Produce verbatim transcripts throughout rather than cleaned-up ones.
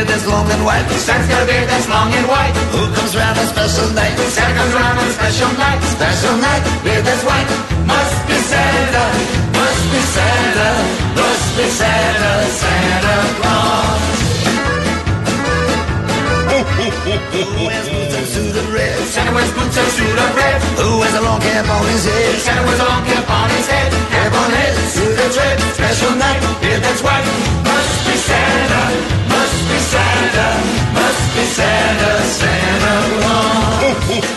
beard that's long and white. Santa's got a beard that's long and white. Who comes round on special night? Santa comes around on a special night. Special night, Beard that's white. Must be Santa. Must be Santa. Must be Santa. Santa Claus. who wears boots and suit of red? Santa wears boots and suit of red. Who wears a long cap on his head? Santa wears a long cap on his head. Cap on head, suit that's red. Special night, beard that's white. Must be Santa. Must be Santa. Must be Santa. Santa Claus.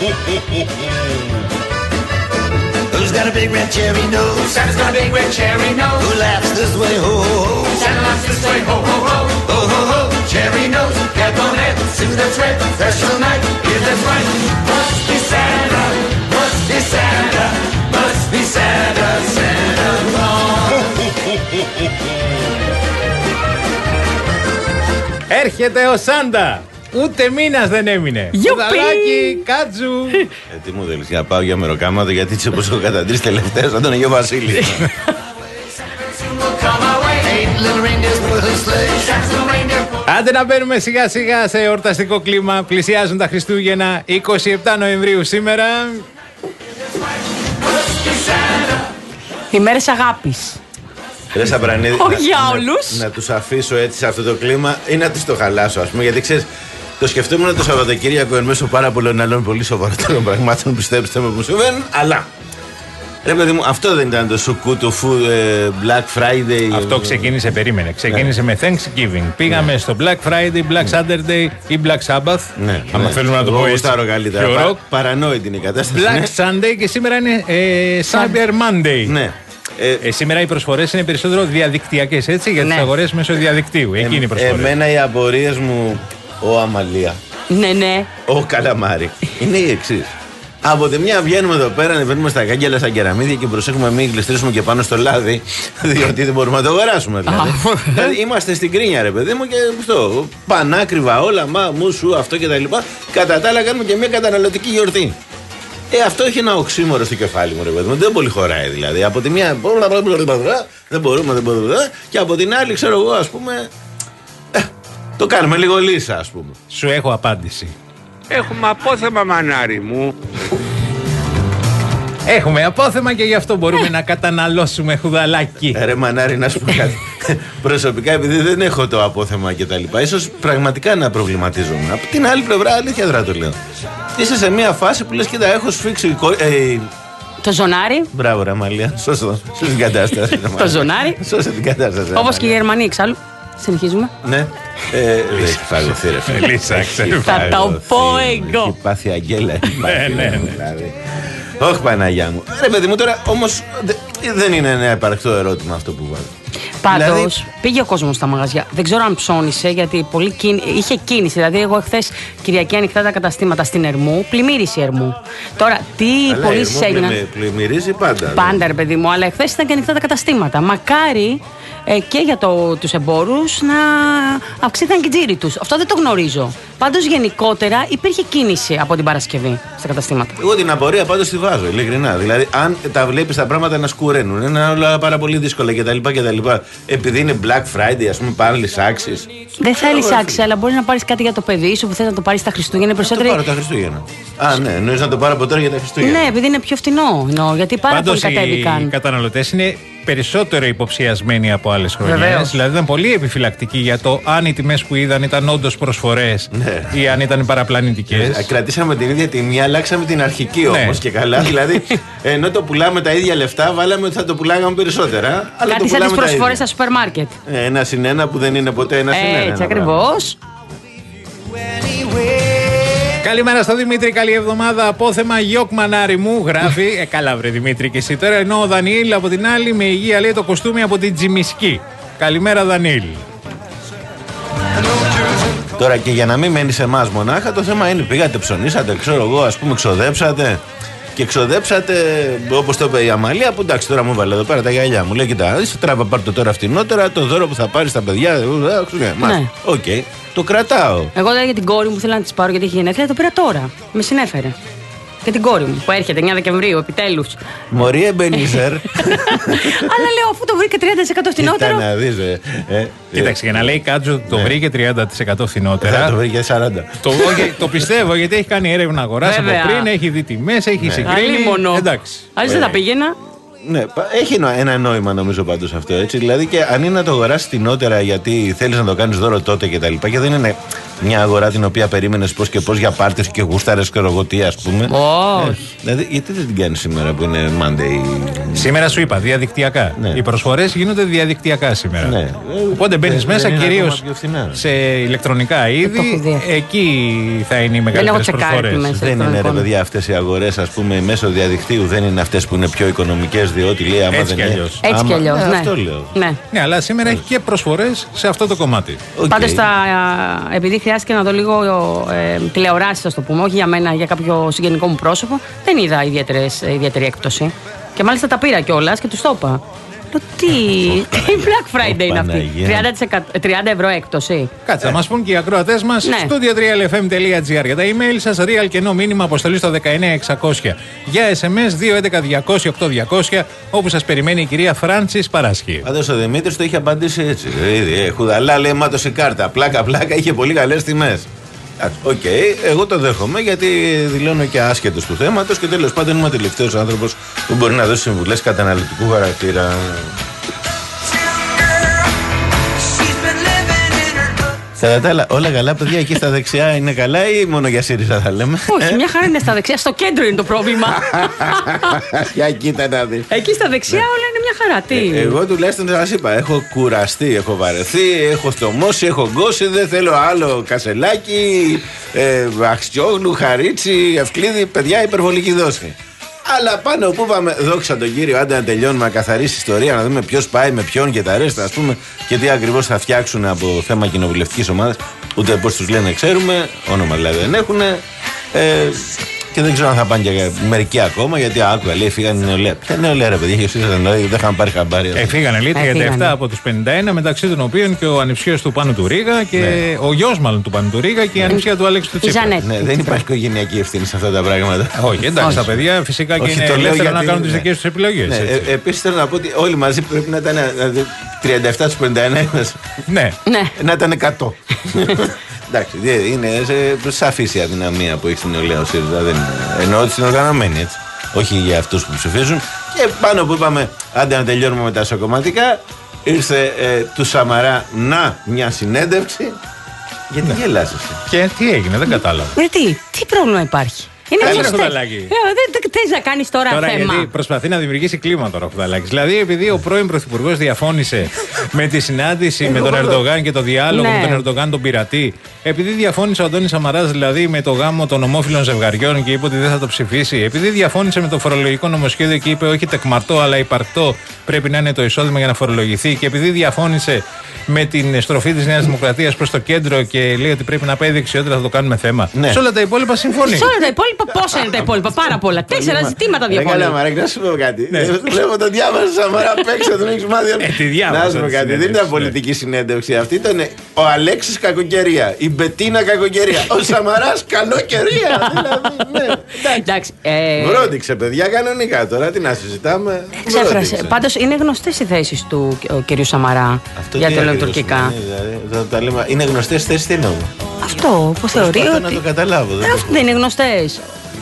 Who's got a big red cherry nose? Santa's got a big red cherry nose. Who laughs this way, ho, ho, ho? Santa laughs this way, ho, ho, ho. Ho, ho, ho. Cherry nose, cap on head, suit that's red. Special night, beard that's white. Must be Santa. Must be Santa. Must be Santa. Santa Claus. Έρχεται ο Σάντα. Ούτε μήνας δεν έμεινε. Κουδαλάκι, κάτσου. Ε, τι μου θέλεις, για να πάω για μεροκάματο, γιατί είσαι πως έχω κατά τρεις τελευταίες, σαν τον Αγιο Βασίλη. Άντε να μπαίνουμε σιγά σιγά σε εορταστικό κλίμα. Πλησιάζουν τα Χριστούγεννα, είκοσι επτά Νοεμβρίου σήμερα. Ημέρες αγάπης. Ρε Σαμπρανίδη, Όχι για να, όλους. να, να τους αφήσω έτσι σε αυτό το κλίμα ή να τους το χαλάσω, ας πούμε, γιατί ξέρεις, το σκεφτόμουν το Σαββατοκύριακο εν μέσω πάρα πολλών άλλων πολύ σοβαρότερων πραγμάτων, πιστέψτε με, που συμβαίνουν, αλλά ρε παιδί μου, αυτό δεν ήταν το σουκού του ε, Black Friday? Αυτό ξεκίνησε, περίμενε. Ξεκίνησε ναι. με Thanksgiving. Πήγαμε ναι. στο Black Friday, Black Saturday ή Black Sabbath. Ναι, άμα ναι. θέλουμε να το Εγώ πω γουστάρω καλύτερα. Πα, παρανόητη είναι η κατάσταση. Black ναι. Sunday και σήμερα είναι ε, Cyber Monday. Ναι. Ε, ε, σήμερα οι προσφορές είναι περισσότερο διαδικτυακές, έτσι, για τις ναι. αγορές μέσω διαδικτύου. Ε, Εκεί είναι οι προσφορές. Εμένα οι απορίες μου, ο Αμαλία, Ναι, ναι. ο Καλαμάρη, είναι οι εξής. Από τη μια βγαίνουμε εδώ πέρα, ανεβαίνουμε στα κάγκελα, στα κεραμίδια και προσέχουμε μην γλιστρήσουμε και πάνω στο λάδι, διότι δεν μπορούμε να το αγοράσουμε. Δηλαδή. δηλαδή είμαστε στην κρίνια, ρε παιδί μου, και αυτό. Πανάκριβα όλα, μα, μου, σου, αυτό κτλ. Κατά τα άλλα, κάνουμε και μια καταναλωτική γιορτή. Ε, αυτό έχει ένα οξύμορο στο κεφάλι μου, ρε παιδί μου. Δεν πολύ χωράει δηλαδή. Από τη μια. Δεν μπορούμε, δεν μπορούμε. Και από την άλλη, ξέρω εγώ, ας πούμε. Ε, το κάνουμε λίγο λύσα, ας πούμε. Σου έχω απάντηση. Έχουμε απόθεμα, μανάρι μου. Έχουμε απόθεμα και γι' αυτό μπορούμε να καταναλώσουμε, χουδαλάκι. Ε, ρε μανάρι, να σου πω κάτι. Προσωπικά, επειδή δεν έχω το απόθεμα και τα λοιπά, ίσως πραγματικά να προβληματίζομαι. Από την άλλη πλευρά, αλήθεια τώρα το λέω. Είσαι σε μια φάση που λες, κοίτα, έχω σφίξει. Ε, το ζωνάρι. Μπράβο, ρε Αμαλία. Σώσε την κατάσταση. Το ζωνάρι. Σώσε την κατάσταση. Όπως και οι Γερμανοί εξάλλου. Συνεχίζουμε. Ναι. Δεν έχει φαγωθεί, ρε φίλε. Θα το πω εγώ. Έχει πάθει αγγέλα. Ναι, ναι. Όχι, Παναγιά μου. Ρε παιδί μου, τώρα όμως δεν είναι ένα επαρκτό ερώτημα αυτό που βάζω. Πάντως, δηλαδή... πήγε ο κόσμος στα μαγαζιά. Δεν ξέρω αν ψώνισε, γιατί πολύ κίνη... είχε κίνηση. Δηλαδή, εγώ χθες Κυριακή ανοιχτά τα καταστήματα στην Ερμού, πλημμύρισε η Ερμού. Τώρα, τι πωλήσεις έγιναν. Πλημμύ, πλημμυρίζει πάντα. Πάντα, ρε παιδί μου, αλλά χθες ήταν και ανοιχτά τα καταστήματα. Μακάρι ε, και για το, τους εμπόρους να αυξήθηκαν και τζίρι τους. Αυτό δεν το γνωρίζω. Πάντως, γενικότερα υπήρχε κίνηση από την Παρασκευή στα καταστήματα. Εγώ την απορία πάντως τη βάζω, ειλικρινά. Δηλαδή, αν τα βλέπεις τα πράγματα να σκουραίνουν, είναι όλα πάρα πολύ δύσκολα κτλ. Επειδή είναι Black Friday, ας πούμε, πάλι άξεις. Δεν θέλεις άξιες, αλλά μπορεί να πάρεις κάτι για το παιδί σου που θες να το πάρεις τα Χριστούγεννα. Περισσότεροι... Να το πάρω τα Χριστούγεννα. Α, ναι, εννοείς να το πάρω από τώρα για τα Χριστούγεννα. Ναι, επειδή είναι πιο φτηνό. Εννοώ, γιατί πάρα Πάντως πολύ κατέβηκαν. Οι καταναλωτές είναι περισσότερο υποψιασμένοι από άλλες χρονιές. Δηλαδή ήταν πολύ επιφυλακτικοί για το αν οι τιμές που είδαν ήταν όντως προσφορές ναι. ή αν ήταν παραπλανητικές. Ναι, κρατήσαμε την ίδια τιμή, αλλάξαμε την αρχική όμως ναι. και καλά. Δηλαδή, ενώ το πουλάμε τα ίδια λεφτά, βάλαμε ότι θα το πουλάγαμε περισσότερα. Κάτι σαν τις προσφορές στα σούπερ μάρκετ. Ένα συν ένα που δεν είναι ποτέ ένα συν ένα. Έτσι ακριβώς. Καλημέρα στο Δημήτρη, καλή εβδομάδα. Απόθεμα γιοκ μανάρι μου, γράφει. Ε, καλά, βρε Δημήτρη, και εσύ τώρα. Ενώ ο Δανιήλ από την άλλη με υγεία λέει το κοστούμι από την Τζιμισκή. Καλημέρα, Δανιήλ. Τώρα και για να μην μένει σε εμάς μονάχα, το θέμα είναι πήγατε, ψωνίσατε, ξέρω εγώ, ας πούμε, ξοδέψατε. Και ξοδέψατε, όπως το είπε η Αμαλία, που εντάξει, τώρα μου βάλε εδώ πέρα τα γυαλιά μου. Λέει, κοιτά, είσαι τράβα, πάρ' το τώρα φτηνότερα, το δώρο που θα πάρει στα παιδιά. Ναι, οκ, okay, το κρατάω. Εγώ δηλαδή για την κόρη μου θέλω να τη πάρω γιατί έχει γενέθλια, το πήρα τώρα. Με συνέφερε. Και την κόρη μου που έρχεται εννιά Δεκεμβρίου, επιτέλους. Μωρή Εμπενίζερ. Αλλά λέω, αφού το βρήκε τριάντα τοις εκατό φθηνότερο. Κοίτα να δεις, ε, ε, Κοίταξε, για να λέει Κάτζο ότι το ναι. βρήκε τριάντα τοις εκατό ε, φθηνότερα. το βρήκε σαράντα. Το, όχι, το πιστεύω γιατί έχει κάνει έρευνα αγοράς από Βέβαια. πριν, έχει δει τιμές, έχει συγκρίνει. Αλίμονο. Εντάξει. Άλλως δεν τα πήγαινα. Ναι, πα- έχει νο- ένα νόημα νομίζω πάντως αυτό. Έτσι. Δηλαδή και αν είναι να το αγοράσει φθηνότερα γιατί θέλεις να το κάνεις δώρο τότε και τα λοιπά, και δεν είναι μια αγορά την οποία περίμενες πώς και πώς για πάρτες και γούσταρες και εγώ τι, ας πούμε. Όχι. Ε, δηλαδή, γιατί δεν την κάνεις σήμερα που είναι Monday. Σήμερα σου είπα διαδικτυακά. Ναι. Οι προσφορές γίνονται διαδικτυακά σήμερα. Ναι. Οπότε μπαίνεις Δεν- μέσα δεν είναι κυρίως ακόμα πιο φθηνά. σε ηλεκτρονικά είδη. έχω δει. Εκεί θα είναι οι έχω μεγαλύτερες τσεκάρει προσφορές. τιμές. Δεν είναι ρε ηλεκτρονικών. παιδιά αυτές οι αγορές, ας πούμε, μέσω διαδικτύου δεν είναι αυτές που είναι πιο οικονομικές, διότι λέει άμα Έτσι δεν κι είναι. αλλιώς. Έτσι κι άμα- αλλιώς, Ναι, ναι. αυτό λέω. Ναι. Ναι, αλλά σήμερα έχει και προσφορές σε αυτό το κομμάτι. Οκ. Πάντως, τα, επειδή χρειάστηκε να δω λίγο ε, τηλεοράσεις, ας το πούμε, όχι για μένα, για κάποιο συγγενικό μου πρόσωπο, δεν είδα ιδιαίτερες, ε, ιδιαίτερη έκπτωση. Και μάλιστα τα πήρα κιόλας και τους το είπα. Λέω, τι, τι Black Friday είναι αυτή. Παναγία. τριάντα τοις εκατό τριάντα ευρώ έκπτωση. Κάτσε, να μας πούν και οι ακροατές μας Ναι. studio τρία ελ εφ εμ τελεία τζι άρ για τα email σας, real κενό μήνυμα αποστολή στο δεκαεννιά εξακόσια. Για ες εμ ες δύο έντεκα διακόσια οκτώ διακόσια, όπου σας περιμένει η κυρία Φράντσις Παράσχη. Πάντως ο Δημήτρης το είχε απαντήσει έτσι. Ε, χουδαλά λέει μάτωσε η κάρτα. Πλάκα πλάκα είχε πολύ καλές τιμές. Εντάξει, οκ, εγώ το δέχομαι γιατί δηλώνω και άσχετος του θέματος και τέλος πάντων είμαι ο τελευταίος άνθρωπος που μπορεί να δώσει συμβουλές καταναλωτικού χαρακτήρα. Κατά τα άλλα, όλα καλά, παιδιά, εκεί στα δεξιά είναι καλά ή μόνο για ΣΥΡΙΖΑ θα λέμε? Όχι, μια χαρά είναι στα δεξιά. Στο κέντρο είναι το πρόβλημα. Για κοίτα να δεις. Εκεί στα δεξιά όλα είναι μια χαρά. Τι. Ε, εγώ τουλάχιστον σας είπα, έχω κουραστεί, έχω βαρεθεί, έχω στομώσει, έχω γκώσει, δεν θέλω άλλο κασελάκι, ε, Αξιόγλου, Χαρίτσι, Ευκλήδη, παιδιά, υπερβολική δόση. Αλλά πάνω που πάμε, δόξα τον Κύριο, άντε να τελειώνουμε, να καθαρίσει ιστορία, να δούμε ποιος πάει με ποιον και τα ρέστα, ας πούμε, και τι ακριβώς θα φτιάξουν από θέμα κοινοβουλευτικής ομάδας. Ούτε πώς τους λένε, ξέρουμε, όνομα δηλαδή δεν έχουν. Ε, και δεν ξέρω αν θα πάνε και μερικοί ακόμα, γιατί άκουγα, λέει, φύγανε η νεολαία. Ποια νεολαία, ρε παιδιά, εσείς δεν είχαν πάρει χαμπάρι. Ε, φύγανε λέει Ε, τριάντα επτά φύγανε. από τους πενήντα ένα, μεταξύ των οποίων και ο ανιψιός του Πάνου του Ρίγα και Ναι. ο γιος μάλλον του Πάνου του Ρίγα και η ανιψιά του Αλέξη του Η Τσίπρα. Ζανέτ. Ναι, δεν υπάρχει οικογενειακή ευθύνη σε αυτά τα πράγματα. Όχι, εντάξει, Όχι. τα παιδιά φυσικά και Όχι, είναι το λέω ελεύθερα να γιατί- κάνουν τις ναι. δικές τους επιλογές. Ναι, έτσι. ε, επίσης θέλω να πω ότι όλοι μαζί πρέπει να ήταν δηλαδή, τριάντα επτά στους πενήντα ένα Ναι. Ναι. να ήταν εκατό. Εντάξει, δε- είναι σε- σαφής η αδυναμία που έχει στην νεολαία ο ΣΥΡΙΖΑ. Δεν είναι. Εννοώ ότι είναι οργανωμένη έτσι. Όχι για αυτούς που ψηφίζουν. Και πάνω που είπαμε, άντε να τελειώνουμε με τα σοκομματικά, ήρθε ε, του Σαμαρά να μια συνέντευξη. Γιατί γελάς εσύ? Και τι έγινε, δεν κατάλαβα. Γιατί, τι πρόβλημα υπάρχει. Είναι Κάτσε, γνωστές. Χουδαλάκη. Ε, Δεν δεν θες να κάνεις τώρα, Τώρα θέμα. γιατί προσπαθεί να δημιουργήσει κλίμα τώρα ο Χουδαλάκης. Δηλαδή, επειδή ο πρώην Πρωθυπουργός διαφώνησε με τη συνάντηση με τον Ερντογάν και το διάλογο Ναι. με τον Ερντογάν τον πειρατή, επειδή διαφώνησε ο Αντώνης Σαμαράς δηλαδή με το γάμο των ομόφυλων ζευγαριών και είπε ότι δεν θα το ψηφίσει, επειδή διαφώνησε με το φορολογικό νομοσχέδιο και είπε όχι τεκμαρτό αλλά υπαρκτό πρέπει να είναι το εισόδημα για να φορολογηθεί, και επειδή διαφώνησε με την στροφή της Νέας Δημοκρατίας προς το κέντρο και λέει ότι πρέπει να πάει δεξιότερα, θα το κάνουμε θέμα. Ναι. Σε όλα τα υπόλοιπα συμφωνεί. Σε όλα τα υπόλοιπα, πόσα είναι τα υπόλοιπα, πάρα πολλά. Τέσσερα ζητήματα Ρε καλά, διαφωνούν. Μαράκη, να σου πω κάτι. Ναι. Ε, Βλέπω τον διάβασα Σαμαρά απ' έξω, τον έχεις μάθει. Ε, τη διάβασα Να σου πω τη κάτι, δεν συνέντευξη, ήταν ναι. πολιτική συνέντευξη. Αυτή ήταν ο Αλέξης κακοκαιρία, η Μπετίνα κακοκαιρία, ο Σαμαράς καλοκαιρία. Δηλαδή, ναι. Εντάξει. ε, Βρόντιξε, παιδιά, κανονικά τώρα. Τι να συζητάμε. Ξέφρασε. Βρόντιξε. Πάντως είναι γνωστές οι θέσεις του ο κυρίου Σαμαρά Αυτό για τι τα ακριβώς ελληνοτουρκικά. είναι, δηλαδή, θα τα λέμε- Είναι γνωστές θέσεις, τι εννοώ. Αυτό που θεωρεί Προσπαθώ να ότι. το καταλάβω. δεν Ε, το- αυτό δεν είναι γνωστές.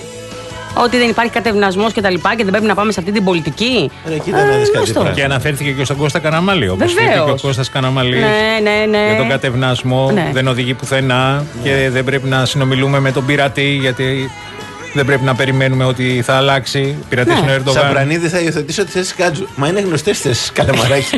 Ότι δεν υπάρχει κατευνασμός και τα λοιπά και δεν πρέπει να πάμε σε αυτή την πολιτική. Ρε, κοίτα να δεις κάτι γνωστό. πράγμα. Και αναφέρθηκε και στον Κώστα Καναμάλη. Όπως είπε Βεβαίως. και ο Κώστας Καναμάλης Ναι, ναι, ναι. για τον κατευνασμό. Ναι. Δεν οδηγεί πουθενά και δεν πρέπει να συνομιλούμε με τον πειρατή, γιατί δεν πρέπει να περιμένουμε ότι θα αλλάξει. Πειρατής Ναι. είναι ο Ερντογάν. Σαπρανίδη, θα υιοθετήσω τη θέση Κάτζου. Μα είναι γνωστές θέσεις, Καλαμαράκι.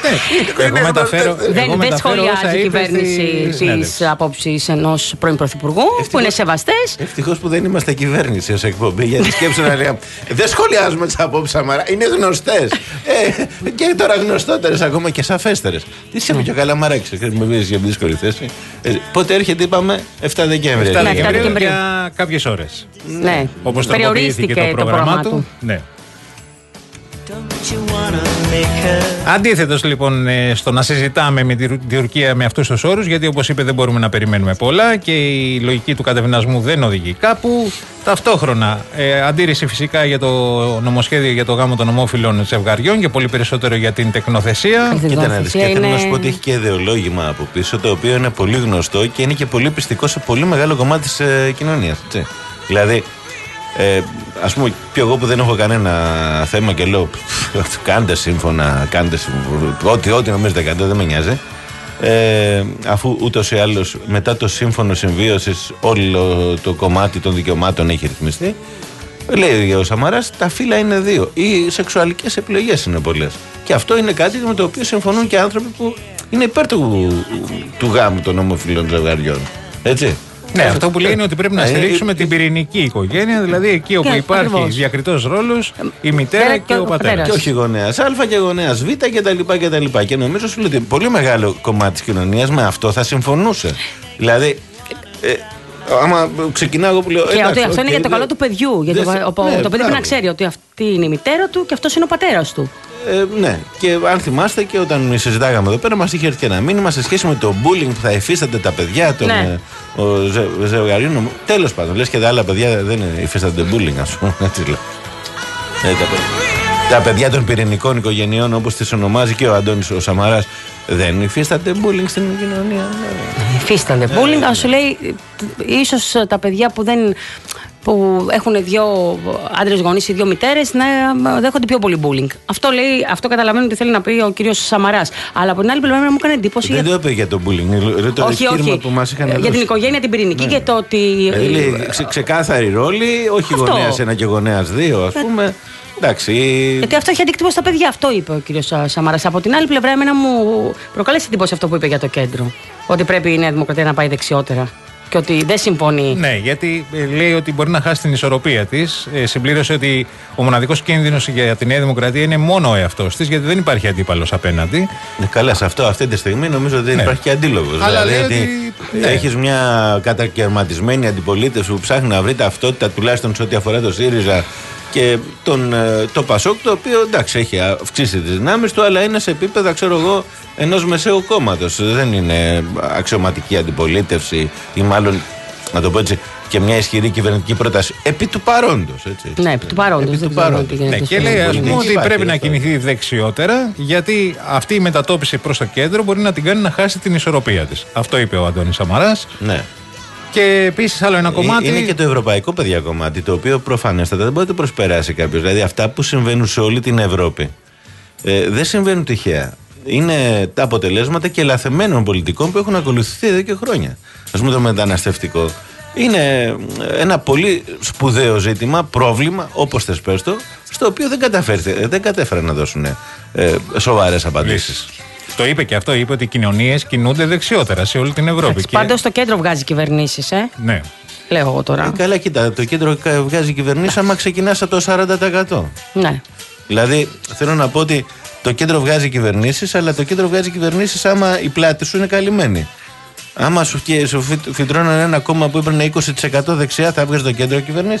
Εγώ μεταφέρω. Δεν, εγώ δεν μεταφέρω όσα σχολιάζει η είπε στη κυβέρνηση συνέντευξη. τι απόψει ενό πρώην πρωθυπουργού που είναι σεβαστέ. Ευτυχώς που δεν είμαστε κυβέρνηση ως εκπομπή. Γιατί σκέψου να λέει. Δεν σχολιάζουμε τις απόψεις Σαμαρά. Είναι γνωστές. Ε, και τώρα γνωστότερες ακόμα και σαφέστερες. Τι σε και ο Καλαμαράκης. Με βρίσκει για δύσκολη θέση. Ε, πότε έρχεται, είπαμε, εφτά Δεκέμβρη. εφτά Ναι, εφτά Δεκεμβρίου Δεκεμβρίου. για κάποιες ώρες. Ναι, Όπως τροποποιήθηκε περιορίστηκε το πρόγραμμά του. του. Ναι. Αντίθετος λοιπόν στο να συζητάμε με την Τουρκία με αυτούς τους όρους, γιατί όπως είπε δεν μπορούμε να περιμένουμε πολλά και η λογική του κατευνασμού δεν οδηγεί κάπου. Ταυτόχρονα ε, αντίρρηση φυσικά για το νομοσχέδιο για το γάμο των ομόφυλων ζευγαριών και πολύ περισσότερο για την τεκνοθεσία. Κοίτα να δεις, και είναι... θέλω να σου πω ότι έχει και ιδεολόγημα από πίσω, το οποίο είναι πολύ γνωστό και είναι και πολύ πιστικό σε πολύ μεγάλο κομμάτι της ε, κοινωνίας. Έτσι. Δηλαδή, ε, ας πούμε, πιο εγώ που δεν έχω κανένα θέμα και λέω κάντε σύμφωνα, κάντε σύμφωνα, ό,τι, ό,τι νομίζετε κάντε, δεν με νοιάζει. Ε, αφού ούτως ή άλλως μετά το σύμφωνο συμβίωσης όλο το κομμάτι των δικαιωμάτων έχει ρυθμιστεί, λέει ο Σαμαράς, τα φύλλα είναι δύο. Οι σεξουαλικές επιλογές είναι πολλές. Και αυτό είναι κάτι με το οποίο συμφωνούν και άνθρωποι που είναι υπέρ του, του γάμου των ομοφυλών ζευγαριών. Έτσι. Ναι, αυτό, αυτό που λέει είναι ότι πρέπει να στηρίξουμε την πυρηνική οικογένεια, δηλαδή εκεί όπου υπάρχει διακριτός ρόλος, η μητέρα και, και ο πατέρας. Και όχι γονέας Α και γονέας Β κτλ. Και, και νομίζω σου λέει ότι πολύ μεγάλο κομμάτι της κοινωνίας με αυτό θα συμφωνούσε. Δηλαδή, ε, άμα ξεκινάω εγώ που λέω. Και εντάξει, ότι αυτό okay, είναι για το καλό του παιδιού. Γιατί το, ο, ναι, το παιδί πρέπει να ξέρει ότι αυτή είναι η μητέρα του και αυτός είναι ο πατέρας του. Ε, ναι, και αν θυμάστε και όταν συζητάγαμε εδώ πέρα, μας είχε έρθει και ένα μήνυμα σε σχέση με το bullying που θα υφίστανται τα παιδιά των ναι. ζε, ζευγαρίων. Τέλος πάντων, λες και τα άλλα παιδιά δεν υφίστανται bullying, ας πούμε. Έτσι λέω. Ε, τα, τα παιδιά των πυρηνικών οικογενειών, όπως τις ονομάζει και ο Αντώνης ο Σαμαράς, δεν υφίστανται bullying στην κοινωνία. Υφίστανται ε, bullying, αν σου λέει, ίσως τα παιδιά που δεν. Που έχουν δύο άντρες γονείς ή δύο μητέρες να δέχονται πιο πολύ bullying. Αυτό, λέει, αυτό καταλαβαίνω ότι θέλει να πει ο κύριος Σαμαράς. Αλλά από την άλλη πλευρά μου έκανε εντύπωση. Δεν για... το είπε για το bullying. Το όχι, όχι. Που μας είχαν για δώσει. Την οικογένεια, την πυρηνική ναι. Και το ότι. Δηλαδή, ξε, ξεκάθαρη ρόλη, όχι γονέας ένα και γονέας δύο, ας πούμε. Εντάξει. Γιατί αυτό έχει αντίκτυπο στα παιδιά, αυτό είπε ο κύριος Σαμαράς. Από την άλλη πλευρά, εμένα μου προκάλεσε εντύπωση αυτό που είπε για το κέντρο. Ότι πρέπει η Νέα Δημοκρατία να πάει δεξιότερα. Και ότι δεν συμφωνεί. Ναι, γιατί λέει ότι μπορεί να χάσει την ισορροπία της. Ε, συμπλήρωσε ότι ο μοναδικός κίνδυνος για τη Νέα Δημοκρατία είναι μόνο ο εαυτός της, γιατί δεν υπάρχει αντίπαλος απέναντι. Ναι, καλά, σε αυτό αυτή τη στιγμή νομίζω ότι δεν ναι. υπάρχει και αντίλογος. Αλλά δηλαδή ότι ναι. έχεις μια κατακαιρματισμένη αντιπολίτευση που ψάχνει να βρει ταυτότητα τουλάχιστον σε ό,τι αφορά το ΣΥΡΙΖΑ και τον, το ΠΑΣΟΚ, το οποίο εντάξει έχει αυξήσει τις δυνάμεις του, αλλά είναι σε επίπεδα, ξέρω εγώ, ενός μεσαίου κόμματος. Δεν είναι αξιωματική αντιπολίτευση ή μάλλον, να το πω έτσι, και μια ισχυρή κυβερνητική πρόταση. Επί του παρόντος. Έτσι. Ναι, επί του παρόντος. Επί του παρόντος. Ναι, και λέει ας πούμε ότι πρέπει να κινηθεί δεξιότερα, γιατί αυτή η μετατόπιση προς το κέντρο μπορεί να την κάνει να χάσει την ισορροπία της. Αυτό είπε ο Αντώνης Σαμαράς. Ναι. Και επίσης άλλο ένα κομμάτι. Είναι και το ευρωπαϊκό παιδιά κομμάτι, το οποίο προφανέστατα δεν μπορεί να το προσπεράσει κάποιος. Δηλαδή αυτά που συμβαίνουν σε όλη την Ευρώπη ε, δεν συμβαίνουν τυχαία. Είναι τα αποτελέσματα και λαθεμένων πολιτικών που έχουν ακολουθηθεί εδώ και χρόνια. Ας πούμε το μεταναστευτικό. Είναι ένα πολύ σπουδαίο ζήτημα, πρόβλημα, όπως θες πες το, στο οποίο δεν, δεν κατέφεραν να δώσουν ε, σοβαρές απαντήσεις. Το είπε και αυτό, είπε ότι οι κοινωνίες κινούνται δεξιότερα σε όλη την Ευρώπη. Και... Πάντως το κέντρο βγάζει κυβερνήσεις, ε. Ναι. Λέω εγώ τώρα. Ε, καλά, κοίτα, το κέντρο βγάζει κυβερνήσεις άμα ξεκινάς από το σαράντα τοις εκατό. Ναι. Δηλαδή, θέλω να πω ότι το κέντρο βγάζει κυβερνήσεις, αλλά το κέντρο βγάζει κυβερνήσεις άμα η πλάτη σου είναι καλυμμένη. Άμα σου, σου φυτρώναν ένα κόμμα που έπαιρνε είκοσι τοις εκατό δεξιά, θα βγάζει το κέντρο κυβερνήσεις.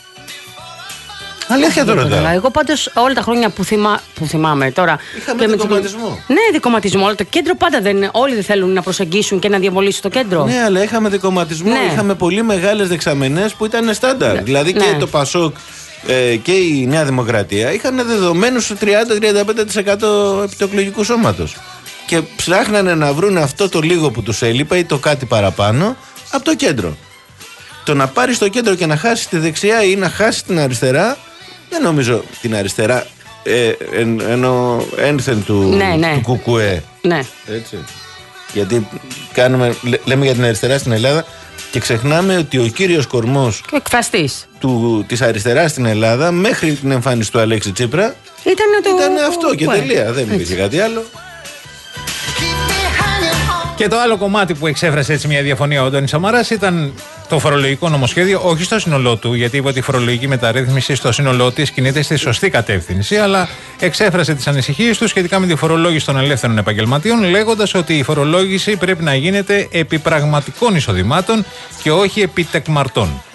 Αλήθεια το ρωτάω. Εγώ πάντως όλα τα χρόνια που, θυμά, που θυμάμαι τώρα. Είχαμε δικοματισμό. Με... Ναι, δικοματισμό. Αλλά το κέντρο πάντα δεν. Όλοι δεν θέλουν να προσεγγίσουν και να διαβολήσουν το κέντρο. Ναι, αλλά είχαμε δικοματισμό. Ναι. Είχαμε πολύ μεγάλες δεξαμενές που ήταν στάνταρ. Ναι. Δηλαδή και ναι. το ΠΑΣΟΚ ε, και η Νέα Δημοκρατία είχαν δεδομένους τριάντα με τριάντα πέντε τοις εκατό επί του εκλογικού σώματος. Και ψάχνανε να βρουν αυτό το λίγο που τους έλειπε ή το κάτι παραπάνω από το κέντρο. Το να πάρεις το κέντρο και να χάσεις τη δεξιά ή να χάσεις την αριστερά. Δεν νομίζω την αριστερά ε, εν, ενώ ένθεν του, ναι, ναι. του κουκουέ. Ναι. Έτσι. Γιατί κάνουμε, λέ, λέμε για την αριστερά στην Ελλάδα και ξεχνάμε ότι ο κύριος κορμός του, της αριστεράς στην Ελλάδα μέχρι την εμφάνιση του Αλέξη Τσίπρα ήταν, το... ήταν αυτό και τελεία. Δεν υπήρχε κάτι άλλο. Και το άλλο κομμάτι που εξέφρασε έτσι μια διαφωνία ο Αντώνης Σαμαράς ήταν το φορολογικό νομοσχέδιο, όχι στο σύνολό του, γιατί είπε ότι η φορολογική μεταρρύθμιση στο σύνολό της κινείται στη σωστή κατεύθυνση, αλλά εξέφρασε τις ανησυχίες του σχετικά με τη φορολόγηση των ελεύθερων επαγγελματίων, λέγοντας ότι η φορολόγηση πρέπει να γίνεται επί πραγματικών εισοδημάτων και όχι επί τεκμαρτών.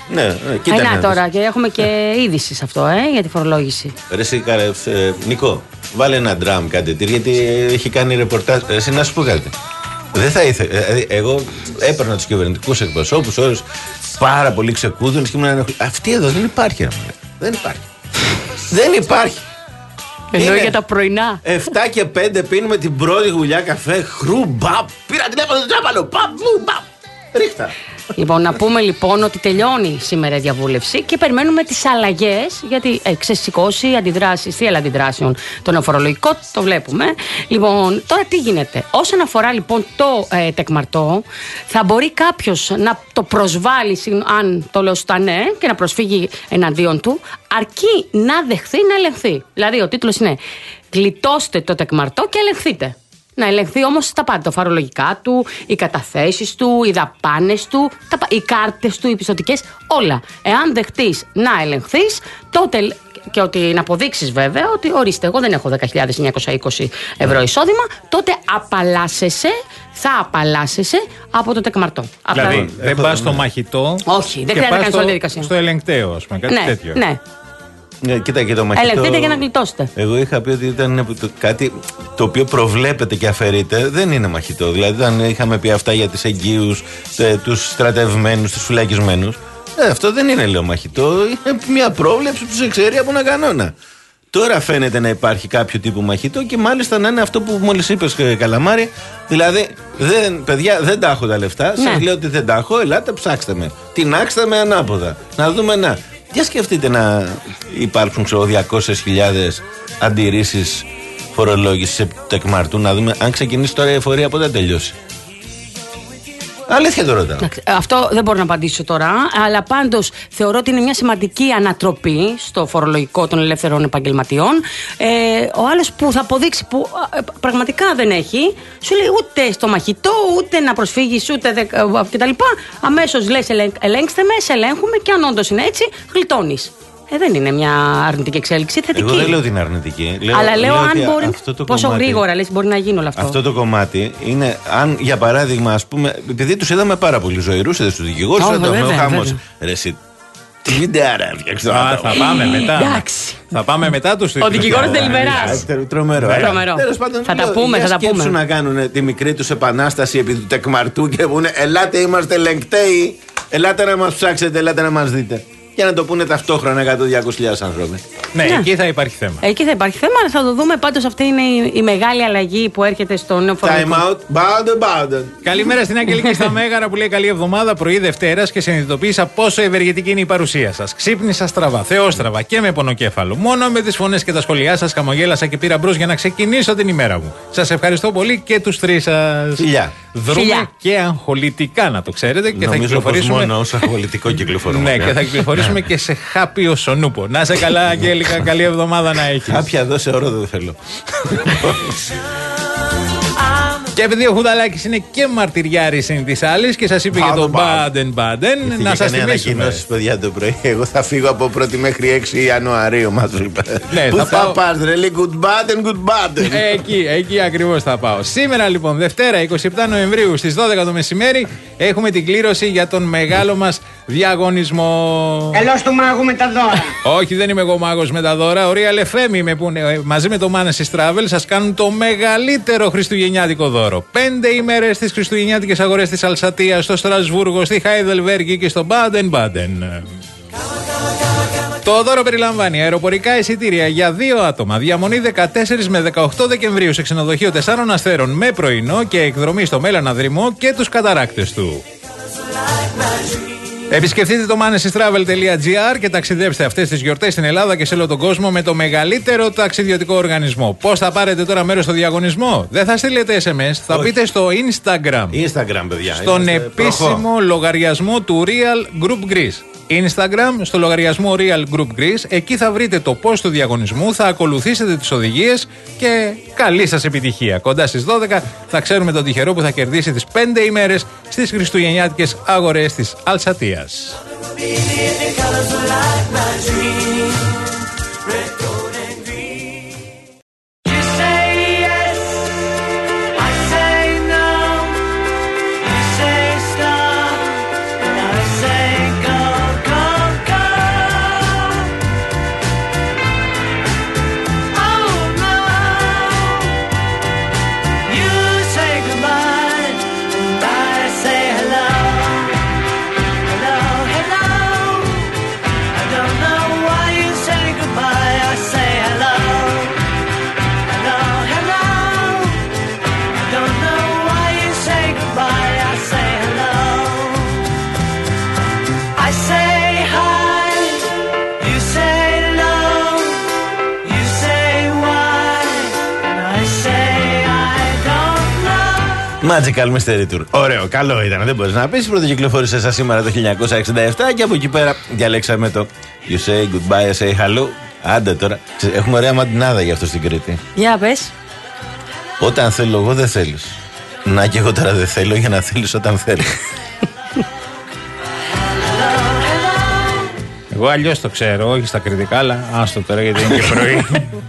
Ναι, ναι, κοίτα. Να να τώρα δεις. και έχουμε και είδηση σε αυτό, ε, για τη φορολόγηση. Ρε εσύ, καλέ, ε, Νικό, βάλε ένα ντραμ κάτι τέτοιο, γιατί έχει κάνει ρεπορτάζ. Εσύ να σου πω κάτι. Δεν θα ήθελα. Δηλαδή, εγώ έπαιρνα του κυβερνητικού εκπροσώπου, όλου πάρα πολύ ξεκούδονε και ήμουν ενοχλη- Αυτή εδώ δεν υπάρχει, ρε, μαλάκα. Δεν υπάρχει. Δεν υπάρχει. Εννοώ Είναι για τα πρωινά. εφτά και πέντε πίνουμε την πρώτη γουλιά καφέ. Χρου, μπαπ. Πήρα τηλέφωνο τον τράπαλο. Μπαπ, μου, μπαπ. Ρίχτα. Λοιπόν, να πούμε λοιπόν ότι τελειώνει σήμερα η διαβούλευση και περιμένουμε τις αλλαγές, γιατί ε, ξεσηκώσει αντιδράσεις, θύελλα αντιδράσεων το νεοφορολογικό, το βλέπουμε. Λοιπόν, τώρα τι γίνεται. Όσον αφορά λοιπόν το ε, τεκμαρτό, θα μπορεί κάποιος να το προσβάλλει, συν- αν το λέω στα ναι, και να προσφύγει εναντίον του, αρκεί να δεχθεί να ελεγχθεί. Δηλαδή, ο τίτλος είναι «Γλιτώστε το τεκμαρτό και ελεγχθείτε». Να ελεγχθεί όμως τα πάντα, τα φορολογικά του, οι καταθέσεις του, οι δαπάνες του, τα, πα- οι κάρτες του, οι πιστωτικές, όλα. Εάν δεχτείς να ελεγχθείς, τότε και ότι να αποδείξεις βέβαια ότι ορίστε, εγώ δεν έχω δέκα χιλιάδες εννιακόσια είκοσι ευρώ εισόδημα, τότε απαλλάσσεσαι, θα απαλλάσσεσαι από το τεκμαρτό. Δηλαδή, Απλά- δεν πα στο μαχητό. Όχι, δεν και χρειάζεται να πας κάνεις στο- όλη τη διαδικασία. Στο ελεγκταίο, α πούμε, κάτι ναι, τέτοιο. ναι. Ναι, κοίτα και το μαχητό. Ελεγχθείτε για να γλιτώσετε. Εγώ είχα πει ότι ήταν το- κάτι το οποίο προβλέπεται και αφαιρείται, δεν είναι μαχητό. Δηλαδή, όταν είχαμε πει αυτά για τις εγγύους, τους στρατευμένους, τους φυλακισμένους, ε, αυτό δεν είναι, λέω, μαχητό. Είναι μια πρόβλεψη που τους εξαιρεί από ένα κανόνα. Τώρα φαίνεται να υπάρχει κάποιο τύπου μαχητό και μάλιστα να είναι αυτό που μόλις είπες, Καλαμάρη. Δηλαδή, δεν, παιδιά, δεν τα έχω τα λεφτά. Ναι. Σας λέω ότι δεν τα έχω. Ελάτε, ψάξτε με. Τινάξτε με ανάποδα. Να δούμε να. Για σκεφτείτε να υπάρξουν, ξέρω, διακόσιες χιλιάδες αντιρρήσεις φορολόγησης τεκμαρτού. Να δούμε αν ξεκινήσει τώρα η εφορία, πότε θα τελειώσει. Αλήθεια το ρωτάω. Εντάξει, αυτό δεν μπορώ να απαντήσω τώρα, αλλά πάντως θεωρώ ότι είναι μια σημαντική ανατροπή στο φορολογικό των ελεύθερων επαγγελματιών. Ε, ο άλλος που θα αποδείξει που ε, πραγματικά δεν έχει, σου λέει ούτε στο μαχητό, ούτε να προσφύγεις, ούτε δε, ε, κτλ. Αμέσως λες ελέγ, ελέγξτε με, σε ελέγχουμε και αν όντως είναι έτσι, γλιτώνεις. Ε, δεν είναι μια αρνητική εξέλιξη, θετική. Εγώ δεν λέω ότι είναι αρνητική. Λέω, Αλλά λέω, ότι αν μπορεί. αυτό το Πόσο κομμάτι- γρήγορα λες μπορεί να γίνει όλο αυτό. Αυτό το κομμάτι είναι, αν για παράδειγμα, ας πούμε, επειδή τους είδαμε πάρα πολύ ζωηρούς, είδες τους δικηγόρους, Ω, είδαμε ο βέβαια, χαμός. βέβαια. Ρε εσύ, τι βιντεάρα έφτιαξε. Α, θα πάμε μετά. Εντάξει. Θα πάμε μετά του Ο δικηγόρος Τελιβεράς. Τρομερό. ε. Τρομερό. Τέλος πάντων, Θα τα λέω, πούμε, για θα τα σκέψου πούμε. να κάνουν τη μικρή τους επανάσταση επί του τεκμαρτού και πούνε ελάτε, είμαστε ελεγκταίοι, ελάτε να μας ψάξετε, ελάτε να μας δείτε. Για να το πούνε ταυτόχρονα εκατό με διακόσιες χιλιάδες άνθρωποι. Ναι, Ναι. εκεί θα υπάρχει θέμα. Εκεί θα υπάρχει θέμα, αλλά θα το δούμε. Πάντως αυτή είναι η, η μεγάλη αλλαγή που έρχεται στο νέο Time φορολογικό. out, Bowden, Bowden. Καλημέρα στην Αγγελική στα Μέγαρα που λέει καλή εβδομάδα πρωί Δευτέρα και συνειδητοποίησα πόσο ευεργετική είναι η παρουσία σα. Ξύπνησα στραβά, θεόστραβα και με πονοκέφαλο. Μόνο με τι φωνές και τα σχόλιά σα χαμογέλασα και πήρα μπρος για να ξεκινήσω την ημέρα μου. Σα ευχαριστώ πολύ και του τρεις σα. Φιλιά. Δρούμε Φιλιά. και αγχολητικά να το ξέρετε και θα Νομίζω πως κυκλοφορήσουμε. μόνο ως αγχολητικό κυκλοφορούμε. Ναι, και θα κυκλοφορήσουμε και σε χάπιο σονούπο. Να σε καλά, Αγγέλικα, καλή εβδομάδα να έχει. Κάποια δώσε όρο δεν θέλω. Και επειδή ο Χουδαλάκης είναι και μαρτυριάρης είναι της άλλης και σας είπε για τον Baden Baden, να σας θυμίσουμε. ανακοινώσεις, παιδιά, το πρωί. Εγώ θα φύγω από πρώτη μέχρι έξι Ιανουαρίου, μας είπε. Ναι, Πού θα θα πάω- πας, ρε, λέει good Baden, good Baden. Εκεί, εκεί ακριβώς θα πάω. Σήμερα λοιπόν, Δευτέρα, εικοστή επτάτη Νοεμβρίου στις δώδεκα το μεσημέρι, έχουμε την κλήρωση για τον μεγάλο μας διαγωνισμό. Καλώς του μάγου με τα δώρα. Όχι, δεν είμαι εγώ μάγος με τα δώρα. Ο Real εφ εμ είμαι που είναι, ε, μαζί με το Manesis Travel σας κάνουν το μεγαλύτερο χριστουγεννιάτικο δώρο. Πέντε ημέρες στις χριστουγεννιάτικες αγορές της Αλσατίας, στο Στρασβούργο, στη Χάιδελβέργη και στο Μπάντεν Μπάντεν. Το δώρο περιλαμβάνει αεροπορικά εισιτήρια για δύο άτομα, διαμονή δεκατέσσερις με δεκαοκτώ Δεκεμβρίου σε ξενοδοχείο τεσσάρων αστέρων με πρωινό και εκδρομή στο Μέλλανα Δρυμό και τους καταράκτες του. Επισκεφτείτε το manesystravel τελεία gr και ταξιδέψτε αυτές τις γιορτές στην Ελλάδα και σε όλο τον κόσμο με το μεγαλύτερο ταξιδιωτικό οργανισμό. Πώς θα πάρετε τώρα μέρος στο διαγωνισμό? Δεν θα στείλετε ες εμ ες, θα Όχι. μπείτε στο Instagram. Instagram, παιδιά. Στον Είμαστε επίσημο προχώ. λογαριασμό του Real Group Greece. Instagram, στο λογαριασμό Real Group Greece. Εκεί θα βρείτε το post του διαγωνισμού, θα ακολουθήσετε τις οδηγίες και καλή σας επιτυχία. Κοντά στις δώδεκα θα ξέρουμε τον τυχερό που θα κερδίσει τις πέντε ημέρες στις χριστουγεννιάτικες αγορές της Αλσατίας. Magical Mystery Tour. Ωραίο, καλό ήταν, δεν μπορείς να πεις. Πρωτοκυκλοφόρησε σας σήμερα το χίλια εννιακόσια εξήντα επτά και από εκεί πέρα διαλέξαμε το You say goodbye, I say hello. Άντε τώρα. Έχουμε ωραία μαντινάδα γι' αυτό στην Κρήτη. Για πες. Όταν θέλω εγώ δεν θέλεις. Να και εγώ τώρα δεν θέλω για να θέλεις όταν θέλω. Εγώ αλλιώς το ξέρω, όχι στα κριτικά, αλλά άστο τώρα γιατί είναι και πρωί.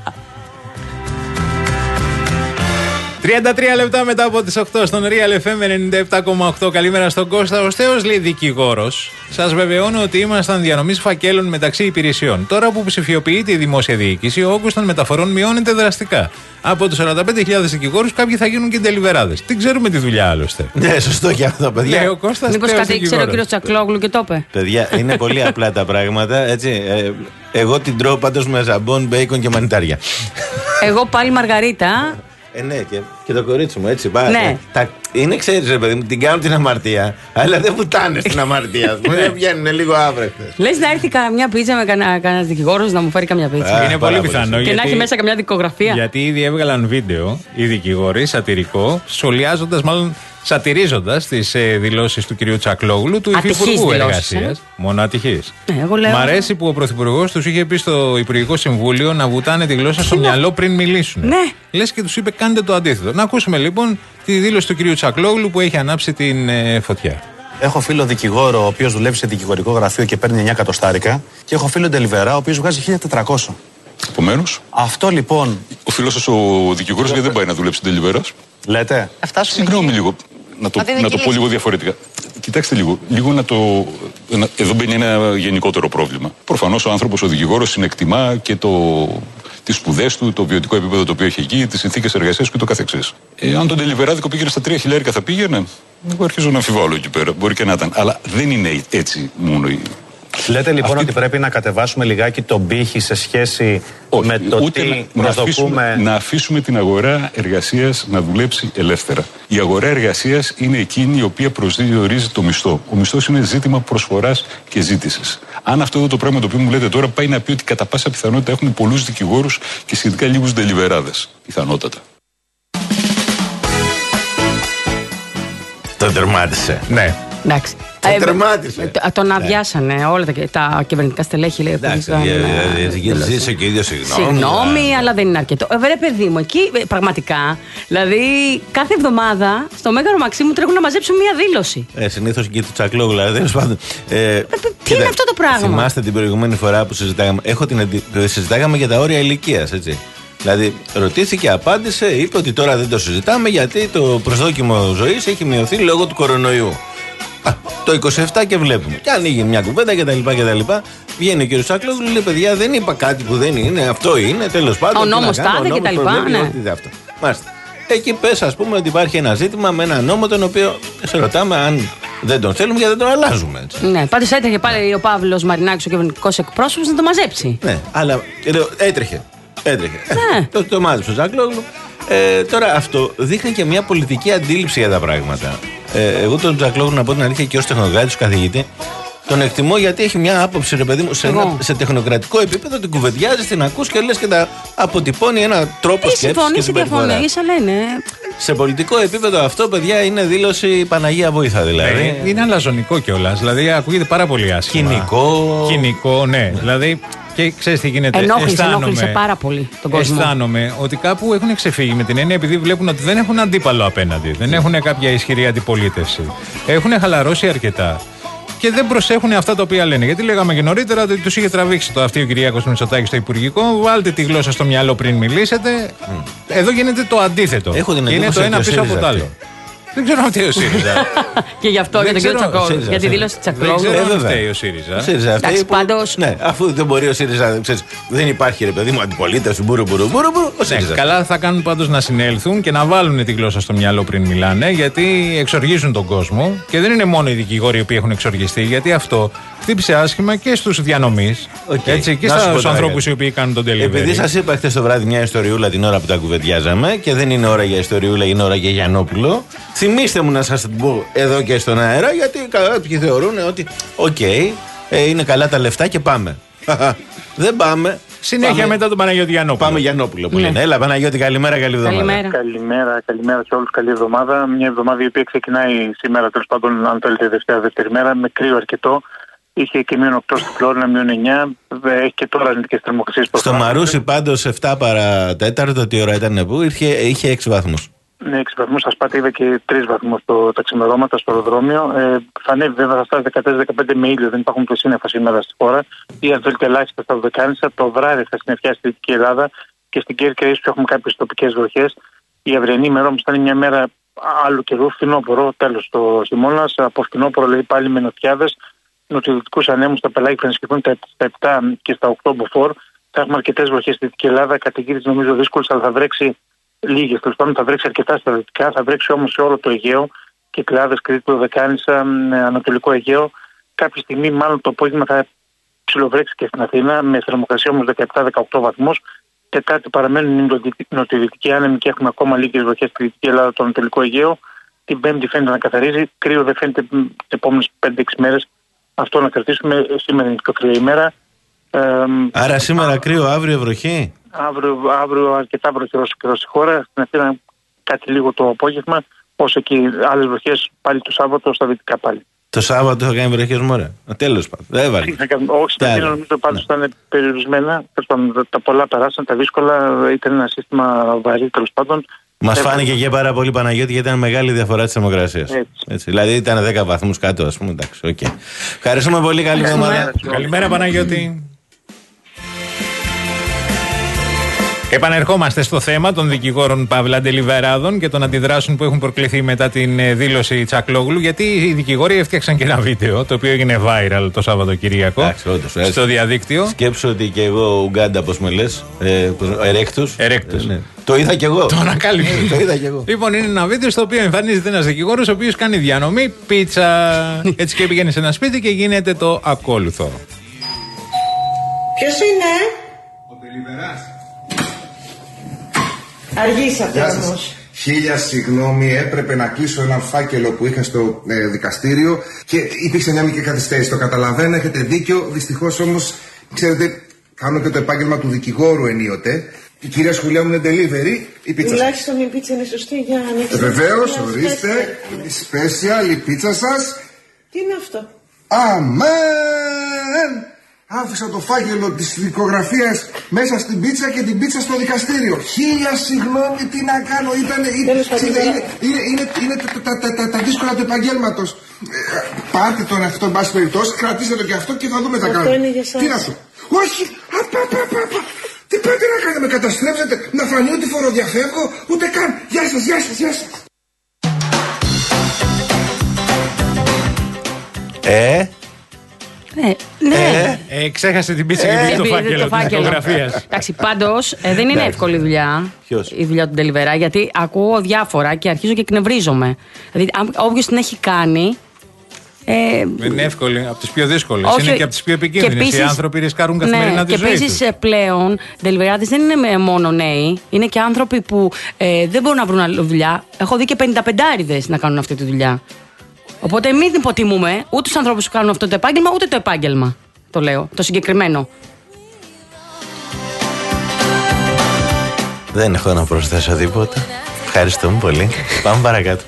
τριάντα τρία λεπτά μετά από τις οκτώ στον Real εφ εμ ενενήντα επτά κόμμα οκτώ. Καλημέρα στον Κώστα. Ο Στέος λέει δικηγόρος. Σας βεβαιώνω ότι ήμασταν διανομής φακέλων μεταξύ υπηρεσιών. Τώρα που ψηφιοποιείται η δημόσια διοίκηση, ο όγκος των μεταφορών μειώνεται δραστικά. Από τους σαράντα πέντε χιλιάδες δικηγόρους, κάποιοι θα γίνουν και ντελιβεράδες. Τι ξέρουμε τη δουλειά άλλωστε. Ναι, σωστό και αυτό, παιδιά. Ναι, ο Κώστας. Μήπως κάτι ήξερε ο κύριος Τσακλόγλου και το είπε. Παιδιά, είναι πολύ απλά τα πράγματα. Έτσι. Ε, εγώ την τρώω πάντως με ζαμπόν, μπέικον και μανιτάρια. Εγώ πάλι μαργαρίτα. Ε, ναι, και, και το κορίτσι μου έτσι πάει. Ναι. Τα, είναι, ξέρεις, ρε παιδί μου, την κάνουν την αμαρτία, αλλά δεν βουτάνε στην αμαρτία. Δεν βγαίνουν λίγο άβρεχτες. Λες να έρθει καμιά πίτσα με κανένα κανένας δικηγόρος να μου φέρει καμιά πίτσα. Είναι πολύ πιθανό. Και γιατί, να έχει μέσα καμιά δικογραφία. Γιατί ήδη έβγαλαν βίντεο οι δικηγόροι, σατυρικό, σχολιάζοντας, μάλλον σατυρίζοντας τις ε, δηλώσεις του κυρίου Τσακλόγλου, του Υφυπουργού Εργασίας. Ε? Μόνο ατυχής. Ναι, Μ' αρέσει που ο Πρωθυπουργός τους είχε πει στο Υπουργικό Συμβούλιο να βουτάνε τη γλώσσα στο μυαλό πριν μιλήσουν. Ναι. Λες και τους είπε κάντε το αντίθετο. Να ακούσουμε λοιπόν τη δήλωση του κυρίου Τσακλόγλου που έχει ανάψει την ε, φωτιά. Έχω φίλο δικηγόρο ο οποίος δουλεύει σε δικηγορικό γραφείο και παίρνει εννιά εκατοστάρικα. Και έχω φίλο ντελιβερά ο οποίος βγάζει χίλια τετρακόσια. Επομένως, αυτό λοιπόν. Ο φίλος σας ο δικηγόρος γιατί δεν πάει να δουλέψει ντελιβεράς. Λέτε. Συγγνώμη λίγο. Να το, να το πω λίγο διαφορετικά. Κοιτάξτε λίγο, λίγο να το. Να, εδώ μπαίνει ένα γενικότερο πρόβλημα. Προφανώς ο άνθρωπος, ο δικηγόρος, συνεκτιμά και το, τις σπουδές του, το βιωτικό επίπεδο το οποίο έχει εκεί, τις συνθήκες εργασίας και το καθεξής. Ε, αν τον τελιβεράδικο πήγαινε στα τρία χιλιάρικα θα πήγαινε. Εγώ αρχίζω να αμφιβάλλω εκεί πέρα. Μπορεί και να ήταν. Αλλά δεν είναι έτσι μόνο η. Λέτε λοιπόν Αυτή... ότι πρέπει να κατεβάσουμε λιγάκι τον πύχη σε σχέση Όχι, με το ούτε τι να, να, αφήσουμε, πούμε... να αφήσουμε την αγορά εργασίας να δουλέψει ελεύθερα. Η αγορά εργασίας είναι εκείνη η οποία προσδιορίζει το μισθό. Ο μισθός είναι ζήτημα προσφοράς και ζήτησης. Αν αυτό εδώ το πράγμα το οποίο μου λέτε τώρα πάει να πει ότι κατά πάσα πιθανότητα έχουν πολλούς δικηγόρους και σχετικά λίγους ντελιβεράδες. Πιθανότατα. Το τερμάτισε. Ναι. Εντάξει. Το τερμάτισε. Ε, τον αδειάσανε όλα τα, τα κυβερνητικά στελέχη. Λέει, Εντάξει, ζήσε και ίδιο συγγνώμη. Συγγνώμη, αλλά δεν είναι αρκετό. Ε, βρε παιδί μου, εκεί πραγματικά, δηλαδή κάθε εβδομάδα στο Μέγαρο Μαξίμου τρέχουν να μαζέψουν μία δήλωση. Ε, συνήθως και του Τσακλόγλου, δηλαδή τέλος πάντων. Ε, τι είναι αυτό το πράγμα. Θυμάστε την προηγούμενη φορά που συζητάγαμε. Έχω την, συζητάγαμε για τα όρια ηλικίας, έτσι. Δηλαδή, ρωτήθηκε, απάντησε, είπε ότι τώρα δεν το συζητάμε γιατί το προσδόκιμο ζωής έχει μειωθεί λόγω του κορονοϊού. Α, το είκοσι επτά και βλέπουμε. Και ανοίγει μια κουβέντα κτλ. κτλ. Βγαίνει ο κ. Τσακλόγλου, λέει: παιδιά, δεν είπα κάτι που δεν είναι. Αυτό είναι, τέλος πάντων. Ο νόμος τάδε κτλ. Ναι. Μάλιστα. Εκεί πες, ας πούμε, ότι υπάρχει ένα ζήτημα με ένα νόμο τον οποίο σε ρωτάμε αν δεν τον θέλουμε γιατί δεν τον αλλάζουμε. Έτσι. Ναι, πάντως έτρεχε πάλι ο Παύλος Μαρινάκης, ο κυβερνητικός εκπρόσωπος, να το μαζέψει. Ναι, αλλά έτρεχε. Έτρεχε. Ναι. το, το μάζεψε ο Τσακλόγλου. Ε, τώρα αυτό δείχνει και μια πολιτική αντίληψη για τα πράγματα. Ε, εγώ τον Τσακλόγλου, να πω την αλήθεια, και ως τεχνοκράτης καθηγητή, τον εκτιμώ γιατί έχει μια άποψη, ρε παιδί μου, σε, ένα, σε τεχνοκρατικό επίπεδο την κουβεντιάζει, την ακούς και λες και τα αποτυπώνει ένα τρόπο σκέψης. Συμφωνείς ή διαφωνείς, αλλά είναι. Σε πολιτικό επίπεδο αυτό, παιδιά, είναι δήλωση Παναγία Βόηθα δηλαδή. Ε, είναι αλαζονικό κιόλας. Δηλαδή ακούγεται πάρα πολύ άσχημα. Κοινικό. Κοινικό, ναι. ναι. Δηλαδή. Και ξέρεις τι γίνεται. Ενόχλησε, ενόχλησε πάρα πολύ τον κόσμο. Αισθάνομαι ότι κάπου έχουν ξεφύγει με την έννοια επειδή βλέπουν ότι δεν έχουν αντίπαλο απέναντι. Δεν έχουν κάποια ισχυρή αντιπολίτευση. Έχουν χαλαρώσει αρκετά. Και δεν προσέχουν αυτά τα οποία λένε. Γιατί λέγαμε και νωρίτερα ότι τους είχε τραβήξει το αυτή ο Κυριάκος Μητσοτάκης στο Υπουργικό. Βάλτε τη γλώσσα στο μυαλό πριν μιλήσετε. Mm. Εδώ γίνεται το αντίθετο. Είναι το ένα πίσω από το άλλο. Δεν ξέρω αν φταίει ο ΣΥΡΙΖΑ. Και γι' αυτό, για τον κύριο Τσακλόγλου. Για τη δήλωση του Τσακλόγλου. Δεν ξέρω αν φταίει ο ΣΥΡΙΖΑ. Εντάξει, πάντως. Ναι, αφού δεν μπορεί ο ΣΥΡΙΖΑ, δεν υπάρχει, ρε παιδί μου, αντιπολίτευση, μπουρου, μπουρου, μπουρου, μπουρου, ο ΣΥΡΙΖΑ. Καλά θα κάνουν πάντως να συνέλθουν και να βάλουν τη γλώσσα στο μυαλό πριν μιλάνε, γιατί εξοργίζουν τον κόσμο. Και δεν είναι μόνο οι δικηγόροι οι οποίοι έχουν εξοργιστεί, γιατί αυτό χτύπησε άσχημα και στους διανομείς. Έτσι, και στους ανθρώπους οι οποίοι κάνουν τον delivery. Επειδή σας είπα χθες το βράδυ μια ιστοριούλα την ώρα που τα κουβεντιάζαμε και δεν είναι ώρα για ιστοριούλα, είναι ώρα για Γιαννόπουλο. Θυμήστε μου να σας την πω εδώ και στον αέρα, γιατί κάποιοι θεωρούν ότι οκ, okay, ε, είναι καλά τα λεφτά και πάμε. Δεν πάμε. Συνέχεια πάμε, μετά τον Παναγιώτη Γιαννόπουλο. Πάμε Γιαννόπουλο που λένε. Έλα, Παναγιώτη, καλημέρα, καλή εβδομάδα. Καλημέρα, καλημέρα, καλημέρα σε όλους. Καλή εβδομάδα. Μια εβδομάδα η οποία ξεκινάει σήμερα, τέλος πάντων, αν θέλετε, Δευτέρα, δεύτερη μέρα, με κρύο αρκετό. Είχε και μείον οκτώ στην Φλόρινα, μείον εννιά. Έχει και τώρα αρνητικές θερμοκρασίες. Στο Μαρούσι πάντως επτά παρά τέταρτο, τι ώρα ήταν που είχε, είχε έξι βαθμούς. Ναι, έξι βαθμούς. Στα Σπάτη είδα και τρεις βαθμούς τα ξημερώματα στο αεροδρόμιο. Ε, θα ανέβει βέβαια, θα φτάσει δεκατέσσερα δεκαπέντε με ήλιο, δεν υπάρχουν πλησύννεφα σήμερα στη χώρα. Ή αν θέλετε ελάχιστα στα Δωδεκάνησα. Το βράδυ θα συννεφιάσει στη Δυτική Ελλάδα και στην Κέρκυρα ίσως έχουμε κάποιες τοπικές βροχές. Η αυριανή ημέρα όμως θα είναι μια μέρα άλλου καιρού, φθινόπωρο, τέλος το χειμώνα. Από φθινόπωρο δηλαδή πάλι με νοτιάδες. Νοτιοδυτικούς ανέμους, τα πελάγια θα ενισχυθούν στα επτά και στα οκτώ μποφόρ. Θα έχουμε αρκετές βροχές στη Δυτική Ελλάδα. Κατηγοίες νομίζω δύσκολες, αλλά θα βρέξει λίγες. Τέλος πάντων, θα βρέξει αρκετά στα δυτικά, θα βρέξει όμως σε όλο το Αιγαίο. Κυκλάδες, Κρήτη, Δωδεκάνησα, Ανατολικό Αιγαίο. Κάποια στιγμή, μάλλον το απόγευμα, θα ψιλοβρέξει και στην Αθήνα, με θερμοκρασία όμως δεκαεπτά δεκαοκτώ βαθμούς. Τετάρτη παραμένουν οι νοτιοδυτικοί άνεμοι και έχουμε ακόμα λίγες βροχές στη Δυτική Ελλάδα, το Ανατολικό Αιγαίο. Την Πέμπτη φαίνεται να καθαρίζει. Κρύο δεν φαίνεται τις επόμενες πέντε έξι μέρες. Αυτό να κρατήσουμε. Σήμερα είναι πιο κρύα ημέρα. Ε, Άρα σήμερα κρύο, αύριο βροχή. Αύριο, αύριο αρκετά βροχερός καιρός στη χώρα. Στην Αθήνα κάτι λίγο το απόγευμα. Όσο και άλλες βροχές πάλι το Σάββατο στα δυτικά πάλι. Το Σάββατο θα κάνει βροχές μωρέ. Τέλος πάντων. Δεν έβαλε. Όχι, στην Αθήνα νομίζω πάντως θα είναι περιορισμένα. Τα πολλά περάσαν, τα δύσκολα. Ήταν ένα σύστημα βαρύ τέλος πάντων. Μας φάνηκε και πάρα πολύ, Παναγιώτη, γιατί ήταν μεγάλη διαφορά της θερμοκρασίας. Δηλαδή ήταν δέκα βαθμούς κάτω, ας πούμε. Εντάξει, okay. Ευχαριστούμε πολύ. Καλή εβδομάδα. Καλημέρα, Παναγιώτη. Επανερχόμαστε στο θέμα των δικηγόρων Παύλα Ντελιβεράδων και των αντιδράσεων που έχουν προκληθεί μετά την δήλωση Τσακλόγλου. Γιατί οι δικηγόροι έφτιαξαν και ένα βίντεο το οποίο έγινε viral το Σαββατοκυριακό Άξι, όντως, στο έτσι. διαδίκτυο. Σκέψω ότι και εγώ Ουγκάντα, πώς με λες, ε, ερέκτους. Ερέκτους. Ε, ναι. Το είδα κι εγώ. Το ανακάλυψε. Το είδα κι εγώ. Λοιπόν, είναι ένα βίντεο στο οποίο εμφανίζεται ένας δικηγόρος ο οποίος κάνει διανομή πίτσα. Έτσι και πηγαίνει σε ένα σπίτι και γίνεται το ακόλουθο. Ποιος είναι? Ο Ντελιβεράς. Αργήσατε όμως. Χίλια συγγνώμη, έπρεπε να κλείσω έναν φάκελο που είχα στο ε, δικαστήριο και υπήρξε μια μικρή καθυστέρηση. Το καταλαβαίνω, έχετε δίκιο. Δυστυχώς όμως, ξέρετε, κάνω και το επάγγελμα του δικηγόρου ενίοτε. Η κυρία σχολεία μου είναι delivery. Η πίτσα. Τουλάχιστον η πίτσα είναι σωστή για να ανοίξετε. Βεβαίως, ορίστε. Η special, η πίτσα σας. Τι είναι αυτό? Αμέν! Άφησα το φάκελο της δικογραφίας μέσα στην πίτσα και την πίτσα στο δικαστήριο. Χίλια συγγνώμη, τι να κάνω, ήταν, είναι, είναι, είναι, είναι, είναι τα, τα, τα, τα, τα δύσκολα του επαγγέλματος. Ε, πάρτε τον αυτό, εν πάση περιπτώσει, κρατήστε το και αυτό και θα δούμε τα κάνουμε. Αυτό είναι για σας. Τι να σου. Όχι, απα, απα, απα, απα. Τι πρέπει να κάνετε, με καταστρέψετε, να φανεί ότι φοροδιαφεύγω, ούτε καν. Γεια σας, γεια σας, γεια σας. Ε... Ναι, ναι. Ε, ε, ξέχασε την πίτσα και πήγε το φάκελο της δικογραφίας. Εντάξει, πάντως ε, δεν είναι εύκολη δουλειά. Ποιος? Η δουλειά του Ντελιβερά, γιατί ακούω διάφορα και αρχίζω και εκνευρίζομαι. Δηλαδή, όποιος την έχει κάνει. Ε, είναι εύκολη, από τις πιο δύσκολες. Είναι και από τις πιο επικίνδυνες. Οι άνθρωποι ρισκάρουν καθημερινά τη ζωή τους. Και επίσης πλέον, Ντελιβεράδες δεν είναι μόνο νέοι. Είναι και άνθρωποι που ε, δεν μπορούν να βρουν άλλη δουλειά. Έχω δει και πενηνταπεντάριδες να κάνουν αυτή τη δουλειά. Οπότε μην υποτιμούμε ούτε τους ανθρώπους που κάνουν αυτό το επάγγελμα, ούτε το επάγγελμα. Το λέω, το συγκεκριμένο. Δεν έχω να προσθέσω τίποτα. Ευχαριστούμε πολύ. Πάμε παρακάτω.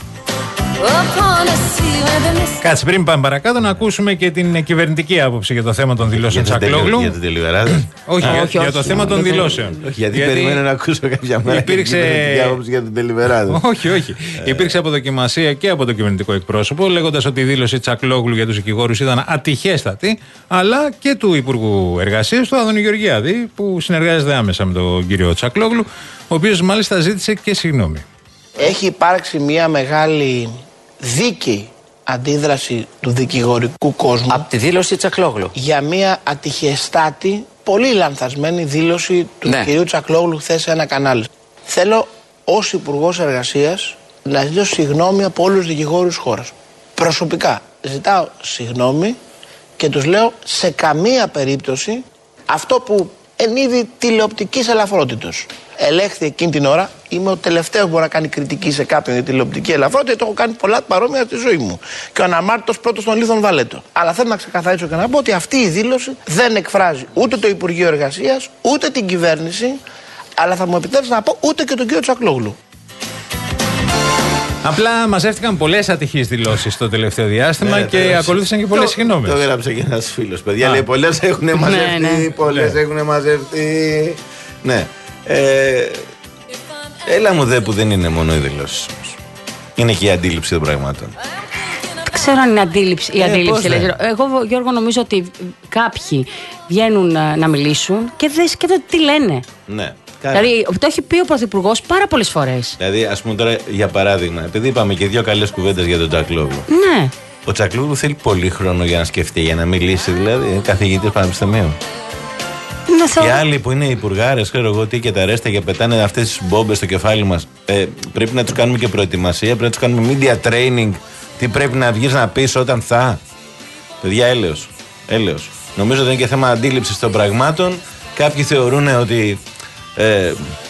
Κάτσε, πριν πάμε παρακάτω, να ακούσουμε και την κυβερνητική άποψη για το θέμα των δηλώσεων Τσακλόγλου. Για την Ντελιβεράδες. Όχι, για, για το θέμα των δηλώσεων. Όχι, γιατί, γιατί περιμένω να ακούσω κάποια μέρα υπήρξε... την κυβερνητική άποψη για την Ντελιβεράδες. Όχι, όχι. Υπήρξε αποδοκιμασία και από το κυβερνητικό εκπρόσωπο, λέγοντας ότι η δήλωση Τσακλόγλου για τους δικηγόρους ήταν ατυχέστατη, αλλά και του Υπουργού Εργασίας, του Άδωνη Γεωργιάδη, που συνεργάζεται άμεσα με τον κύριο Τσακλόγλου, ο οποίος μάλιστα ζήτησε και συγγνώμη. Έχει υπάρξει μια μεγάλη δίκαιη αντίδραση του δικηγορικού κόσμου από τη δήλωση Τσακλόγλου για μια ατυχεστάτη, πολύ λανθασμένη δήλωση του ναι. κυρίου Τσακλόγλου χθες σε ένα κανάλι. Θέλω ως Υπουργός Εργασίας να ζητήσω συγγνώμη από όλους τους δικηγόρους χώρας. Προσωπικά ζητάω συγγνώμη και τους λέω σε καμία περίπτωση αυτό που εν είδη τηλεοπτικής ελαφρότητος Ελέγχθη εκείνη την ώρα. Είμαι ο τελευταίος που μπορεί να κάνει κριτική σε κάποιον για τηλεοπτική ελαφρότητα, γιατί το έχω κάνει πολλά παρόμοια στη ζωή μου. Και ο αναμάρτητος πρώτος των Λίθων Βαλέτο. Αλλά θέλω να ξεκαθαρίσω και να πω ότι αυτή η δήλωση δεν εκφράζει ούτε το Υπουργείο Εργασίας, ούτε την κυβέρνηση, αλλά θα μου επιτρέψει να πω ούτε και τον κύριο Τσακλόγλου. Απλά μαζεύτηκαν πολλές ατυχείς δηλώσεις το τελευταίο διάστημα ναι, και ναι, ακολούθησαν και πολλές συγγνώμες. Το έγραψε και ένας φίλος, παιδιά. Λέει πολλές έχουν μαζευτεί, ναι, ναι. πολλές ναι. έχουν μαζευτεί. Ναι. Ε, έλα μου δε που δεν είναι μόνο οι δηλώσεις. Είναι και η αντίληψη των πραγμάτων. Δεν ξέρω αν είναι αντίληψη, η ε, αντίληψη. Ναι. Εγώ, Γιώργο, νομίζω ότι κάποιοι βγαίνουν να μιλήσουν και δεν σκέφτονται τι λένε. Ναι. Δηλαδή, το έχει πει ο Πρωθυπουργός πάρα πολλές φορές. Δηλαδή, ας πούμε τώρα, για παράδειγμα, επειδή είπαμε και δύο καλές κουβέντες για τον Τσακλόγλου. Ναι. Ο Τσακλόγλου θέλει πολύ χρόνο για να σκεφτεί, για να μιλήσει, δηλαδή. Είναι καθηγητής πανεπιστημίου. Ναι, οι άλλοι που είναι υπουργάρες, ξέρω εγώ τι και τα ρέστα και πετάνε αυτές τις μπόμπες στο κεφάλι μας. Ε, πρέπει να τους κάνουμε και προετοιμασία, πρέπει να τους κάνουμε media training. Τι πρέπει να βγεις να πεις όταν θα. Παιδιά, έλεος. Έλεος. Νομίζω ότι είναι και θέμα αντίληψης των πραγμάτων. Κάποιοι θεωρούν ότι. Ε,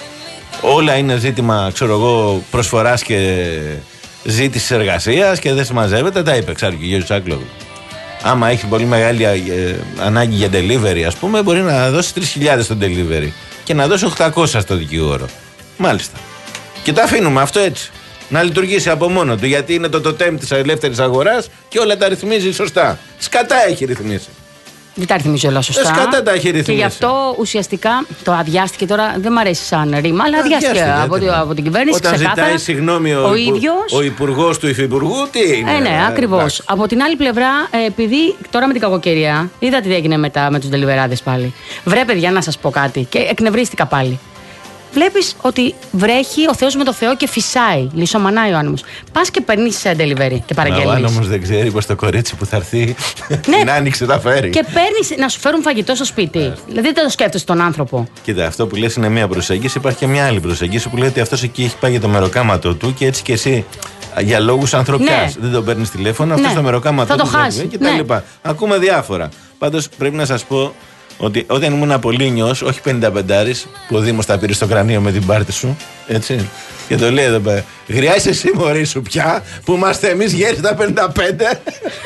όλα είναι ζήτημα, ξέρω εγώ, προσφοράς και ζήτησης εργασίας και δεν συμμαζεύεται. Τα είπε εξάλλου και ο Γιώργος Τσακλόγλου. Άμα έχει πολύ μεγάλη ε, ανάγκη για delivery, ας πούμε, μπορεί να δώσει τρεις χιλιάδες στο delivery και να δώσει οκτακόσια στο δικηγόρο. Μάλιστα. Και τα αφήνουμε αυτό έτσι. Να λειτουργήσει από μόνο του, γιατί είναι το τοτέμ της ελεύθερης αγοράς και όλα τα ρυθμίζει σωστά. Σκατά έχει ρυθμίσει. Δεν τα ρυθμίζει όλα σωστά. Σκατά τα έχει ρυθμίσει. Και γι' αυτό ουσιαστικά το αδειάστηκε τώρα, δεν μ' αρέσει σαν ρήμα, αλλά αδειάστηκε από, από την κυβέρνηση. Όταν ξεκάθαρα, ζητάει συγγνώμη ο, ο ίδιος. Ο υπουργός του υφυπουργού, τι είναι. Ε, ναι, ακριβώς. Από την άλλη πλευρά, επειδή τώρα με την κακοκαιρία, είδα τι έγινε μετά με τους ντελιβεράδες πάλι. Βρε, παιδιά, να σας πω κάτι. Και εκνευρίστηκα πάλι. Βλέπεις ότι βρέχει ο Θεός με το Θεό και φυσάει. Λυσομανάει ο άνεμος. Πας και παίρνεις σε delivery και παραγγέλνεις. Ο άνεμος δεν ξέρει πως το κορίτσι που θα έρθει ναι. την άνοιξη θα φέρει. Και παίρνεις να σου φέρουν φαγητό στο σπίτι. Yeah. Δηλαδή δεν το σκέφτεσαι τον άνθρωπο. Κοίτα, αυτό που λες είναι μία προσέγγιση. Υπάρχει και μια άλλη προσέγγιση που λέει ότι αυτός εκεί έχει πάει για το μεροκάματο του και έτσι και εσύ. Για λόγους ανθρωπιάς. Ναι. Δεν τον παίρνεις τηλέφωνο, αυτό ναι. στο μεροκάματο του και τα λοιπά. Ακούμε διάφορα. Πάντως πρέπει να σας πω. Ότι όταν ήμουν απολύνιος, όχι πενηνταπεντάρης, που ο Δήμος τα πήρε στο κρανίο με την πάρτη σου, έτσι. Και το λέει εδώ πέρα, γριάζεις εσύ μωρή σου πια, που είμαστε εμείς γέροι στα πενήντα πέντε.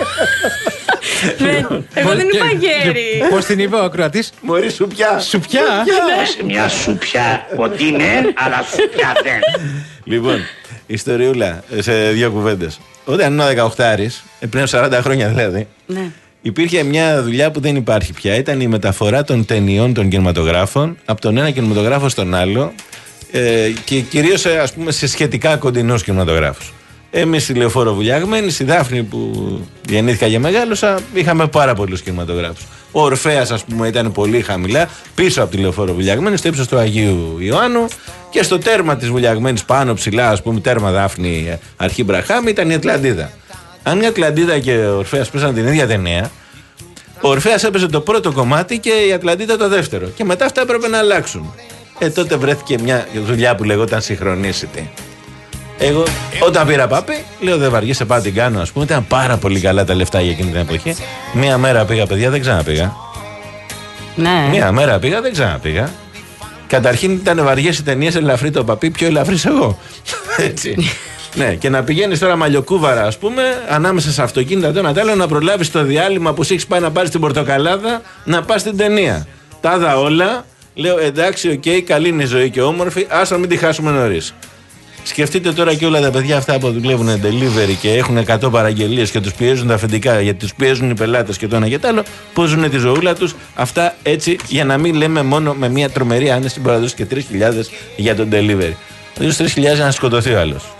Εγώ δεν είπα γέρι. Πώς την είπε ο ακροατής? Μωρή σου πια. Σου πια. Μια σου πια, ότι ναι, αλλά σου πια δεν. Λοιπόν, ιστοριούλα σε δύο κουβέντες. Όταν ήμουν δεκαοκτάρης, πριν σαράντα χρόνια δηλαδή. Ναι. Υπήρχε μια δουλειά που δεν υπάρχει πια. Ήταν η μεταφορά των ταινιών των κινηματογράφων από τον ένα κινηματογράφο στον άλλο ε, και κυρίως ας πούμε σε σχετικά κοντινούς κινηματογράφους. Εμείς οι λεωφοροβουλιαγμένοι, στη Δάφνη που γεννήθηκα και μεγάλωσα, είχαμε πάρα πολλούς κινηματογράφους. Ο Ορφέας, ας πούμε, ήταν πολύ χαμηλά, πίσω από τη λεωφοροβουλιαγμένη, στο ύψος του Αγίου Ιωάννου, και στο τέρμα της βουλιαγμένης πάνω ψηλά, ας πούμε, τέρμα Δάφνη, αρχή Μπραχάμι, ήταν η Ατλαντίδα. Αν η Ατλαντίδα και ο Ορφέας παίζαν την ίδια ταινία, ο Ορφέας έπαιζε το πρώτο κομμάτι και η Ατλαντίδα το δεύτερο. Και μετά αυτά έπρεπε να αλλάξουν. Ε, τότε βρέθηκε μια δουλειά που λεγόταν συγχρονίσιτη. Εγώ, όταν πήρα πάπη, λέω δεν βαριέσαι, πάω την κάνω, ας πούμε. Ήταν πάρα πολύ καλά τα λεφτά για εκείνη την εποχή. Μία μέρα πήγα, παιδιά, δεν ξαναπήγα. Ναι. Μία μέρα πήγα, δεν ξαναπήγα. Καταρχήν ήταν βαριές οι ταινίες, ελαφρύ το παπί, πιο ελαφρύς εγώ. Έτσι. Ναι, και να πηγαίνεις τώρα μαλλιοκούβαρα, ας πούμε, ανάμεσα σε αυτοκίνητα το ένα τ' άλλο, να προλάβεις το διάλειμμα που σου έχεις πάει να πάρεις την πορτοκαλάδα, να πας στην ταινία. Τα είδα όλα, λέω εντάξει, οκ, okay, καλή είναι η ζωή και όμορφη, ας να μην τη χάσουμε νωρίς. Σκεφτείτε τώρα και όλα τα παιδιά αυτά που δουλεύουν delivery και έχουν εκατό παραγγελίες και τους πιέζουν τα αφεντικά, γιατί τους πιέζουν οι πελάτες και το ένα και το άλλο, πώς ζουν τη ζωούλα τους. Αυτά έτσι, για να μην λέμε μόνο με μια τρομερή άνεση μπορεί να δώσει και τρεις χιλιάδες για τον delivery. Δηλαδή τρεις χιλιάδες να σκοτωθεί ο άλλος.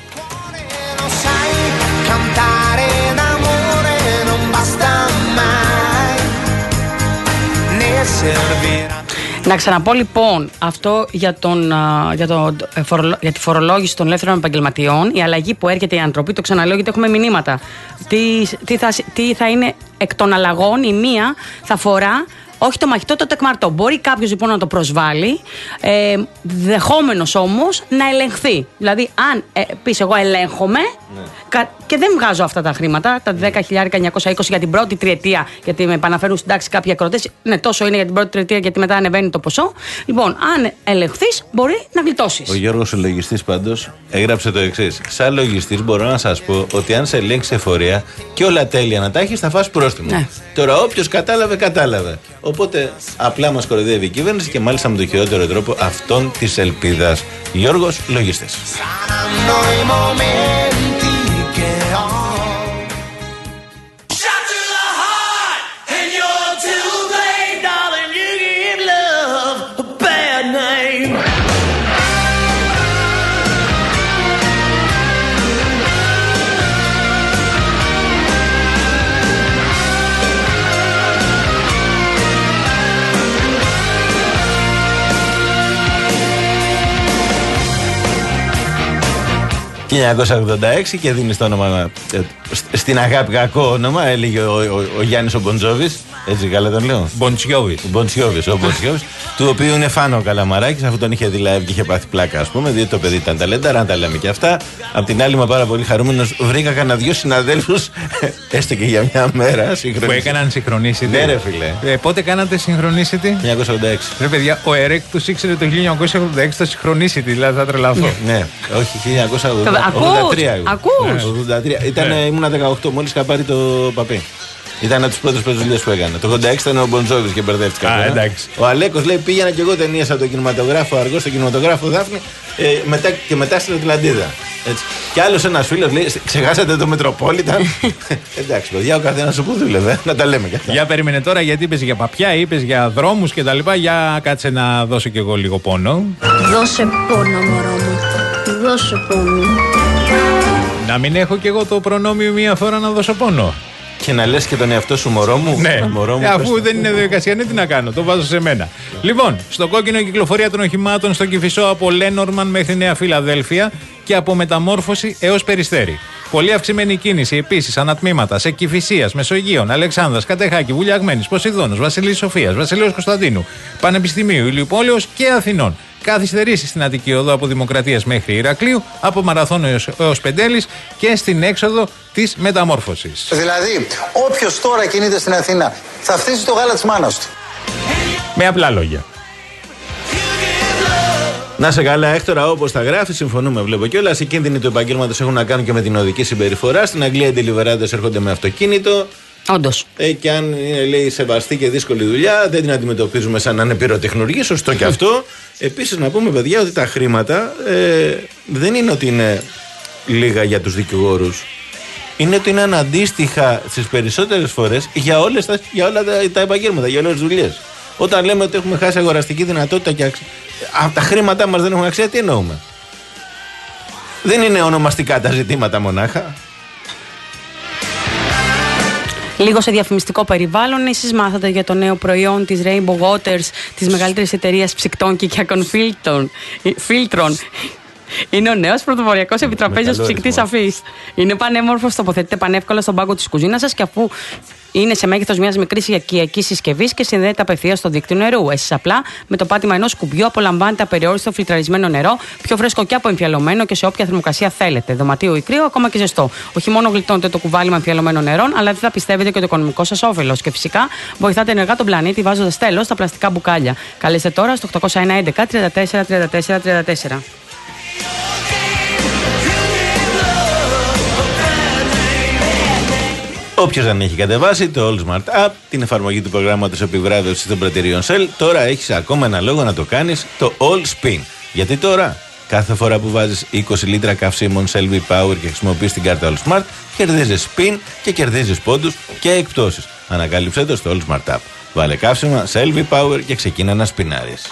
Να ξαναπώ λοιπόν αυτό για, τον, για, το, για τη φορολόγηση των ελεύθερων επαγγελματιών. Η αλλαγή που έρχεται η ανθρωπή, το ξαναλέω γιατί έχουμε μηνύματα. Τι, τι, θα, τι θα είναι εκ των αλλαγών, η μία θα αφορά Όχι το μαχητό, το τεκμαρτό. Μπορεί κάποιος λοιπόν να το προσβάλλει, ε, δεχόμενος όμως να ελεγχθεί. Δηλαδή, αν ε, πεις εγώ ελέγχομαι ναι. κα, και δεν βγάζω αυτά τα χρήματα, τα δέκα χιλιάδες εννιακόσια είκοσι για την πρώτη τριετία, γιατί με επαναφέρουν στην τάξη κάποιοι ακροτές. Ναι, τόσο είναι για την πρώτη τριετία, γιατί μετά ανεβαίνει το ποσό. Λοιπόν, αν ελεγχθείς, μπορεί να γλιτώσεις. Ο Γιώργος ο λογιστής πάντως έγραψε το εξής. Σαν λογιστής μπορώ να σας πω ότι αν σε ελέγξει εφορία και όλα τέλεια να τα έχεις, θα φας πρόστιμο. Ναι. Τώρα, όποιος κατάλαβε, κατάλαβε. Οπότε, απλά μας κοροϊδεύει η κυβέρνηση και μάλιστα με τον χειρότερο τρόπο αυτόν της ελπίδας. Γιώργος, λογιστής. χίλια εννιακόσια ογδόντα έξι και δίνει το όνομα ε, στην αγάπη κακό όνομα, έλεγε ο, ο, ο Γιάννης ο Μποντζόβης. Έτσι καλά τον λέω. Μποντσιόβης. Μποντσιόβης, ο Μποντσιόβης. Του οποίου είναι φάνο ο Καλαμαράκης, αφού τον είχε δει live και είχε πάθει πλάκα, ας πούμε, διότι το παιδί ήταν ταλέντα, αν τα λέμε και αυτά. Απ' την άλλη, είμαι πάρα πολύ χαρούμενος. Βρήκα κανένα δυο συναδέλφους, έστω και για μια μέρα, που έκαναν συγχρονίσιτη. Ναι, ρε φίλε. Ε, πότε κάνατε συγχρονίσιτη? χίλια εννιακόσια ογδόντα έξι. Ρε παιδιά, ο Ερέκ τους ήξερε το χίλια εννιακόσια ογδόντα έξι το συγχρονίσιτη, δηλαδή θα τρελαθώ. Ναι, όχι χίλια εννιακόσια ογδόντα τρία. Ακούς. Ήμουνα δεκαοκτώ, μόλις είχα πάρει το παπί. Ήταν από τους πρώτους πεζουλιές που έκανα. Το ογδόντα έξι ήταν ο Μποντζόβης και μπερδεύτηκα. Α, εντάξει. Ο Αλέκος λέει: πήγαινα και εγώ ταινίες από το κινηματογράφο Αργό στο κινηματογράφο Δάφνη ε, μετά, και μετά στην Ατλαντίδα. Έτσι. Και άλλος ένας φίλος λέει: ξεχάσατε το Μετροπόλιταν. Εντάξει, παιδιά, ο καθένας όπου δούλευε. Να τα λέμε κι αυτά. Για περίμενε τώρα, γιατί είπες για παπιά, είπες για δρόμους κτλ. Για κάτσε να δώσω κι εγώ λίγο πόνο. Δώσε πόνο, μωρό μου. Δώσε πόνο. Να μην έχω κι εγώ το προνόμιο μία φορά να δώσω πόνο. Και να λες και τον εαυτό σου μωρό μου. Ναι, μωρό μου, αφού πες... δεν είναι διαδικασία, ναι, τι να κάνω, το βάζω σε μένα. Λοιπόν, στο κόκκινο η κυκλοφορία των οχημάτων στο Κηφισό από Λένορμαν μέχρι Νέα Φιλαδέλφια και από Μεταμόρφωση έως Περιστέρι. Πολύ αυξημένη κίνηση επίσης ανατμήματα σε Κηφισίας, Μεσογείων, Αλεξάνδρας, Κατεχάκη, Βουλιαγμένης, Ποσειδώνος, Βασιλής Σοφίας, Βασιλέως Κωνσταντίνου, Πανεπιστημίου, Ηλιουπόλεως και Αθηνών. Καθυστερήσεις στην Αττική Οδό από Δημοκρατίας μέχρι Ηρακλείου, από Μαραθώνο έως Πεντέλης και στην έξοδο της Μεταμόρφωσης. Δηλαδή, όποιος τώρα κινείται στην Αθήνα θα φτύσει το γάλα της μάνας του. Με απλά λόγια. Να σε καλά, Έκτορα, όπως τα γράφει, συμφωνούμε, βλέπω κιόλας. Οι κίνδυνοι του επαγγέλματος έχουν να κάνουν και με την οδική συμπεριφορά. Στην Αγγλία οι ντελιβεράντες έρχονται με αυτοκίνητο. Όντως. Ε, και αν είναι, λέει, σεβαστή και δύσκολη δουλειά, δεν την αντιμετωπίζουμε σαν να είναι πυροτεχνουργή. Σωστό και αυτό. Επίσης, να πούμε, παιδιά, ότι τα χρήματα ε, δεν είναι ότι είναι λίγα για τους δικηγόρους. Είναι ότι είναι αναντίστοιχα στις περισσότερες φορές για, όλες τα, για όλα τα, τα επαγγέλματα, για όλες τις δουλειές. Όταν λέμε ότι έχουμε χάσει αγοραστική δυνατότητα και αξ... Α, τα χρήματά μας δεν έχουν αξία, τι εννοούμε? Δεν είναι ονομαστικά τα ζητήματα μονάχα. Λίγο σε διαφημιστικό περιβάλλον, εσείς μάθατε για το νέο προϊόν της Rainbow Waters, της μεγαλύτερης εταιρείας ψυκτών και οικιακών φίλτρων. Είναι ο νέος πρωτοποριακός επιτραπέζιος ψυκτής αφής. Είναι πανέμορφος, τοποθετείται πανεύκολα στον πάγκο της κουζίνας σας και αφού είναι σε μέγεθος μιας μικρής οικιακής συσκευής και συνδέεται απευθείας στο δίκτυο νερού. Εσείς απλά με το πάτημα ενός κουμπιού απολαμβάνετε απεριόριστο φιλτραρισμένο νερό, πιο φρέσκο και αποεμφιαλωμένο και σε όποια θερμοκρασία θέλετε. Δωματίο ή κρύο, ακόμα και ζεστό. Όχι μόνο γλιτώνετε το κουβάλι με εμφιαλωμένο νερό, αλλά δεν θα πιστεύετε και το οικονομικό σας όφελος. Και φυσικά βοηθάτε ενεργά τον πλανήτη βάζοντας τέλος στα πλαστικά μπουκάλια. Καλέστε τώρα στο οκτώ ένα ένα τριάντα τέσσερα τριάντα τέσσερα τριάντα τέσσερα. Όποιος δεν έχει κατεβάσει το All Smart App, την εφαρμογή του προγράμματος επιβράβευσης των πρατηρίων Shell, τώρα έχεις ακόμα ένα λόγο να το κάνεις, το All Spin. Γιατί τώρα, κάθε φορά που βάζεις είκοσι λίτρα καυσίμων Shell V-Power και χρησιμοποιείς την κάρτα All Smart, κερδίζεις spin και κερδίζεις πόντους και εκπτώσεις. Ανακάλυψε το στο All Smart App. Βάλε καύσιμα Shell V-Power και ξεκίνα να σπινάρεις.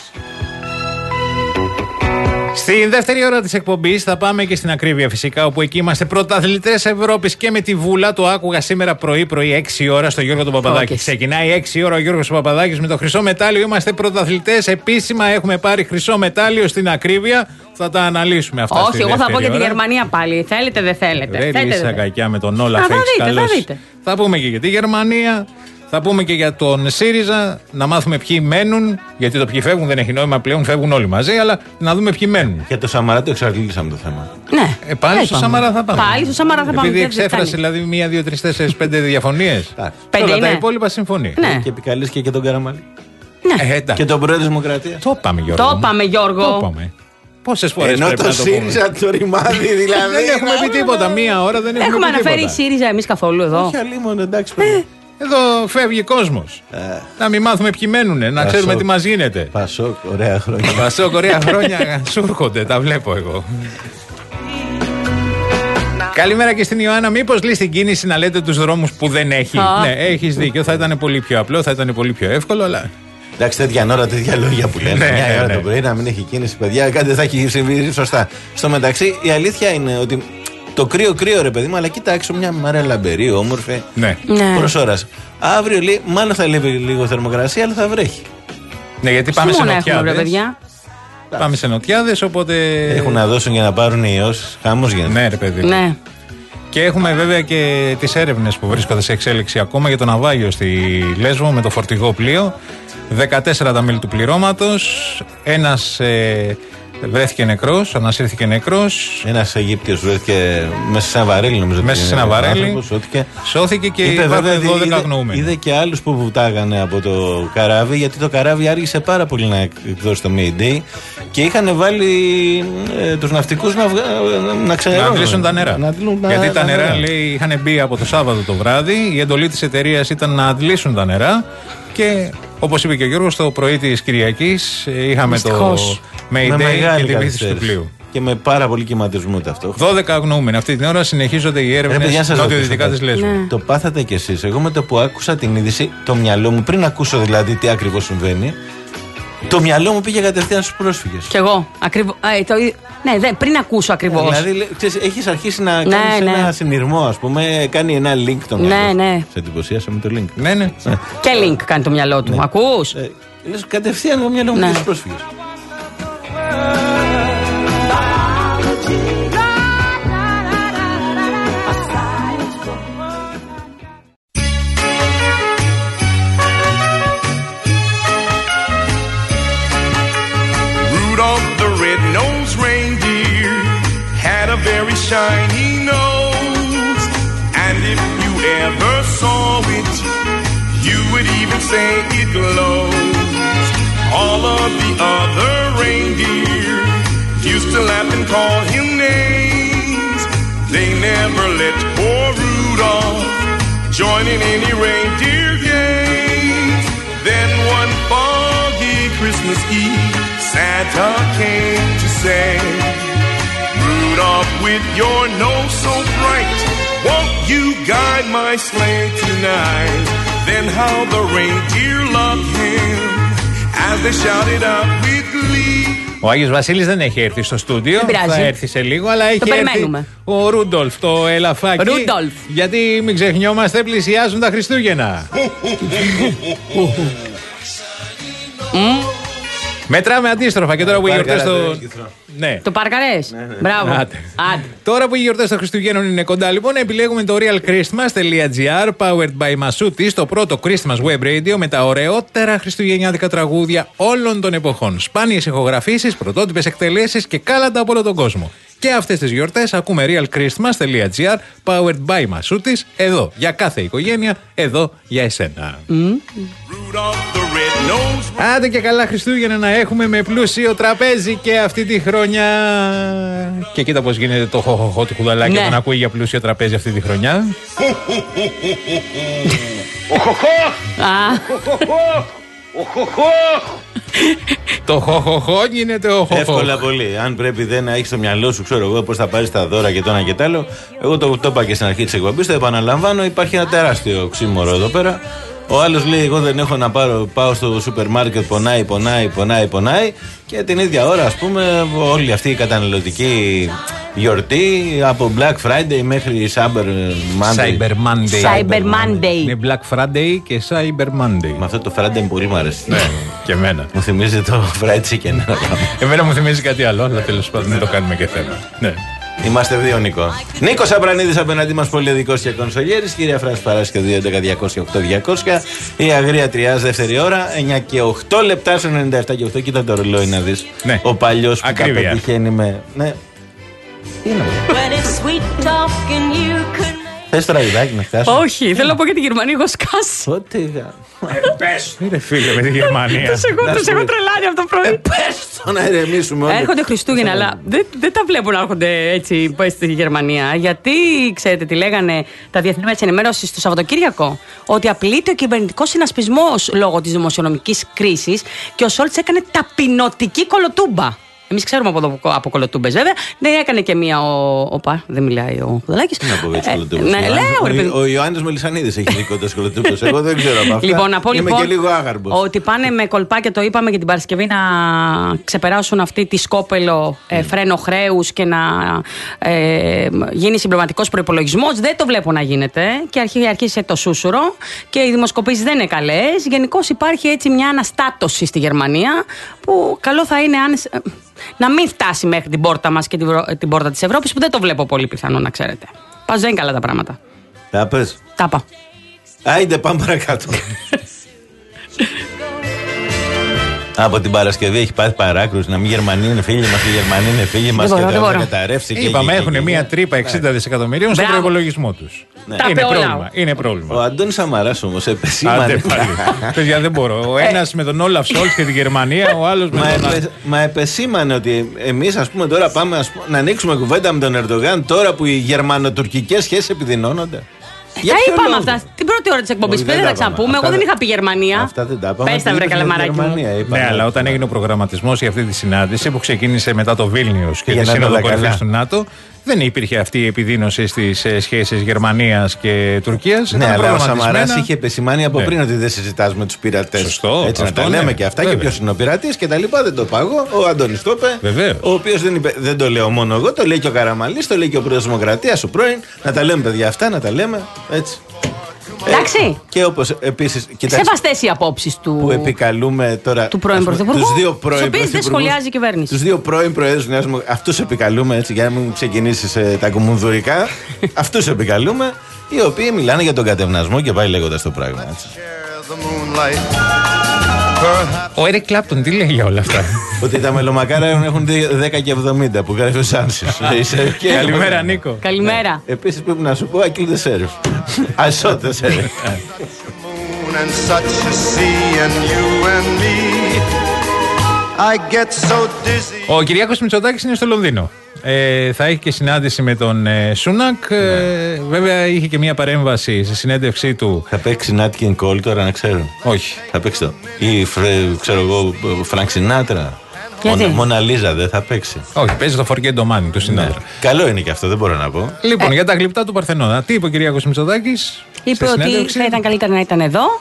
Στην δεύτερη ώρα της εκπομπής θα πάμε και στην ακρίβεια φυσικά, όπου εκεί είμαστε πρωταθλητές Ευρώπης και με τη Βούλα. Το άκουγα σήμερα πρωί-πρωί έξι ώρα στο Γιώργο τον Παπαδάκη. Okay. Ξεκινάει έξι ώρα ο Γιώργος ο Παπαδάκης με το χρυσό μετάλλιο. Είμαστε πρωταθλητές. Επίσημα έχουμε πάρει χρυσό μετάλλιο στην ακρίβεια. Θα τα αναλύσουμε αυτά. Όχι, εγώ θα πω για τη Γερμανία πάλι. Θέλετε, δεν θέλετε. Ρε Λίσσα κακιά με τον Όλαφ. Θα δείτε, θα δείτε. Θα πούμε και για τη Γερμανία. Θα πούμε και για τον ΣΥΡΙΖΑ, να μάθουμε ποιοι μένουν, γιατί το ποιοι φεύγουν δεν έχει νόημα πλέον, φεύγουν όλοι μαζί, αλλά να δούμε ποιοι μένουν. Για το Σαμαρά το εξαρτήσαμε το θέμα. Ναι. Ε, πάλι στο Σαμαρά θα πάμε. Πάλι στο Σαμαρά θα πάμε. Επειδή εξέφρασε δηλαδή μία, δύο, τρεις, τέσσερις, πέντε διαφωνίες. Πέντε όλα είναι. τα υπόλοιπα συμφωνεί. Ναι. Και επικαλείς και τον Καραμαλή. Ναι. Ε, και τον πρόεδρο της Δημοκρατίας. Το πάμε, Γιώργο. Το πάμε, Γιώργο. Το πάμε. Πόσες φορές Ενώ πρέπει το να το πούμε. ΣΥΡΙΖΑ το ρημάδι δηλαδή. Δεν έχουμε πει τίποτα. Μία ώρα δεν έχουμε, Έχουμε πει αναφέρει τίποτα. ΣΥΡΙΖΑ εμείς καθόλου εδώ. Όχι αλλήμον, εντάξει. Ε, εδώ φεύγει κόσμος. Ε. Να μην μάθουμε ποιοι μένουνε, να Πασόκ. ξέρουμε τι μας γίνεται. Πασόκ, ωραία χρόνια. Πασόκ, ωραία χρόνια σου έρχονται, τα βλέπω εγώ. Καλημέρα και στην Ιωάννα. Μήπως λύσει την κίνηση να λέτε τους δρόμους που δεν έχει. Α. Ναι, έχεις δίκιο. Θα ήταν πολύ πιο απλό, θα ήταν πολύ πιο εύκολο, αλλά. Εντάξει, τέτοια ώρα, τέτοια λόγια που λένε. Ναι, Μια ναι, ώρα ναι. το πρωί να μην έχει κίνηση, παιδιά, κάτι δεν θα έχει συμβεί σωστά. Στο μεταξύ, η αλήθεια είναι ότι το κρύο, κρύο ρε παιδί μου, αλλά κοίτα έξω μια μέρα λαμπερή, όμορφη. Ναι. Ναι. Προς ώρας. Αύριο λέει, μάλλον θα λέει λίγο θερμοκρασία, αλλά θα βρέχει. Ναι, γιατί πάμε σε Χειμώνα έχουμε, βρε νοτιάδες. παιδιά. Πάμε σε νοτιάδες, οπότε. Έχουν να δώσουν για να πάρουν ιός. Χάμος γίνεται. Ναι, ρε παιδί. Ναι. Και έχουμε βέβαια και τις έρευνες που βρίσκονται σε εξέλιξη ακόμα για το ναυάγιο στη Λέσβο με το φορτηγό πλοίο. δεκατέσσερα τα μέλη του πληρώματος. Ένας ε, βρέθηκε νεκρός, ανασύρθηκε νεκρός. Ένας Αιγύπτιος βρέθηκε μέσα σε ένα βαρέλι, νομίζω. Μέσα σε ένα βαρέλι. Σώθηκε. Σώθηκε και Είπε, υπάρχουν βέβαια, δώδεκα είδε, αγνοούμενοι. είδε και άλλους που βουτάγανε από το καράβι, γιατί το καράβι άργησε πάρα πολύ να εκδώσει το Mayday και είχαν βάλει ε, τους ναυτικούς να, βγα, να ξενερώνουν. Να αντλήσουν τα νερά. Να αντλούν τα- Γιατί τα τα νερά, νερά. λέει, είχαν μπει από το Σάββατο το βράδυ. Η εντολή της εταιρείας ήταν να αντλήσουν τα νερά. Και όπως είπε και ο Γιώργος, το πρωί της Κυριακής ε, είχαμε Δυστυχώς. το Με Mayday μεγάλη και τη βήθηση του καθυστέρηση. πλοίου. Και με πάρα πολύ κυματισμό ταυτόχρονα. δώδεκα αγνοούμενοι. Αυτή την ώρα συνεχίζονται οι Ρε παιδιά, να έρευνες σας νότιο-δυτικά ρωτήσω της κάτι. Λέσβου. Ναι. Το πάθατε κι εσείς. Εγώ με το που άκουσα την είδηση, το μυαλό μου, πριν ακούσω δηλαδή τι ακριβώς συμβαίνει, το μυαλό μου πήγε κατευθείαν στους πρόσφυγες. Κι εγώ. Ακριβώς. Ναι, δε, πριν ακούσω ακριβώς. Δηλαδή, λέ- ξέρεις, έχεις αρχίσει να Ναι, κάνεις ναι. ένα συνειρμό, ας πούμε, κάνει ένα link το Ναι, μυαλό. ναι. Σε εντυπωσίασε με το link. Ναι, ναι. Και link κάνει το μυαλό του. Ακούς? Ε, λες, κατευθείαν το μυαλό μου Ναι. πήγε στους πρόσφυγες. Rudolph the red-nosed reindeer had a very shiny nose. And if you ever saw it, you would even say it glows. All of the other reindeer used to laugh and call him names. They never let poor Rudolph join in any reindeer games. Then one foggy Christmas Eve, Santa came to say, Rudolph, with your nose so bright, won't you guide my sleigh tonight? Then how the reindeer loved him as they shouted out with glee. Ο Άγιος Βασίλης δεν έχει έρθει στο στούντιο. Δεν πειράζει. Θα έρθει σε λίγο, αλλά έχει Το έρθει περιμένουμε. ο Ρούντολφ, το ελαφάκι. Ρούντολφ. Γιατί μην ξεχνιόμαστε, πλησιάζουν τα Χριστούγεννα. Μετράμε αντίστροφα και τώρα που οι γιορτές στο. Ναι. Το παρκαρές. Μπράβο. Άτε. Άντε. Τώρα που οι γιορτές των Χριστουγέννων είναι κοντά, λοιπόν, επιλέγουμε το real christmas τελεία gr, powered by Masutis, το πρώτο Christmas web radio με τα ωραιότερα χριστουγεννιάτικα τραγούδια όλων των εποχών. Σπάνιες ηχογραφήσεις, πρωτότυπες εκτελέσεις και κάλαντα από όλο τον κόσμο. Και αυτές τις γιορτές ακούμε real christmas τελεία gr, powered by Masutis, εδώ για κάθε οικογένεια, εδώ για εσένα. Άντε και καλά Χριστούγεννα να έχουμε με πλούσιο τραπέζι και αυτή τη χρονιά. Και κοίτα πώς γίνεται το χοχοχό του κουδαλάκι Ναι. όταν ακούει για πλούσιο τραπέζι αυτή τη χρονιά. Το χοχοχό γίνεται ο χοχό. Εύκολα πολύ. Αν πρέπει δεν να έχει στο μυαλό σου, ξέρω εγώ, πώ θα πάρει τα δώρα και το ένα και το άλλο. Εγώ το, το είπα και στην αρχή τη εκπομπή, το επαναλαμβάνω. Υπάρχει ένα τεράστιο ξύμορο εδώ πέρα. Ο άλλο λέει: εγώ δεν έχω να πάρω, πάω στο σούπερ μάρκετ, πονάει, πονάει, πονάει, πονάει. Και την ίδια ώρα, ας πούμε, όλη αυτή η καταναλωτική γιορτή από Black Friday μέχρι Cyber Monday. Cyber Monday. Cyber Monday. Είναι Black Friday και Cyber Monday. Με αυτό το Friday πολύ μου αρέσει. Ναι, και εμένα. Μου θυμίζει το fried chicken. Εμένα μου θυμίζει κάτι άλλο, αλλά τέλος πάντων δεν το κάνουμε και θέμα. Ναι. Είμαστε δύο, Νίκο. Νίκος Απρανίδης απέναντί μας, πολυεδικός και κονσολιέρης. Κυρία Φράση Παράς και δύο έντεκα διακόσια οκτώ διακόσια. Η αγρία τριάς, δεύτερη ώρα, εννιά και οκτώ λεπτά στο ενενήντα επτά και οκτώ. Κοίτα το ρολόι να δεις. Ναι. Ο παλιός που Ακρίβεια. τα πετυχαίνει με. Ναι. Τι είναι αυτό? Θες τραγουδάκι να φτάσω? Όχι, θέλω να πω για τη Γερμανία, έχω σκάσει. Πότε. Πες, είναι φίλε με τη Γερμανία. Τους έχω τρελάνει αυτό το πρωί. Πες το να ηρεμήσουμε όλοι. Έρχονται Χριστούγεννα, αλλά δεν, δεν τα βλέπω να έρχονται έτσι στη Γερμανία. Γιατί, ξέρετε, τι λέγανε τα διεθνή μέσα ενημέρωση στο Σαββατοκύριακο? Ότι απειλείται ο κυβερνητικός συνασπισμός λόγω της δημοσιονομικής κρίσης και ο Σόλτς έκανε ταπεινωτική κολοτούμπα. Εμείς ξέρουμε από, εδώ, από κολοτούμπες, βέβαια. Δεν έκανε και μία ο. Οπα, δεν μιλάει ο Κουδελάκης. Τι να πω έτσι κολοτούμπες. Ναι, λέω, ο ο Ιωάννης Μελισσανίδης έχει δικό του κολοτούμπες. Εγώ δεν ξέρω από αυτά. Λοιπόν, να πω, Είμαι λοιπόν, και λίγο άγαρμπος. ότι πάνε με κολπάκια, το είπαμε, για την Παρασκευή να ξεπεράσουν αυτή τη σκόπελο ε, φρένο χρέους και να ε, γίνει συμπληρωματικός προϋπολογισμός. Δεν το βλέπω να γίνεται. Και αρχίζει, αρχίζει το σούσουρο. Και οι δημοσκοπήσεις δεν είναι καλές. Γενικώς υπάρχει έτσι μια αναστάτωση στη Γερμανία που καλό θα είναι αν. Να μην φτάσει μέχρι την πόρτα μας και την, την πόρτα της Ευρώπης, που δεν το βλέπω πολύ πιθανό, να ξέρετε. Πας δεν είναι καλά τα πράγματα. Τα πες. Τα είπα. Άιντε, πάμε παρακάτω. Από την Παρασκευή έχει πάθει παράκρουση. Να μην Γερμανοί είναι φίλοι μας, οι Γερμανοί είναι φίλοι μας και θα καταρρεύσει. Είπαμε, έχουν μία τρύπα εξήντα δισεκατομμυρίων στον προϋπολογισμό τους. Είναι πρόβλημα. Είναι πρόβλημα. Ο Αντώνης Σαμαράς όμως επεσήμανε. Άντε πάλι. Παιδιά, δεν μπορώ. Ο ένας με τον Όλαφ Σόλτς και τη Γερμανία, ο άλλος με τον. Μα επεσήμανε ότι εμείς, ας πούμε, τώρα πάμε να ανοίξουμε κουβέντα με τον Ερντογάν τώρα που οι γερμανοτουρκικές σχέσεις επιδεινώνονται. Τα είπαμε αυτά την πρώτη ώρα της εκπομπής. Πριν δεν τα ξαναπούμε. Εγώ δεν είχα πει Γερμανία. Αυτά δεν τα είπαμε. Πες τα, βρε καλαμαράκι μου. Ναι, αλλά όταν έγινε ο προγραμματισμός για αυτή τη συνάντηση που ξεκίνησε μετά το Βίλνιους και τη Σύνοδο Κορυφής του ΝΑΤΟ, δεν υπήρχε αυτή η επιδείνωση στις σχέσεις Γερμανίας και Τουρκίας. Ναι, αλλά ο Σαμαράς είχε επισημάνει από πριν ότι δεν συζητάς με τους πειρατές. Σωστό. Έτσι να τα λέμε και αυτά. Και ποιος είναι ο πειρατής και τα λοιπά. Δεν το πάγω. Ο Αντώνης το είπε. Ο οποίος δεν, δεν το λέω μόνο εγώ, το λέει και ο Καραμανλής, το λέει και ο πρόεδρος της Δημοκρατίας, ο πρώην. Να τα λέμε, παιδιά, αυτά, να τα λέμε έτσι. Εντάξει. Και όπως επίσης. Σεβαστές οι απόψεις του. Που επικαλούμε τώρα. Του πρώην Πρωθυπουργού. Τους δύο πρώην Πρωθυπουργούς. Δεν σχολιάζει η κυβέρνηση. Τους δύο πρώην Προέδρους του Νέας Δημοκρατίας. Αυτούς επικαλούμε έτσι για να μην ξεκινήσεις ε, τα κομμουνδουρικά. Αυτούς επικαλούμε. Οι οποίοι μιλάνε για τον κατευνασμό και πάει λέγοντας το πράγμα. Έτσι. Ο Έρικ Κλάπτον τι λέει για όλα αυτά? Ότι τα μελομακάρα έχουν δέκα και εβδομήντα που γράφει ο Σάνσης. Καλημέρα, Νίκο. Καλημέρα. Επίσης πρέπει να σου πω I killed the sheriff. I shot the sheriff. Ο Κυριάκος Μητσοτάκης είναι στο Λονδίνο. Ε, θα έχει και συνάντηση με τον ε, Σούνακ. Ναι. Ε, βέβαια είχε και μια παρέμβαση στη συνέντευξή του. Θα παίξει Nat King Cole τώρα, να ξέρω. Όχι. Θα παίξει το. Ή ξέρω εγώ, Φρανκ Σινάτρα. Μόνα Λίζα δεν θα παίξει. Όχι, παίζει το Forget the Money του Σινάτρα. Ναι. Καλό είναι και αυτό, δεν μπορώ να πω. Λοιπόν, ε. για τα γλυπτά του Παρθενώνα. Τι είπε ο Κυριάκος Μητσοτάκης? Είπε ότι θα ήταν καλύτερα να ήταν εδώ.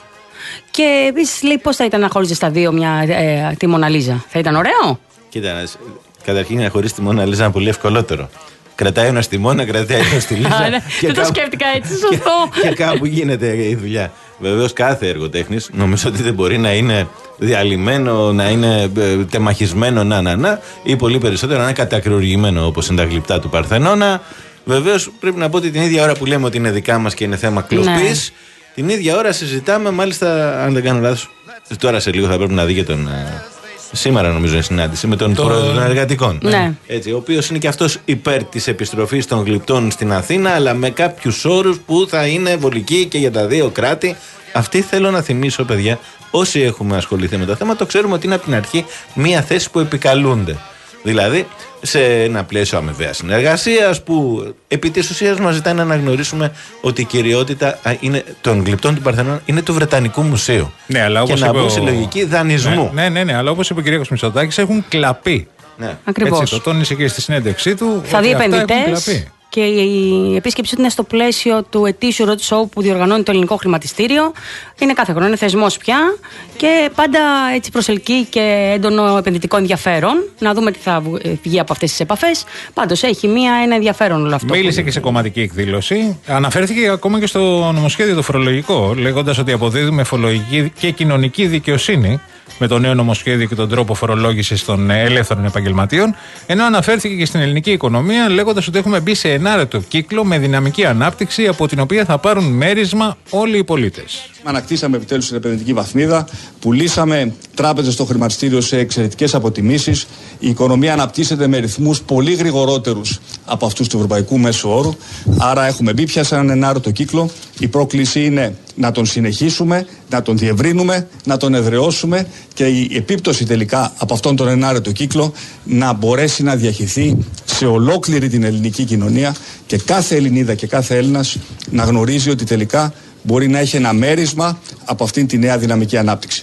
Και επίσης λέει πώς θα ήταν να χωρίζει στα δύο μια, ε, τη Μόνα Λίζα. Θα ήταν ωραίο. Κοίτα, καταρχήν να χωρίσει τη Μόνα Λίζα είναι πολύ ευκολότερο. Κρατάει ένα στη Μόνα, κρατάει ένα στη Λίζα. Δεν το σκέφτηκα έτσι, σωστό. Και κάπου γίνεται η δουλειά. Βεβαίως κάθε εργοτέχνης νομίζω ότι δεν μπορεί να είναι διαλυμένο, να είναι τεμαχισμένο, να, να, να, ή πολύ περισσότερο να είναι κατακριουργημένο όπως είναι τα γλυπτά του Παρθενώνα. Βεβαίως πρέπει να πω ότι την ίδια ώρα που λέμε ότι είναι δικά μας και είναι θέμα κλοπής, την ίδια ώρα συζητάμε, μάλιστα, αν δεν κάνω λάθος, τώρα σε λίγο θα πρέπει να δει και τον. Σήμερα νομίζω είναι συνάντηση με τον το... πρόεδρο των εργατικών. Ναι. Έτσι, ο οποίος είναι και αυτός υπέρ της επιστροφής των γλυπτών στην Αθήνα, αλλά με κάποιους όρους που θα είναι βολικοί και για τα δύο κράτη. Αυτή θέλω να θυμίσω, παιδιά, όσοι έχουμε ασχοληθεί με το θέμα, το ξέρουμε ότι είναι από την αρχή μία θέση που επικαλούνται. Δηλαδή, σε ένα πλαίσιο αμοιβαίας συνεργασίας που επί της ουσίας μας ζητάει να αναγνωρίσουμε ότι η κυριότητα είναι, των γλυπτών του Παρθενώνα είναι του Βρετανικού Μουσείου. Ναι, αλλά και να μπουν σε λογική δανεισμού. Ναι, ναι, ναι, ναι, αλλά όπως είπε ο κ. Μητσοτάκης, έχουν κλαπεί. Ναι. Ακριβώς. Έτσι, το τόνισε και στη συνέντευξή του. Θα δει επενδυτές. Και η επίσκεψή του είναι στο πλαίσιο του ετήσιου road show που διοργανώνει το Ελληνικό Χρηματιστήριο. Είναι κάθε χρόνο, είναι θεσμός πια και πάντα έτσι προσελκύει και έντονο επενδυτικό ενδιαφέρον. Να δούμε τι θα βγει από αυτές τις επαφές. Πάντως έχει μία, ένα ενδιαφέρον όλο αυτό. Μίλησε και σε κομματική εκδήλωση. Αναφέρθηκε ακόμα και στο νομοσχέδιο το φορολογικό, λέγοντας ότι αποδίδουμε φορολογική και κοινωνική δικαιοσύνη με το νέο νομοσχέδιο και τον τρόπο φορολόγησης των ελεύθερων επαγγελματίων, ενώ αναφέρθηκε και στην ελληνική οικονομία, λέγοντας ότι έχουμε μπει σε ενάρετο κύκλο με δυναμική ανάπτυξη από την οποία θα πάρουν μέρισμα όλοι οι πολίτες. Ανακτήσαμε επιτέλους την επενδυτική βαθμίδα, πουλήσαμε τράπεζες στο χρηματιστήριο σε εξαιρετικές αποτιμήσεις, η οικονομία αναπτύσσεται με ρυθμούς πολύ γρηγορότερους από αυτούς του ευρωπαϊκού μέσου όρου, άρα έχουμε μπει πια σε έναν ενάρετο κύκλο. Η πρόκληση είναι να τον συνεχίσουμε, να τον διευρύνουμε, να τον εδραιώσουμε και η επίπτωση τελικά από αυτόν τον ενάρετο κύκλο να μπορέσει να διαχυθεί σε ολόκληρη την ελληνική κοινωνία και κάθε Ελληνίδα και κάθε Έλληνας να γνωρίζει ότι τελικά μπορεί να έχει ένα μέρισμα από αυτήν τη νέα δυναμική ανάπτυξη.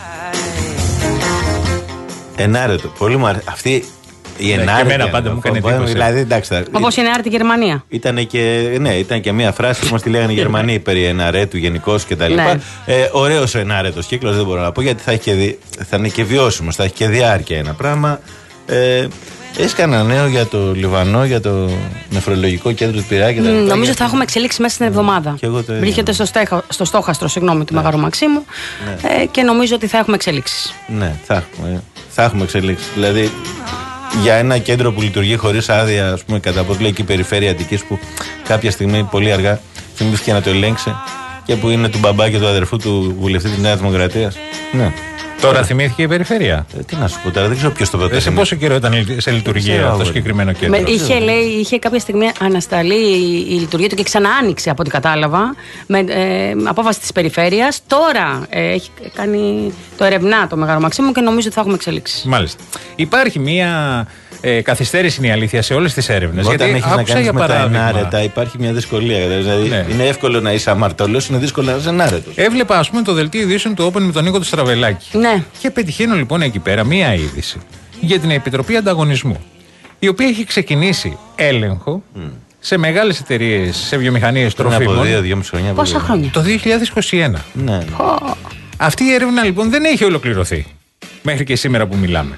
Ενάρετο. Πολύ μου αρέσει. Αυτή η ενάρετη. Και εμένα πάντα μου κάνει εντύπωση. Δηλαδή, εντάξει. Όπως η ενάρετη Γερμανία. Ήταν και, ναι, ήταν και μια φράση που μας τη λέγανε οι Γερμανοί περί εναρέτου γενικώς κτλ. Ναι. Ε, ωραίος ο ενάρετος κύκλος, δεν μπορώ να πω, γιατί θα, έχει και δι... θα είναι και βιώσιμος, θα έχει και διάρκεια ένα πράγμα. Ε, Έχεις κανένα νέο για το Λιβανό, για το νεφρολογικό κέντρο του Πειραιά κτλ? Mm, νομίζω θα έχουμε εξελίξει μέσα στην εβδομάδα. Βρίσκεται στο, στέχα, στο στόχαστρο συγγνώμη, του ναι. Μεγάρου Μαξίμου ναι. ε, και νομίζω ότι θα έχουμε εξελίξεις. Ναι, θα έχουμε, θα έχουμε εξελίξεις. Δηλαδή, για ένα κέντρο που λειτουργεί χωρίς άδεια, ας πούμε, κατά από η περιφέρεια Αττικής, που κάποια στιγμή πολύ αργά θυμήθηκε να το ελέγξει και που είναι του μπαμπά και του αδερφού του βουλευτή της Νέας Δημοκρατίας. Ναι. Τώρα θυμήθηκε η περιφέρεια. Ε, τι να σου πω τώρα, δεν ξέρω ποιος το προτείνει. Σε πόσο καιρό ήταν σε λειτουργία αυτό το συγκεκριμένο κέντρο? Με, είχε, λέει, είχε κάποια στιγμή ανασταλεί η, η λειτουργία του και ξανά άνοιξε από ό,τι κατάλαβα. Με ε, απόφαση της περιφέρειας. Τώρα ε, έχει κάνει το ερευνά το Μεγάρο Μαξίμου και νομίζω ότι θα έχουμε εξελίξεις. Μάλιστα. Υπάρχει μία ε, καθυστέρηση, είναι η αλήθεια, σε όλες τις έρευνες. Όταν γιατί έχεις να κάνεις για με τα παράδειγμα, ενάρετα, υπάρχει μια δυσκολία. Δηλαδή, ναι. Είναι εύκολο να είσαι αμαρτωλός, είναι δύσκολο να είσαι ενάρετος. Έβλεπα, ας πούμε, το δελτίο ειδήσεων του Open με τον Νίκο του Στραβελάκη. Ναι. Και πετυχαίνω λοιπόν εκεί πέρα μία είδηση για την Επιτροπή Ανταγωνισμού, η οποία έχει ξεκινήσει έλεγχο mm. σε μεγάλες εταιρείες, σε βιομηχανίες τροφίμων. Από δύο, δύο χρόνια. Πόσα χρόνια? Το δύο χιλιάδες είκοσι ένα. Ναι. Oh. Αυτή η έρευνα λοιπόν δεν έχει ολοκληρωθεί μέχρι και σήμερα που μιλάμε.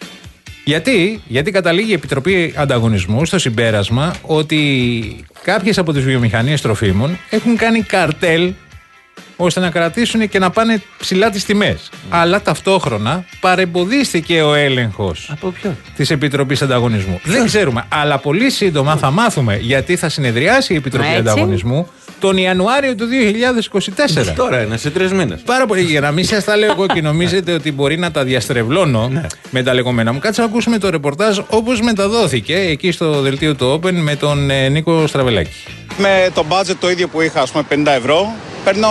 Γιατί, Γιατί καταλήγει η Επιτροπή Ανταγωνισμού στο συμπέρασμα ότι κάποιες από τις βιομηχανίες τροφίμων έχουν κάνει καρτέλ ώστε να κρατήσουν και να πάνε ψηλά τις τιμές. Mm. Αλλά ταυτόχρονα παρεμποδίστηκε ο έλεγχος της Επιτροπής Ανταγωνισμού. Δεν ξέρουμε, αλλά πολύ σύντομα θα μάθουμε γιατί θα συνεδριάσει η Επιτροπή Έτσι. Ανταγωνισμού τον Ιανουάριο του δύο χιλιάδες είκοσι τέσσερα. Τώρα είναι, σε τρεις μήνες. Πάρα πολύ. Για να μην σας τα λέω εγώ και νομίζετε ότι μπορεί να τα διαστρεβλώνω με τα λεγόμενα μου, κάτσε να ακούσουμε το ρεπορτάζ όπως μεταδόθηκε εκεί στο δελτίο του Open με τον ε, Νίκο Στραβελάκη. Με το budget το ίδιο που είχα, ας πούμε πενήντα ευρώ, παίρνω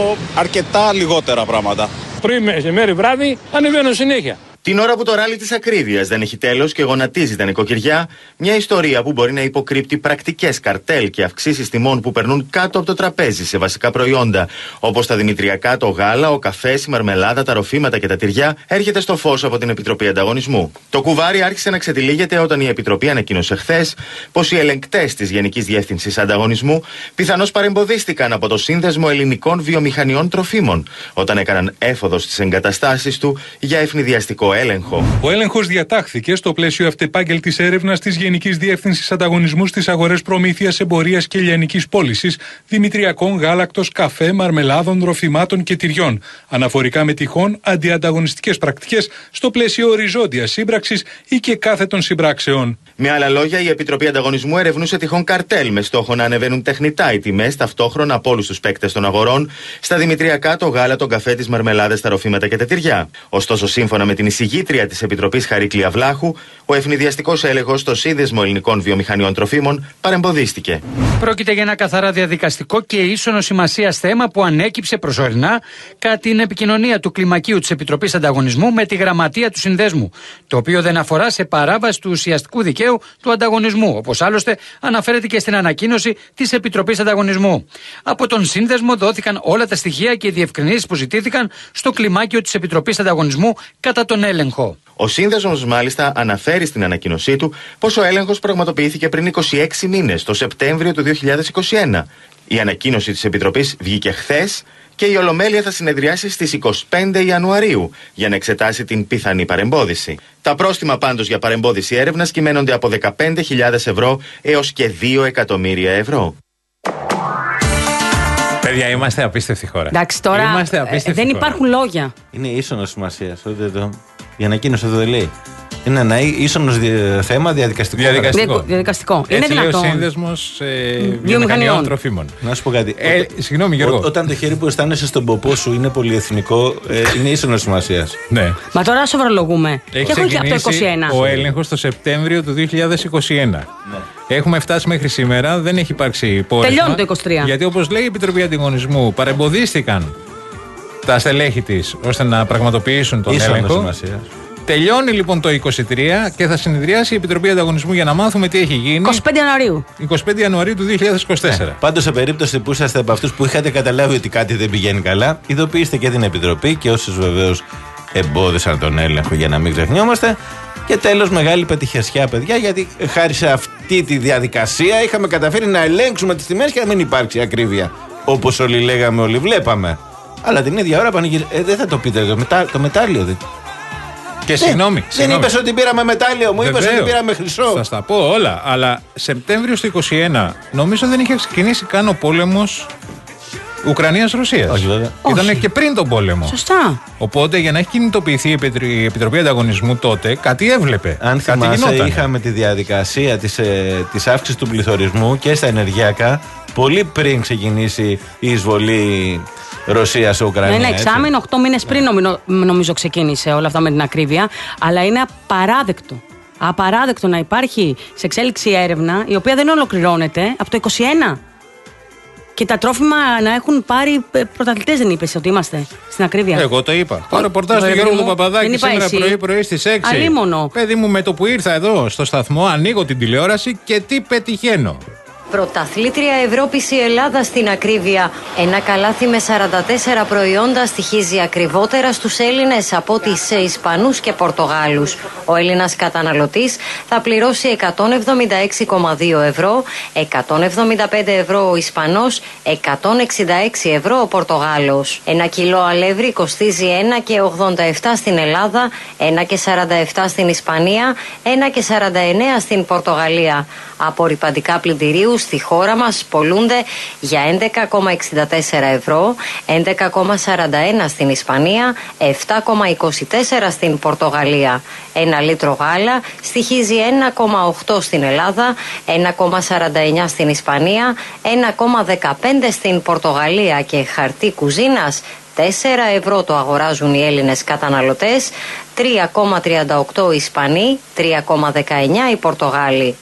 αρκετά λιγότερα πράγματα. Πρωί, μεσημέρι, βράδυ, ανεβαίνω συνέχεια. Την ώρα που το ράλι της ακρίβειας δεν έχει τέλος και γονατίζει τα νοικοκυριά, μια ιστορία που μπορεί να υποκρύπτει πρακτικές καρτέλ και αυξήσεις τιμών που περνούν κάτω από το τραπέζι σε βασικά προϊόντα, όπως τα δημητριακά, το γάλα, ο καφές, η μαρμελάδα, τα ροφήματα και τα τυριά, έρχεται στο φως από την Επιτροπή Ανταγωνισμού. Το κουβάρι άρχισε να ξετυλίγεται όταν η Επιτροπή ανακοίνωσε χθες πως οι ελεγκτές της Γενικής Διεύθυνσης Ανταγωνισμού πιθανώς παρεμποδίστηκαν από το Σύνδεσμο Ελληνικών Βιομηχανιών Τροφίμων, όταν έκαναν έφοδο στις εγκαταστάσεις του για ευνηδιαστικό έλεγχο. Ο έλεγχος διατάχθηκε στο πλαίσιο αυτεπάγγελτης έρευνας της Γενικής Διεύθυνσης Ανταγωνισμού στις αγορές προμήθειας, εμπορίας και λιανικής πώλησης δημητριακών, γάλακτος, καφέ, μαρμελάδων, ροφημάτων και τυριών, αναφορικά με τυχόν αντιανταγωνιστικές πρακτικές στο πλαίσιο οριζόντιας σύμπραξης ή και κάθετων συμπράξεων. Με άλλα λόγια, η Επιτροπή Ανταγωνισμού ερευνούσε τυχόν καρτέλ με στόχο να ανεβαίνουν τεχνητά οι τιμές ταυτόχρονα από όλους τους παίκτες των αγορών στα δημητριακά, το γάλα, τον καφέ, τις μαρμελάδες, τα ροφήματα και τα τυριά. Ωστόσο, σύμφωνα με την εισηγήτρια της Επιτροπής Χαρίκλια Βλάχου, ο ευνηδιαστικός έλεγχος στο Σύνδεσμο Ελληνικών Βιομηχανιών Τροφίμων παρεμποδίστηκε. Πρόκειται για ένα καθαρά διαδικαστικό και ίσονο σημασίας θέμα που ανέκυψε προσωρινά κατά την επικοινωνία του κλιμακίου της Επιτροπής Ανταγωνισμού με τη γραμματεία του Συνδέσμου, το οποίο δεν αφορά σε παράβαση του ουσιαστικού δικαίου του ανταγωνισμού, όπως άλλωστε αναφέρεται και στην ανακοίνωση της Επιτροπής Ανταγωνισμού. Από τον Σύνδεσμο δόθηκαν όλα τα στοιχεία και οι διευκρινήσεις που ζητήθηκαν στο κλιμάκιο της Επιτροπής Ανταγωνισμού κατά τον έλεγχο. Ο Σύνδεσμος μάλιστα αναφέρει στην ανακοίνωσή του πως ο έλεγχος πραγματοποιήθηκε πριν είκοσι έξι μήνες, το Σεπτέμβριο του δύο χιλιάδες είκοσι ένα. Η ανακοίνωση της Επιτροπής βγήκε χθες και η Ολομέλεια θα συνεδριάσει στις εικοστή πέμπτη Ιανουαρίου για να εξετάσει την πιθανή παρεμπόδιση. Τα πρόστιμα πάντως για παρεμπόδιση έρευνας κυμαίνονται από δεκαπέντε χιλιάδες ευρώ έως και δύο εκατομμύρια ευρώ. Παιδιά, είμαστε απίστευτη χώρα. Εντάξει, τώρα Είμαστε ε, απίστευτη δεν χώρα. υπάρχουν λόγια. Είναι ίσονος σημασίας. Η ανακοίνωση εδώ δεν λέει. Είναι ένα ίσονος δι... θέμα διαδικαστικό. Διαδικαστικό. διαδικαστικό. Έτσι Είναι λέει ο δυνατόν. Σύνδεσμος ε, βιομηχανιών τροφίμων. Να σου πω κάτι. Ε, Ό, συγγνώμη, Γιώργο. Ό, όταν το χέρι που αισθάνεσαι στον ποπό σου είναι πολυεθνικό, ε, είναι ίσονος σημασίας. Ναι. Μα τώρα σοβαρολογούμε. Έχει Και έχω και από το ξεκινήσει είκοσι ένα. ο έλεγχος το Σεπτέμβριο του δύο χιλιάδες είκοσι ένα. Ναι. Έχουμε φτάσει μέχρι σήμερα, δεν έχει υπάρξει πόρισμα. Τελειώνει το είκοσι τρία. Γιατί όπως λέει η Επιτροπή Ανταγωνισμού, παρεμποδίστηκαν τα στελέχη της ώστε να πραγματοποιήσουν τον Ίσονος έλεγχο. σημασίας. Τελειώνει λοιπόν το είκοσι τρία και θα συνεδριάσει η Επιτροπή Ανταγωνισμού για να μάθουμε τι έχει γίνει. είκοσι πέντε Ιανουαρίου. είκοσι πέντε Ιανουαρίου του δύο χιλιάδες είκοσι τέσσερα. Ναι. Πάντως, σε περίπτωση που είσαστε από αυτούς που είχατε καταλάβει ότι κάτι δεν πηγαίνει καλά, ειδοποιήστε και την Επιτροπή και όσους βεβαίως εμπόδισαν τον έλεγχο για να μην ξεχνιόμαστε. Και τέλος, μεγάλη πετυχιασιά, παιδιά, γιατί χάρη σε αυτή τη διαδικασία είχαμε καταφέρει να ελέγξουμε τις τιμές και να μην υπάρξει ακρίβεια. Όπως όλοι λέγαμε, όλοι βλέπαμε. Αλλά την ίδια ώρα πανηγυρι... ε, δεν θα το πείτε, το, μετα... το μετάλλιο δεν. Και συγγνώμη. Δεν είπες ότι πήραμε μετάλλιο, μου είπες ότι πήραμε χρυσό. Θα στα πω όλα. Αλλά Σεπτέμβριο του είκοσι ένα νομίζω δεν είχε ξεκινήσει καν ο πόλεμος Ουκρανίας-Ρωσίας. Όχι, βέβαια. Ήταν και πριν τον πόλεμο. Σωστά. Οπότε για να έχει κινητοποιηθεί η Επιτροπή Ανταγωνισμού τότε, κάτι έβλεπε. Αν κάτι θυμάσαι, γινόταν. είχαμε τη διαδικασία της, ε, της αύξησης του πληθωρισμού και στα ενεργειακά πολύ πριν ξεκινήσει η εισβολή Ρωσία-Ουκρανία. Ένα εξάμηνο, οκτώ μήνες πριν νομι- νομίζω ξεκίνησε όλα αυτά με την ακρίβεια. Αλλά είναι απαράδεκτο. Απαράδεκτο να υπάρχει σε εξέλιξη έρευνα η οποία δεν ολοκληρώνεται από το είκοσι ένα. Και τα τρόφιμα να έχουν πάρει πρωταθλητές, δεν είπες ότι είμαστε στην ακρίβεια. Εγώ το είπα. Το ρεπορτάζ του Ρε Γιώργου παιδί του μου, Παπαδάκη δεν είπα σήμερα εσύ. πρωί-πρωί στις έξι. Αλίμονο. Παιδί μου, με το που ήρθα εδώ στο σταθμό, ανοίγω την τηλεόραση και τι πετυχαίνω. Πρωταθλήτρια Ευρώπης η Ελλάδα στην ακρίβεια. Ένα καλάθι με σαράντα τέσσερα προϊόντα στοιχίζει ακριβότερα στους Έλληνες από ότι σε Ισπανούς και Πορτογάλους. Ο Έλληνας καταναλωτής θα πληρώσει εκατόν εβδομήντα έξι κόμμα δύο ευρώ, εκατόν εβδομήντα πέντε ευρώ ο Ισπανός, εκατόν εξήντα έξι ευρώ ο Πορτογάλος. Ένα κιλό αλεύρι κοστίζει ένα και ογδόντα επτά στην Ελλάδα, ένα και σαράντα επτά στην Ισπανία, ένα και σαράντα εννέα στην Πορτογαλία. Απορρυπαντικά πλυντηρίου στη χώρα μας πολλούνται για έντεκα κόμμα εξήντα τέσσερα ευρώ, έντεκα κόμμα σαράντα ένα στην Ισπανία, επτά κόμμα είκοσι τέσσερα στην Πορτογαλία. Ένα λίτρο γάλα στοιχίζει ένα κόμμα οκτώ στην Ελλάδα, ένα κόμμα σαράντα εννέα στην Ισπανία, ένα κόμμα δεκαπέντε στην Πορτογαλία και χαρτί κουζίνας τέσσερα ευρώ το αγοράζουν οι Έλληνες καταναλωτές, τρία κόμμα τριάντα οκτώ οι Ισπανοί, τρία κόμμα δεκαεννέα οι Πορτογάλοι.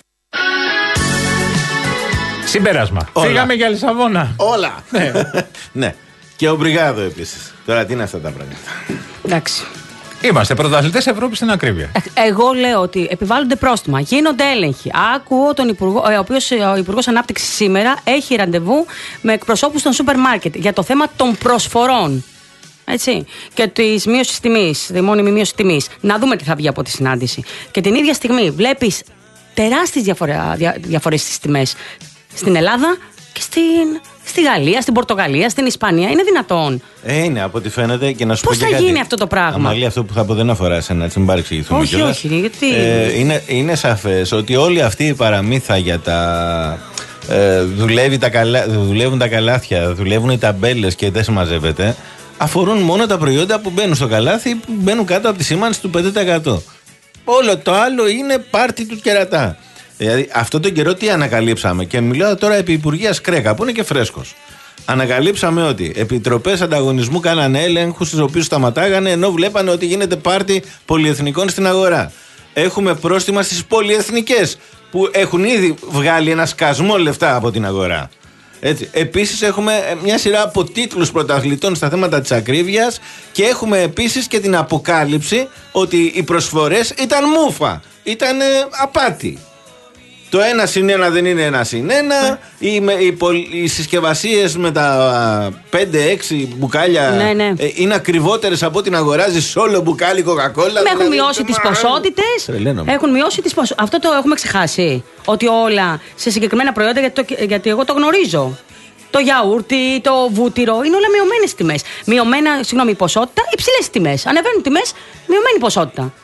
Συμπέρασμα. Όλα. Φύγαμε για Λισαβόνα. Όλα. Ναι. Ναι. Και ο Μπριγάδο επίσης. Τώρα τι είναι αυτά τα πράγματα. Εντάξει. Είμαστε πρωταθλητές Ευρώπης στην ακρίβεια. Εγώ λέω ότι επιβάλλονται πρόστιμα, γίνονται έλεγχοι. Άκουγω τον Υπουργό, ο οποίος ο Υπουργός Ανάπτυξης σήμερα έχει ραντεβού με εκπροσώπους των σούπερ μάρκετ για το θέμα των προσφορών. Έτσι. Και τη μείωση τιμή, τη μόνιμη μείωση τιμή. Να δούμε τι θα βγει από τη συνάντηση. Και την ίδια στιγμή βλέπεις τεράστιες διαφορές στις τιμές στην Ελλάδα και στην, στη Γαλλία, στην Πορτογαλία, στην Ισπανία. Είναι δυνατόν? Ε, είναι από ό,τι φαίνεται και να σου Πώς πω και θα κάτι. γίνει αυτό το πράγμα? Αμαλή, αυτό που θα πω δεν αφορά εσένα, έτσι μην παρεξηγηθούμε. Όχι, κιόλας. όχι, γιατί. Ε, είναι, είναι σαφές ότι όλη αυτή η παραμύθα για τα. Ε, δουλεύει τα καλά, δουλεύουν τα καλάθια, δουλεύουν οι ταμπέλες και δεν συμμαζεύεται, αφορούν μόνο τα προϊόντα που μπαίνουν στο καλάθι, που μπαίνουν κάτω από τη σήμανση του πέντε τοις εκατό. Όλο το άλλο είναι πάρτι του κερατά. Δηλαδή, αυτόν τον καιρό τι ανακαλύψαμε, και μιλάω τώρα επί Υπουργείας Κρέκα, που είναι και φρέσκος. Ανακαλύψαμε ότι επιτροπές ανταγωνισμού κάνανε έλεγχους, στους οποίους σταματάγανε, ενώ βλέπανε ότι γίνεται πάρτι πολυεθνικών στην αγορά. Έχουμε πρόστιμα στις πολυεθνικές, που έχουν ήδη βγάλει ένα σκασμό λεφτά από την αγορά. Έτσι. Επίσης έχουμε μια σειρά από τίτλους πρωταθλητών στα θέματα της ακρίβειας και έχουμε επίσης και την αποκάλυψη ότι οι προσφορές ήταν μούφα, ήταν ε, απάτη. Το ένα συν ένα δεν είναι ένα συν ένα. Οι, οι, οι συσκευασίες με τα πέντε έξι μπουκάλια ναι, ναι. Ε, είναι ακριβότερες από ό,τι να αγοράζεις όλο μπουκάλι κοκακόλα. Με έχουν μειώσει τις ποσότητες. Έχουν μειώσει τις ποσότητες. Αυτό το έχουμε ξεχάσει. Ότι όλα σε συγκεκριμένα προϊόντα, γιατί, το, γιατί εγώ το γνωρίζω. Το γιαούρτι, το βούτυρο, είναι όλα μειωμένες τιμές. Μειωμένα, συγγνώμη, ποσότητα, υψηλές τιμές. Ανεβαίνουν τιμές, μειωμένη ποσότητα. Ναι.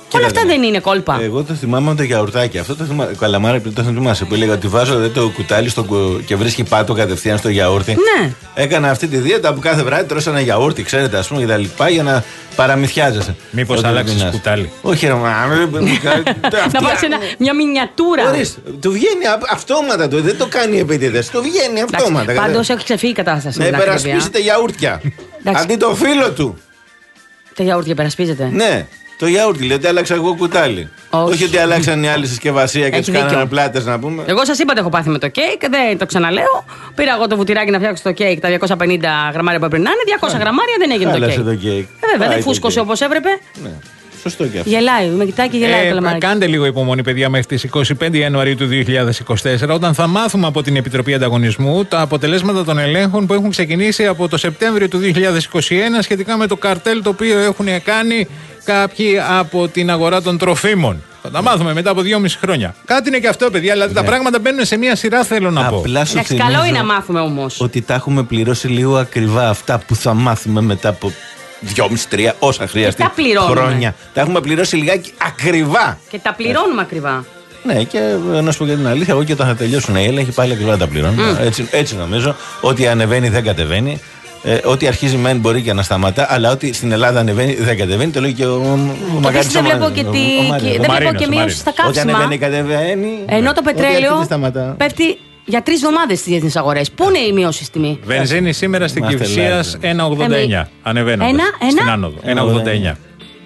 Όλα αυτά δεν είναι κόλπα. Εγώ το θυμάμαι με το γιαουρτάκι. Αυτό το θυμάμαι. Καλαμάρα, το θυμάσαι που έλεγα ότι βάζω δε, το κουτάλι στο, και βρίσκει πάτο κατευθείαν στο γιαούρτι. Ναι. Έκανα αυτή τη δίαιτα που κάθε βράδυ τρώσα ένα γιαούρτι, ξέρετε, α πούμε, και τα λοιπά, για να παραμυθιάζεσαι. Μήπως αλλάξει κουτάλι. Όχι, ρε μάνα. Να πάρει μια μινιατούρα. Ορίστε, του βγαίνει αυτόματα του, δεν το κάνει επίτηδε. Του βγαίνει αυτόματα. Πάντως έχει ξεφύγει η κατάσταση. Να υπερασπίσετε γιαούρτια. Αντί το φίλο του. Τα γιαούρτια υπερασπίζεται. Ναι. Το γιαούρτι, λέει ότι άλλαξα εγώ κουτάλι. Όχι, Όχι ότι άλλαξαν οι άλλοι συσκευασία και του κάνανε πλάτες να πούμε. Εγώ σας είπα ότι έχω πάθει με το κέικ, δεν το ξαναλέω. Πήρα εγώ το βουτυράκι να φτιάξω το κέικ, τα διακόσια πενήντα γραμμάρια που έπρεπε να είναι, διακόσια γραμμάρια δεν έγινε το κέικ. Το κέικ. Ε, βέβαια, δεν φούσκωσε όπως έπρεπε. Ναι. Σωστό και αυτό. Γελάει, με κοιτάει και γελάει ε, το λαμάρι. Κάντε λίγο υπομονή, παιδιά, μέχρι τις εικοστή πέμπτη Ιανουαρίου του δύο χιλιάδες είκοσι τέσσερα, όταν θα μάθουμε από την Επιτροπή Ανταγωνισμού τα αποτελέσματα των ελέγχων που έχουν ξεκινήσει από το Σεπτέμβριο του δύο χιλιάδες είκοσι ένα σχετικά με το καρτέλ το οποίο έχουν κάνει κάποιοι από την αγορά των τροφίμων. Θα τα μάθουμε μετά από δυόμιση χρόνια. Κάτι είναι και αυτό, παιδιά. Δηλαδή ναι. Τα πράγματα μπαίνουν σε μία σειρά, θέλω να πω. Εντάξει, καλό είναι να μάθουμε όμως. Ότι τα έχουμε πληρώσει λίγο ακριβά αυτά που θα μάθουμε μετά από δυόμιση τρία, όσα χρειαστεί. Και τα πληρώνουμε. Χρόνια. Τα έχουμε πληρώσει λιγάκι ακριβά. Και τα πληρώνουμε ακριβά. Ναι, και να σου πω για την αλήθεια, εγώ και όταν θα τελειώσουν οι έλεγχοι πάλι ακριβά τα πληρώνουμε. Mm. Έτσι, έτσι νομίζω. Ότι ανεβαίνει δεν κατεβαίνει. Ε, ό,τι αρχίζει μεν μπορεί και να σταματά, αλλά ό,τι στην Ελλάδα ανεβαίνει δεν κατεβαίνει. Το λέει και ο Μακάρης. Δεν βλέπω και, τη... δεν βλέπω και μείωση στα καύσιμα. Ό,τι ανεβαίνει κατεβαίνει. Ενώ το πετρέλαιο πέφτει για τρεις εβδομάδες στις διεθνείς αγορές. Πού είναι η μείωση στη τιμή? Βενζίνη σήμερα στην Κυφσίας ένα ογδόντα εννιά. Ανεβαίνοντας στην άνοδο. ένα ογδόντα εννιά.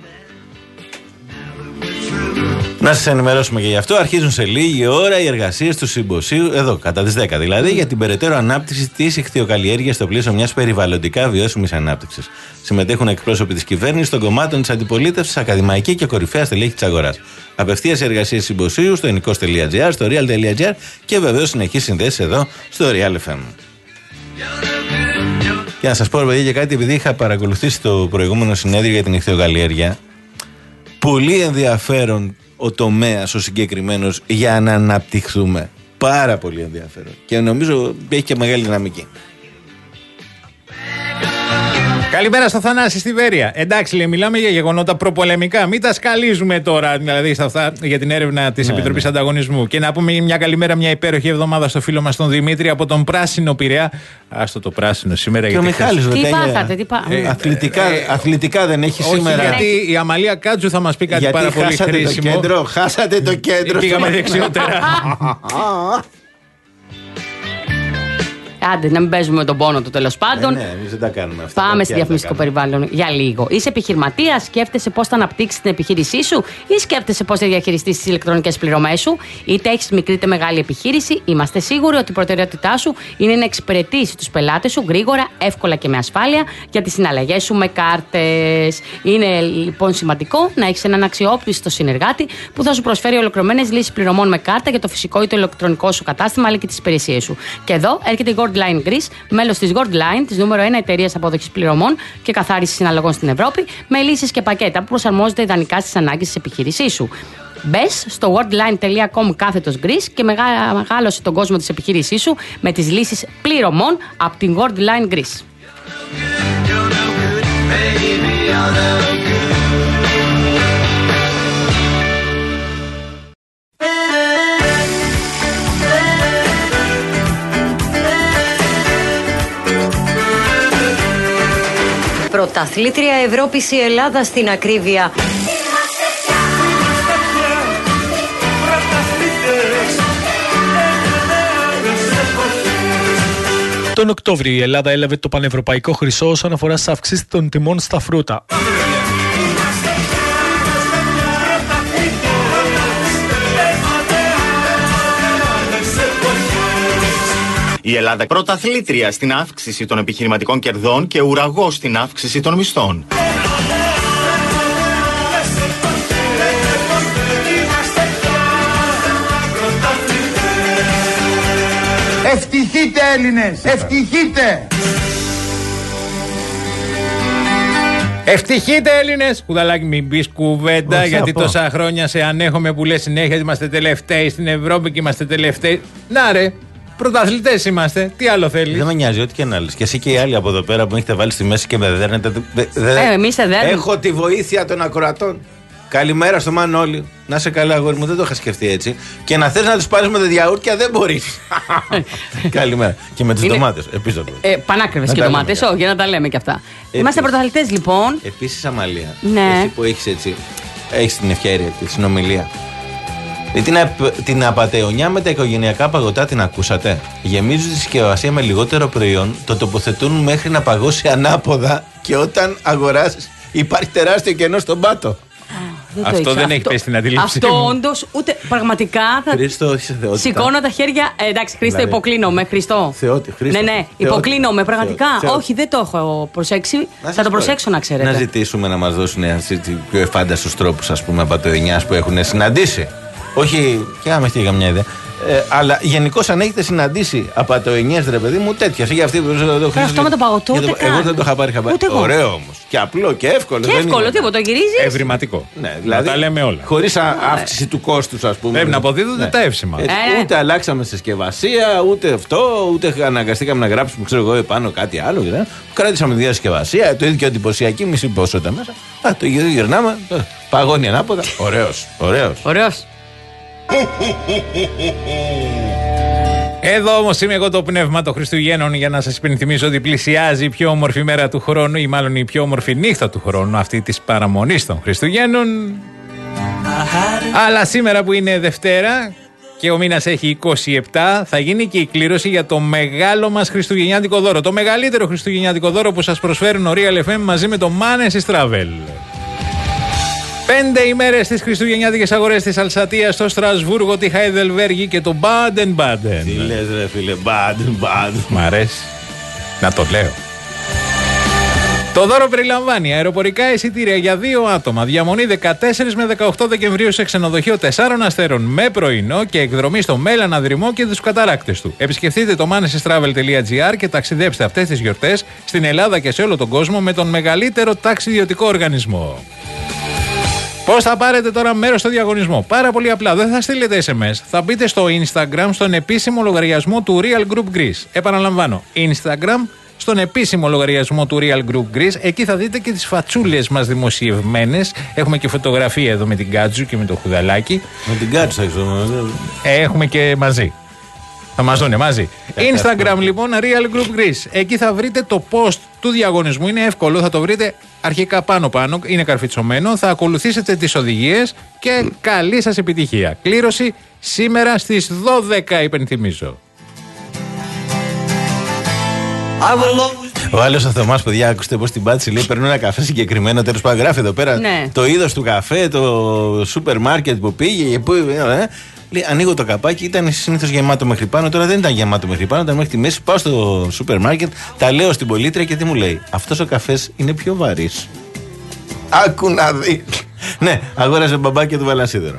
Να σας ενημερώσουμε και γι' αυτό. Αρχίζουν σε λίγη ώρα οι εργασίες του Συμποσίου, εδώ κατά τις δέκα δηλαδή, για την περαιτέρω ανάπτυξη της ιχθυοκαλλιέργειας στο πλαίσιο μιας περιβαλλοντικά βιώσιμης ανάπτυξης. Συμμετέχουν εκπρόσωποι της κυβέρνησης, των κομμάτων της αντιπολίτευσης, ακαδημαϊκή και κορυφαία στελέχη της αγοράς. Απευθείας εργασίες Συμποσίου στο ενικός τελεία τζι άρ, στο real τελεία τζι άρ και βεβαίως συνεχείς συνδέσεις εδώ στο Real εφ εμ. Και να σας πω, παιδιά, και κάτι, επειδή είχα παρακολουθήσει το προηγούμενο συνέδριο για την ιχθυοκαλλιέργεια, πολύ ενδιαφέρον ο τομέας ο συγκεκριμένος για να αναπτυχθούμε. Πάρα πολύ ενδιαφέρον. Και νομίζω έχει και μεγάλη δυναμική. Καλημέρα στο Θανάση στη Βέρεια. Εντάξει, λέει, μιλάμε για γεγονότα προπολεμικά. Μην τα σκαλίζουμε τώρα, δηλαδή, σε αυτά για την έρευνα της ναι, Επιτροπής ναι. Ανταγωνισμού. Και να πούμε μια καλημέρα, μια υπέροχη εβδομάδα στο φίλο μας τον Δημήτρη από τον Πράσινο Πειραιά. Άστο το πράσινο σήμερα. Και ο Μιχάλης, τι πάθατε, τι πάθατε. Ε, αθλητικά, ε, αθλητικά δεν έχει όχι, σήμερα. Γιατί η Αμαλία Κάτζου θα μας πει κάτι γιατί πάρα πολύ χρήσιμο. Το κέντρο, χάσατε το κέντρο. Πήγαμε δεξιότερα. Άντε, να μην παίζουμε με τον πόνο του, τέλος πάντων. Ε, ναι, εμείς δεν τα κάνουμε αυτά. Πάμε στη διαφημιστικό περιβάλλον για λίγο. Είσαι επιχειρηματίας, σκέφτεσαι πώς θα αναπτύξεις την επιχείρησή σου ή σκέφτεσαι πώς θα διαχειριστείς τις ηλεκτρονικές πληρωμές σου. Είτε έχεις μικρή είτε μεγάλη επιχείρηση, είμαστε σίγουροι ότι η προτεραιότητά σου είναι να εξυπηρετήσεις τους πελάτες σου γρήγορα, εύκολα και με ασφάλεια για τις συναλλαγές σου με κάρτες. Είναι λοιπόν σημαντικό να έχεις έναν αξιόπιστο συνεργάτη που θα σου προσφέρει ολοκληρωμένες λύσεις πληρωμών με κάρτα για το φυσικό ή το ηλεκτρονικό σου κατάστημα αλλά και τις υπηρεσίες σου. Και εδώ έρχεται η Goldline Greece, μέλος της Goldline, της νούμερο ένα εταιρείας απόδοχης πληρωμών και καθάρισης συναλλαγών στην Ευρώπη, με λύσεις και πακέτα που προσαρμόζονται ιδανικά στις ανάγκες της επιχείρησής σου. Μπες στο worldline τελεία com κάθετος Greece και μεγάλωσε τον κόσμο της επιχείρησής σου με τις λύσεις πληρωμών από την Goldline Greece. Πρωταθλήτρια Ευρώπης η Ελλάδα στην ακρίβεια. Τον Οκτώβριο η Ελλάδα έλαβε το πανευρωπαϊκό χρυσό όσον αφορά στις αυξήσεις των τιμών στα φρούτα. Η Ελλάδα πρωταθλήτρια στην αύξηση των επιχειρηματικών κερδών και ουραγός στην αύξηση των μισθών. Ευτυχείτε Έλληνες, ευτυχείτε! Ευτυχείτε Έλληνες! Κουδαλάκι, μην πεις κουβέντα, γιατί πω. Τόσα χρόνια σε ανέχομαι που λες συνέχεια ότι είμαστε τελευταίοι στην Ευρώπη και είμαστε τελευταίοι. Να ρε! Πρωταθλητές είμαστε. Τι άλλο θέλεις? Δεν με νοιάζει, ό,τι και να λες. Και εσύ και οι άλλοι από εδώ πέρα που με έχετε βάλει στη μέση και με δέρνετε. Δε, δε, ε, εμείς σε δέρνουμε. Έχω τη βοήθεια των ακροατών. Καλημέρα στο Μανώλη. Να σε καλά, αγόρι μου, δεν το είχα σκεφτεί έτσι. Και να θες να τους πάρεις με τα διαούρτια δεν μπορείς. Καλημέρα. Και με τις Είναι... ντομάτες, επίσης. Ε, πανάκριβες και ντομάτες, όχι, να τα λέμε και αυτά. Επίσης. Είμαστε πρωταθλητές λοιπόν. Επίσης, Αμαλία, ναι. εσύ που έχεις έτσι, έχεις την ευκαιρία και τη συνομιλία. Την, την απατεωνιά με τα οικογενειακά παγωτά την ακούσατε? Γεμίζουν τη συσκευασία με λιγότερο προϊόν, το τοποθετούν μέχρι να παγώσει ανάποδα και όταν αγοράσεις υπάρχει τεράστιο κενό στον πάτο. Δεν αυτό δεν αυτό, έχει πέσει στην αντίληψη. Αυτό όντως, ούτε πραγματικά θα. Χρήστο, είσαι θεότητα. Σηκώνω τα χέρια. Ε, εντάξει, Χρήστο, δηλαδή, υποκλίνομαι. Χριστό. Θεότη, Χρήστο. Ναι, ναι, υποκλίνομαι. Πραγματικά. Θεότη. Όχι, δεν το έχω προσέξει. Να θα το προσέξω, να ξέρετε. Να ζητήσουμε να μας δώσουν πιο εφάνταστους τρόπους, ας πούμε, απατεωνιάς που έχουν συναντήσει. Όχι, και άμα έχετε καμιά ιδέα. Ε, αλλά γενικώς αν έχετε συναντήσει απατεωνιές, ρε παιδί μου, τέτοια. Για αυτή που δεν το αυτό με το παγωτό, ούτε καν. Εγώ δεν το είχα πάρει χαμπάρι. Ωραίο όμως. Και απλό και εύκολο. Και εύκολο, τίποτα, το γυρίζεις. Ευρηματικό. Ναι, δηλαδή, να τα λέμε όλα. Χωρίς αύξηση του κόστους, ας πούμε. Πρέπει να αποδίδονται ναι. τα εύσημα. Έτσι, ε, ούτε αλλάξαμε συσκευασία, ούτε αυτό, ούτε αναγκαστήκαμε να γράψουμε, ξέρω εγώ, επάνω κάτι άλλο. Δηλαδή. Κράτησαμε τη συσκευασία, το ίδιο και εντυπωσιακή, μισή ποσότητα μέσα. Α, το γυρνάμε, παγώνει ανάποδα. Ωραίος, ωραίος. Ωραίος. Εδώ όμως είμαι εγώ το πνεύμα των Χριστουγέννων για να σας υπενθυμίσω ότι πλησιάζει η πιο όμορφη μέρα του χρόνου ή μάλλον η πιο όμορφη νύχτα του χρόνου, αυτή της παραμονής των Χριστουγέννων. Αλλά σήμερα που είναι Δευτέρα και ο μήνας έχει είκοσι επτά θα γίνει και η κλήρωση για το μεγάλο μας χριστουγεννιάτικο δώρο. Το μεγαλύτερο χριστουγεννιάτικο δώρο που σας προσφέρουν ο Real εφ εμ μαζί με το Manes Travel. Πέντε ημέρες στις χριστουγεννιάτικες αγορές της Αλσατίας, στο Στρασβούργο, τη Χάιδελβέργη και το Μπάντεν-Μπάντεν. Τι λες ρε φίλε, Μπάντεν-Μπάντεν. Μ' αρέσει να το λέω. Το δώρο περιλαμβάνει αεροπορικά εισιτήρια για δύο άτομα, διαμονή δεκατέσσερις με δεκαοκτώ Δεκεμβρίου σε ξενοδοχείο τεσσάρων αστέρων με πρωινό και εκδρομή στο Μέλλανα Δρυμό και τους καταράκτες του. Επισκεφτείτε το manestravel τελεία gr και ταξιδέψτε αυτές τις γιορτές στην Ελλάδα και σε όλο τον κόσμο με τον μεγαλύτερο ταξιδιωτικό οργανισμό. Πώς θα πάρετε τώρα μέρος στο διαγωνισμό? Πάρα πολύ απλά, δεν θα στείλετε ες εμ ες. Θα μπείτε στο Instagram, στον επίσημο λογαριασμό του Real Group Greece. Επαναλαμβάνω, Instagram, στον επίσημο λογαριασμό του Real Group Greece. Εκεί θα δείτε και τις φατσούλες μας δημοσιευμένες. Έχουμε και φωτογραφία εδώ με την Κάτζου και με το Χουδαλάκι. Με την Κάτζου, έχουμε και μαζί. Θα μας δούνε μαζί. Instagram λοιπόν, Real Group Greece. Εκεί θα βρείτε το post του διαγωνισμού. Είναι εύκολο, θα το βρείτε αρχικά πάνω-πάνω. Είναι καρφιτσωμένο. Θα ακολουθήσετε τις οδηγίες και καλή σας επιτυχία. Κλήρωση σήμερα στις δώδεκα, υπενθυμίζω. Ο άλλος ο Θωμάς, παιδιά, ακούστε πως την πάτησε. Λέει: παίρνω ένα καφέ συγκεκριμένο. Τέλος πάντων, γράφει εδώ πέρα ναι. το είδος του καφέ, το σούπερ μάρκετ που πήγε. Που, ε, λέει, ανοίγω το καπάκι, ήταν συνήθως γεμάτο μέχρι πάνω. Τώρα δεν ήταν γεμάτο μέχρι πάνω, ήταν μέχρι τη μέση. Πάω στο σούπερ μάρκετ, τα λέω στην πολίτρια και τι μου λέει? Αυτός ο καφές είναι πιο βαρύς. Άκου να δει. Ναι, αγόρασε μπαμπάκι του βαλασίδερο.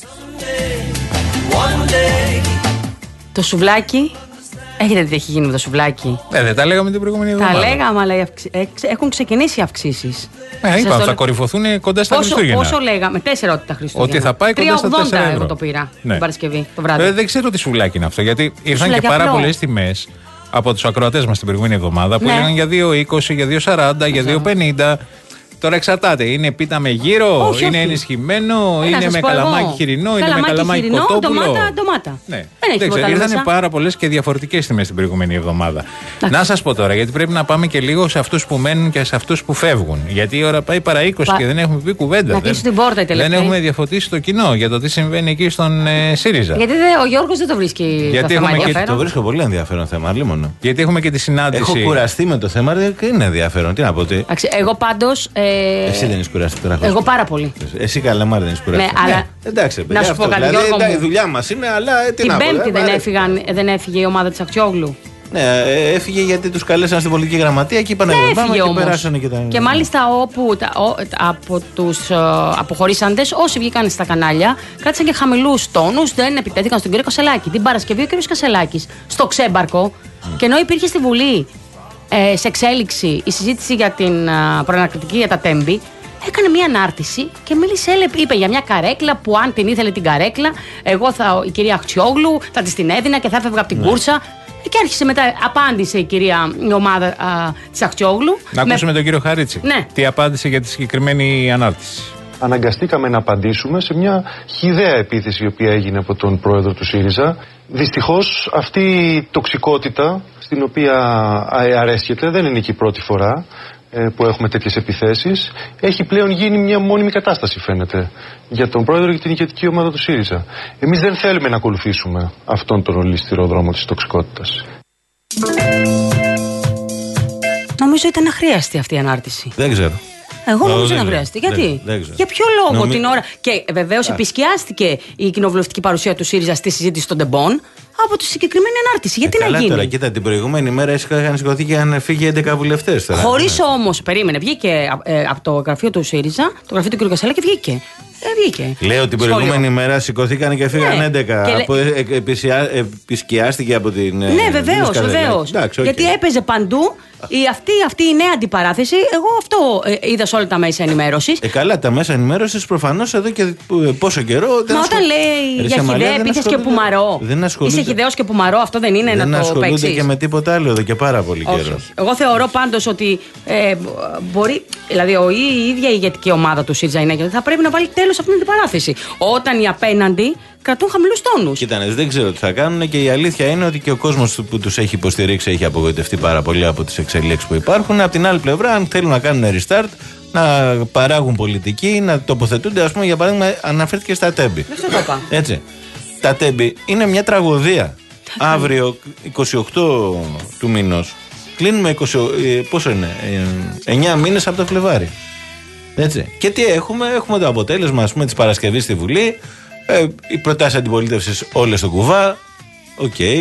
Το σουβλάκι. Έχετε δει τι έχει γίνει με το σουβλάκι? Ε, δεν τα λέγαμε την προηγούμενη εβδομάδα. Τα λέγαμε, αλλά έχουν ξεκινήσει οι αυξήσεις. Ε, είπαμε, θα κορυφωθούν κοντά στα πόσο, Χριστούγεννα. Πόσο λέγαμε, τέσσερα ότι τα Χριστούγεννα. Ότι θα πάει κοντά στα τέσσερα ευρώ. Εγώ το πήρα ναι. την Παρασκευή, το βράδυ. Ε, δεν ξέρω τι σουβλάκι είναι αυτό, γιατί ήρθαν και πάρα πολλές τιμές από τους ακροατές μας την προηγούμενη εβδομάδα που ναι. έλεγαν για δύο είκοσι, για δύο σαράντα, για δύο πενήντα. Τώρα εξαρτάται, είναι πίτα με γύρο, όχι, είναι όχι. ενισχυμένο, Έλα, είναι με καλαμάκι χοιρινό, καλαμάκι είναι με καλαμάκι χοιρινό, κοτόπουλο. ντομάτα, ντομάτα. Ναι. Δεν, δεν ξέρω, ήρθαν πάρα πολλές και διαφορετικές τιμές την προηγούμενη εβδομάδα. Να σας πω τώρα, γιατί πρέπει να πάμε και λίγο σε αυτούς που μένουν και σε αυτούς που φεύγουν. Γιατί η ώρα πάει παρά είκοσι Πα... και δεν έχουμε πει κουβέντα. Να κλείσουν την πόρτα οι τελευταίοι. Δεν έχουμε διαφωτίσει το κοινό για το τι συμβαίνει εκεί στον ε, ΣΥΡΙΖΑ. Γιατί δε, ο Γιώργος δεν το βρίσκει γιατί το θέμα ενδιαφέρον. Το βρίσκω πολύ ενδιαφέρον θέμα, λίμωνο. Γιατί έχουμε και τη συνάντηση. Έχω κουραστεί με το θέμα και είναι ενδιαφέρον. Τι να πω, τι. Εγώ πάντως. Ε... Εσύ δεν είσαι κουραστεί τώρα. Εγώ πάρα πολύ. Εσύ καλά, μάλλον δεν είσαι κουραστεί. Ναι, αλλά. Εντάξει, παιδιά, να σου αυτό, πω κάτι, δηλαδή, Γιώργο μου. η δουλειά μας είναι, αλλά ε, τι την να πω. Πέμπτη δεν, ε, έφυγαν, δεν έφυγε η ομάδα της Αχτσιόγλου. Ναι, έφυγε γιατί τους καλέσαν στην πολιτική γραμματεία και είπαν να πάμε και περάσανε και τα. Και μάλιστα όπου τα, ο, από τους uh, αποχωρήσαντες, όσοι βγήκαν στα κανάλια, κράτησαν και χαμηλούς τόνους, δεν επιτέθηκαν στον κύριο Κασελάκη. Την Παρασκευή ο κύριος Κασελάκης στο ξέμπαρκο, mm. και ενώ υπήρχε στη Βουλή ε, σε εξέλιξη η συζήτηση για την uh, προανακριτική για τα Τέμπη, έκανε μια ανάρτηση και μίλησε, είπε για μια καρέκλα που αν την ήθελε την καρέκλα, εγώ θα, η κυρία Αχτσιόγλου θα της την έδινα και θα έφευγα από την ναι. κούρσα. Και άρχισε μετά, απάντησε η κυρία, η ομάδα α, της Αχτσιόγλου. Να ακούσουμε με... τον κύριο Χαρίτση. Ναι. Τι απάντησε για τη συγκεκριμένη ανάρτηση. αναγκαστήκαμε να απαντήσουμε σε μια χυδαία επίθεση η οποία έγινε από τον πρόεδρο του ΣΥΡΙΖΑ. Δυστυχώς αυτή η τοξικότητα στην οποία αρέσκεται δεν είναι και η πρώτη φορά που έχουμε τέτοιες επιθέσεις. Έχει πλέον γίνει μια μόνιμη κατάσταση, φαίνεται, για τον πρόεδρο και την ηγετική ομάδα του ΣΥΡΙΖΑ. Εμείς δεν θέλουμε να ακολουθήσουμε αυτόν τον ολισθηρό δρόμο της τοξικότητας. Νομίζω ήταν αχρίαστη αυτή η ανάρτηση. Δεν ξέρω. Εγώ νομίζω να χρειάζεται. Γιατί? Δεν, δεν Για ποιο λόγο Νομι... την ώρα. Και βεβαίως επισκιάστηκε η κοινοβουλευτική παρουσία του ΣΥΡΙΖΑ στη συζήτηση των Ντεμπών από τη συγκεκριμένη ανάρτηση. Γιατί ε, να καλά, γίνει. Τώρα, κοίτα, την προηγούμενη μέρα είχαν σηκωθεί και είχαν φύγει έντεκα βουλευτές. Χωρίς όμως, περίμενε, βγήκε ε, από το γραφείο του ΣΥΡΙΖΑ, το γραφείο του κ. Κασέλα και βγήκε. Ε, βγήκε. Λέω την προηγούμενη μέρα σηκωθήκαν και φύγαν ναι. έντεκα. Και από, ε, επισιά, επισκιάστηκε από την. Ναι, βεβαίως, βεβαίως. Okay. Γιατί έπαιζε παντού. Η αυτή, αυτή η νέα αντιπαράθεση, εγώ αυτό ε, είδα σε όλα τα μέσα ενημέρωσης. Ε, καλά, τα μέσα ενημέρωσης προφανώς εδώ και πόσο καιρό. Μα όταν λέει για χυδαία επίθεση και πουμαρό. Είσαι χυδαίος και πουμαρό, αυτό δεν είναι δεν να το παίξεις. Δεν ασχολούνται και με τίποτα άλλο εδώ και πάρα πολύ όχι, καιρό. Όχι. Εγώ θεωρώ πάντως ότι ε, μπορεί. Δηλαδή, ο, η ίδια η ηγετική ομάδα του ΣΥΡΙΖΑ είναι και θα πρέπει να βάλει τέλος σε αυτήν την αντιπαράθεση. Όταν οι απέναντι κρατούν χαμηλούς τόνους. Κοίτανε, δεν ξέρω τι θα κάνουν και η αλήθεια είναι ότι και ο κόσμος που τους έχει υποστηρίξει έχει απογοητευτεί πάρα πολύ από τις εξελίξεις που υπάρχουν. Απ' την άλλη πλευρά, αν θέλουν να κάνουν restart, να παράγουν πολιτική, να τοποθετούνται, ας πούμε, για παράδειγμα, αναφέρθηκε στα Τέμπη. Δεν το είπα. Έτσι. Τα Τέμπη είναι μια τραγωδία. Αύριο, είκοσι οκτώ του μηνός, κλείνουμε είκοσι, πόσο είναι, εννιά μήνες από το Φλεβάρι. Έτσι. Και τι έχουμε, έχουμε το αποτέλεσμα, ας πούμε, της Παρασκευής στη Βουλή. Ε, οι προτάσεις αντιπολίτευσης όλες στο κουβά. Οκ. Okay.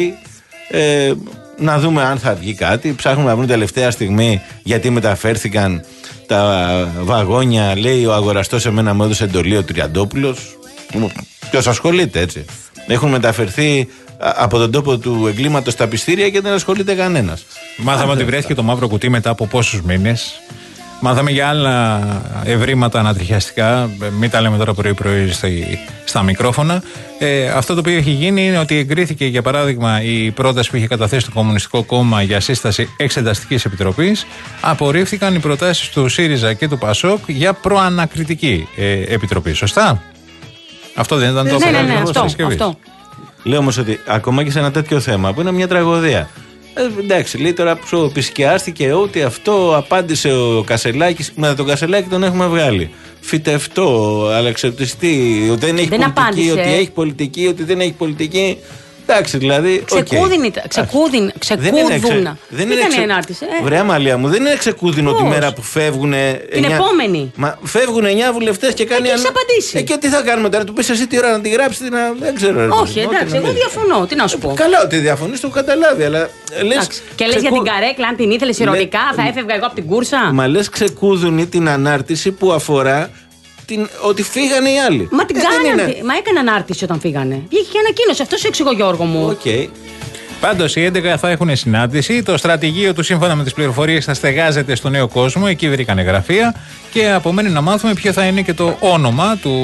Ε, να δούμε αν θα βγει κάτι. Ψάχνουμε να βρούμε τελευταία στιγμή γιατί μεταφέρθηκαν τα βαγόνια. Λέει ο αγοραστός, εμένα μου έδωσε εντολή ο Τριαντόπουλος. Ποιος ασχολείται, έτσι. Έχουν μεταφερθεί από τον τόπο του εγκλήματος στα πιστήρια και δεν ασχολείται κανένας. Μάθαμε ότι βρέθηκε το μαύρο κουτί μετά από πόσους μήνες. Μάθαμε για άλλα ευρήματα ανατριχιαστικά. Μην τα λέμε τώρα πρωί-πρωί στα μικρόφωνα. Ε, αυτό το οποίο έχει γίνει είναι ότι εγκρίθηκε, για παράδειγμα, η πρόταση που είχε καταθέσει το Κομμουνιστικό Κόμμα για σύσταση εξεταστικής επιτροπής. Απορρίφθηκαν οι προτάσεις του ΣΥΡΙΖΑ και του ΠΑΣΟΚ για προανακριτική ε, επιτροπή. Σωστά? Αυτό δεν ήταν το ναι, ναι, ναι, ναι, αυτό, αυτό. Λέω όμως ότι ακόμα και σε ένα τέτοιο θέμα που είναι μια τραγωδία. Ε, εντάξει, λέει τώρα που επισκιάστηκε ότι αυτό απάντησε ο Κασελάκης. Με τον Κασελάκη τον έχουμε βγάλει. Φυτευτό, αλεξιπτιστή, ότι δεν έχει δεν πολιτική, απάντησε. ότι έχει πολιτική, ότι δεν έχει πολιτική. Εντάξει, δηλαδή. Ξεκούδυνη, okay. ξεκούδυν, ξεκούδουνα. Δεν είναι η ανάρτηση. Ε. Βρέα Μαλία μου, δεν είναι ξεκούδυνο τη μέρα που φεύγουν. Την εννιά... επόμενη. Μα φεύγουν εννιά βουλευτές και κάνει. Ε, και απαντήσει. Ε, και τι θα κάνουμε τώρα, του πει εσύ τι ώρα να τη γράψει, να... δεν ξέρω. Ρε, όχι, εντάξει, εγώ διαφωνώ. Τι να σου πω. Καλά, ότι διαφωνεί, το έχω καταλάβει, αλλά. Λες, και λε για την καρέκλα, αν την ήθελε ηρωνικά, θα έφευγα εγώ από την κούρσα. Μα λε ξεκούδουνη την ανάρτηση που αφορά. Την, ότι φύγανε οι άλλοι. Μα την ε, κάνανε. Μα έκανε ανάρτηση όταν φύγανε. Βγήκε και ανακοίνωση. Αυτό σου εξηγώ, Γιώργο μου. Okay. Πάντως οι έντεκα θα έχουν συνάντηση. Το στρατηγείο του, σύμφωνα με τις πληροφορίες, θα στεγάζεται στο Νέο Κόσμο. Εκεί βρήκανε γραφεία. Και απομένει να μάθουμε ποιο θα είναι και το όνομα του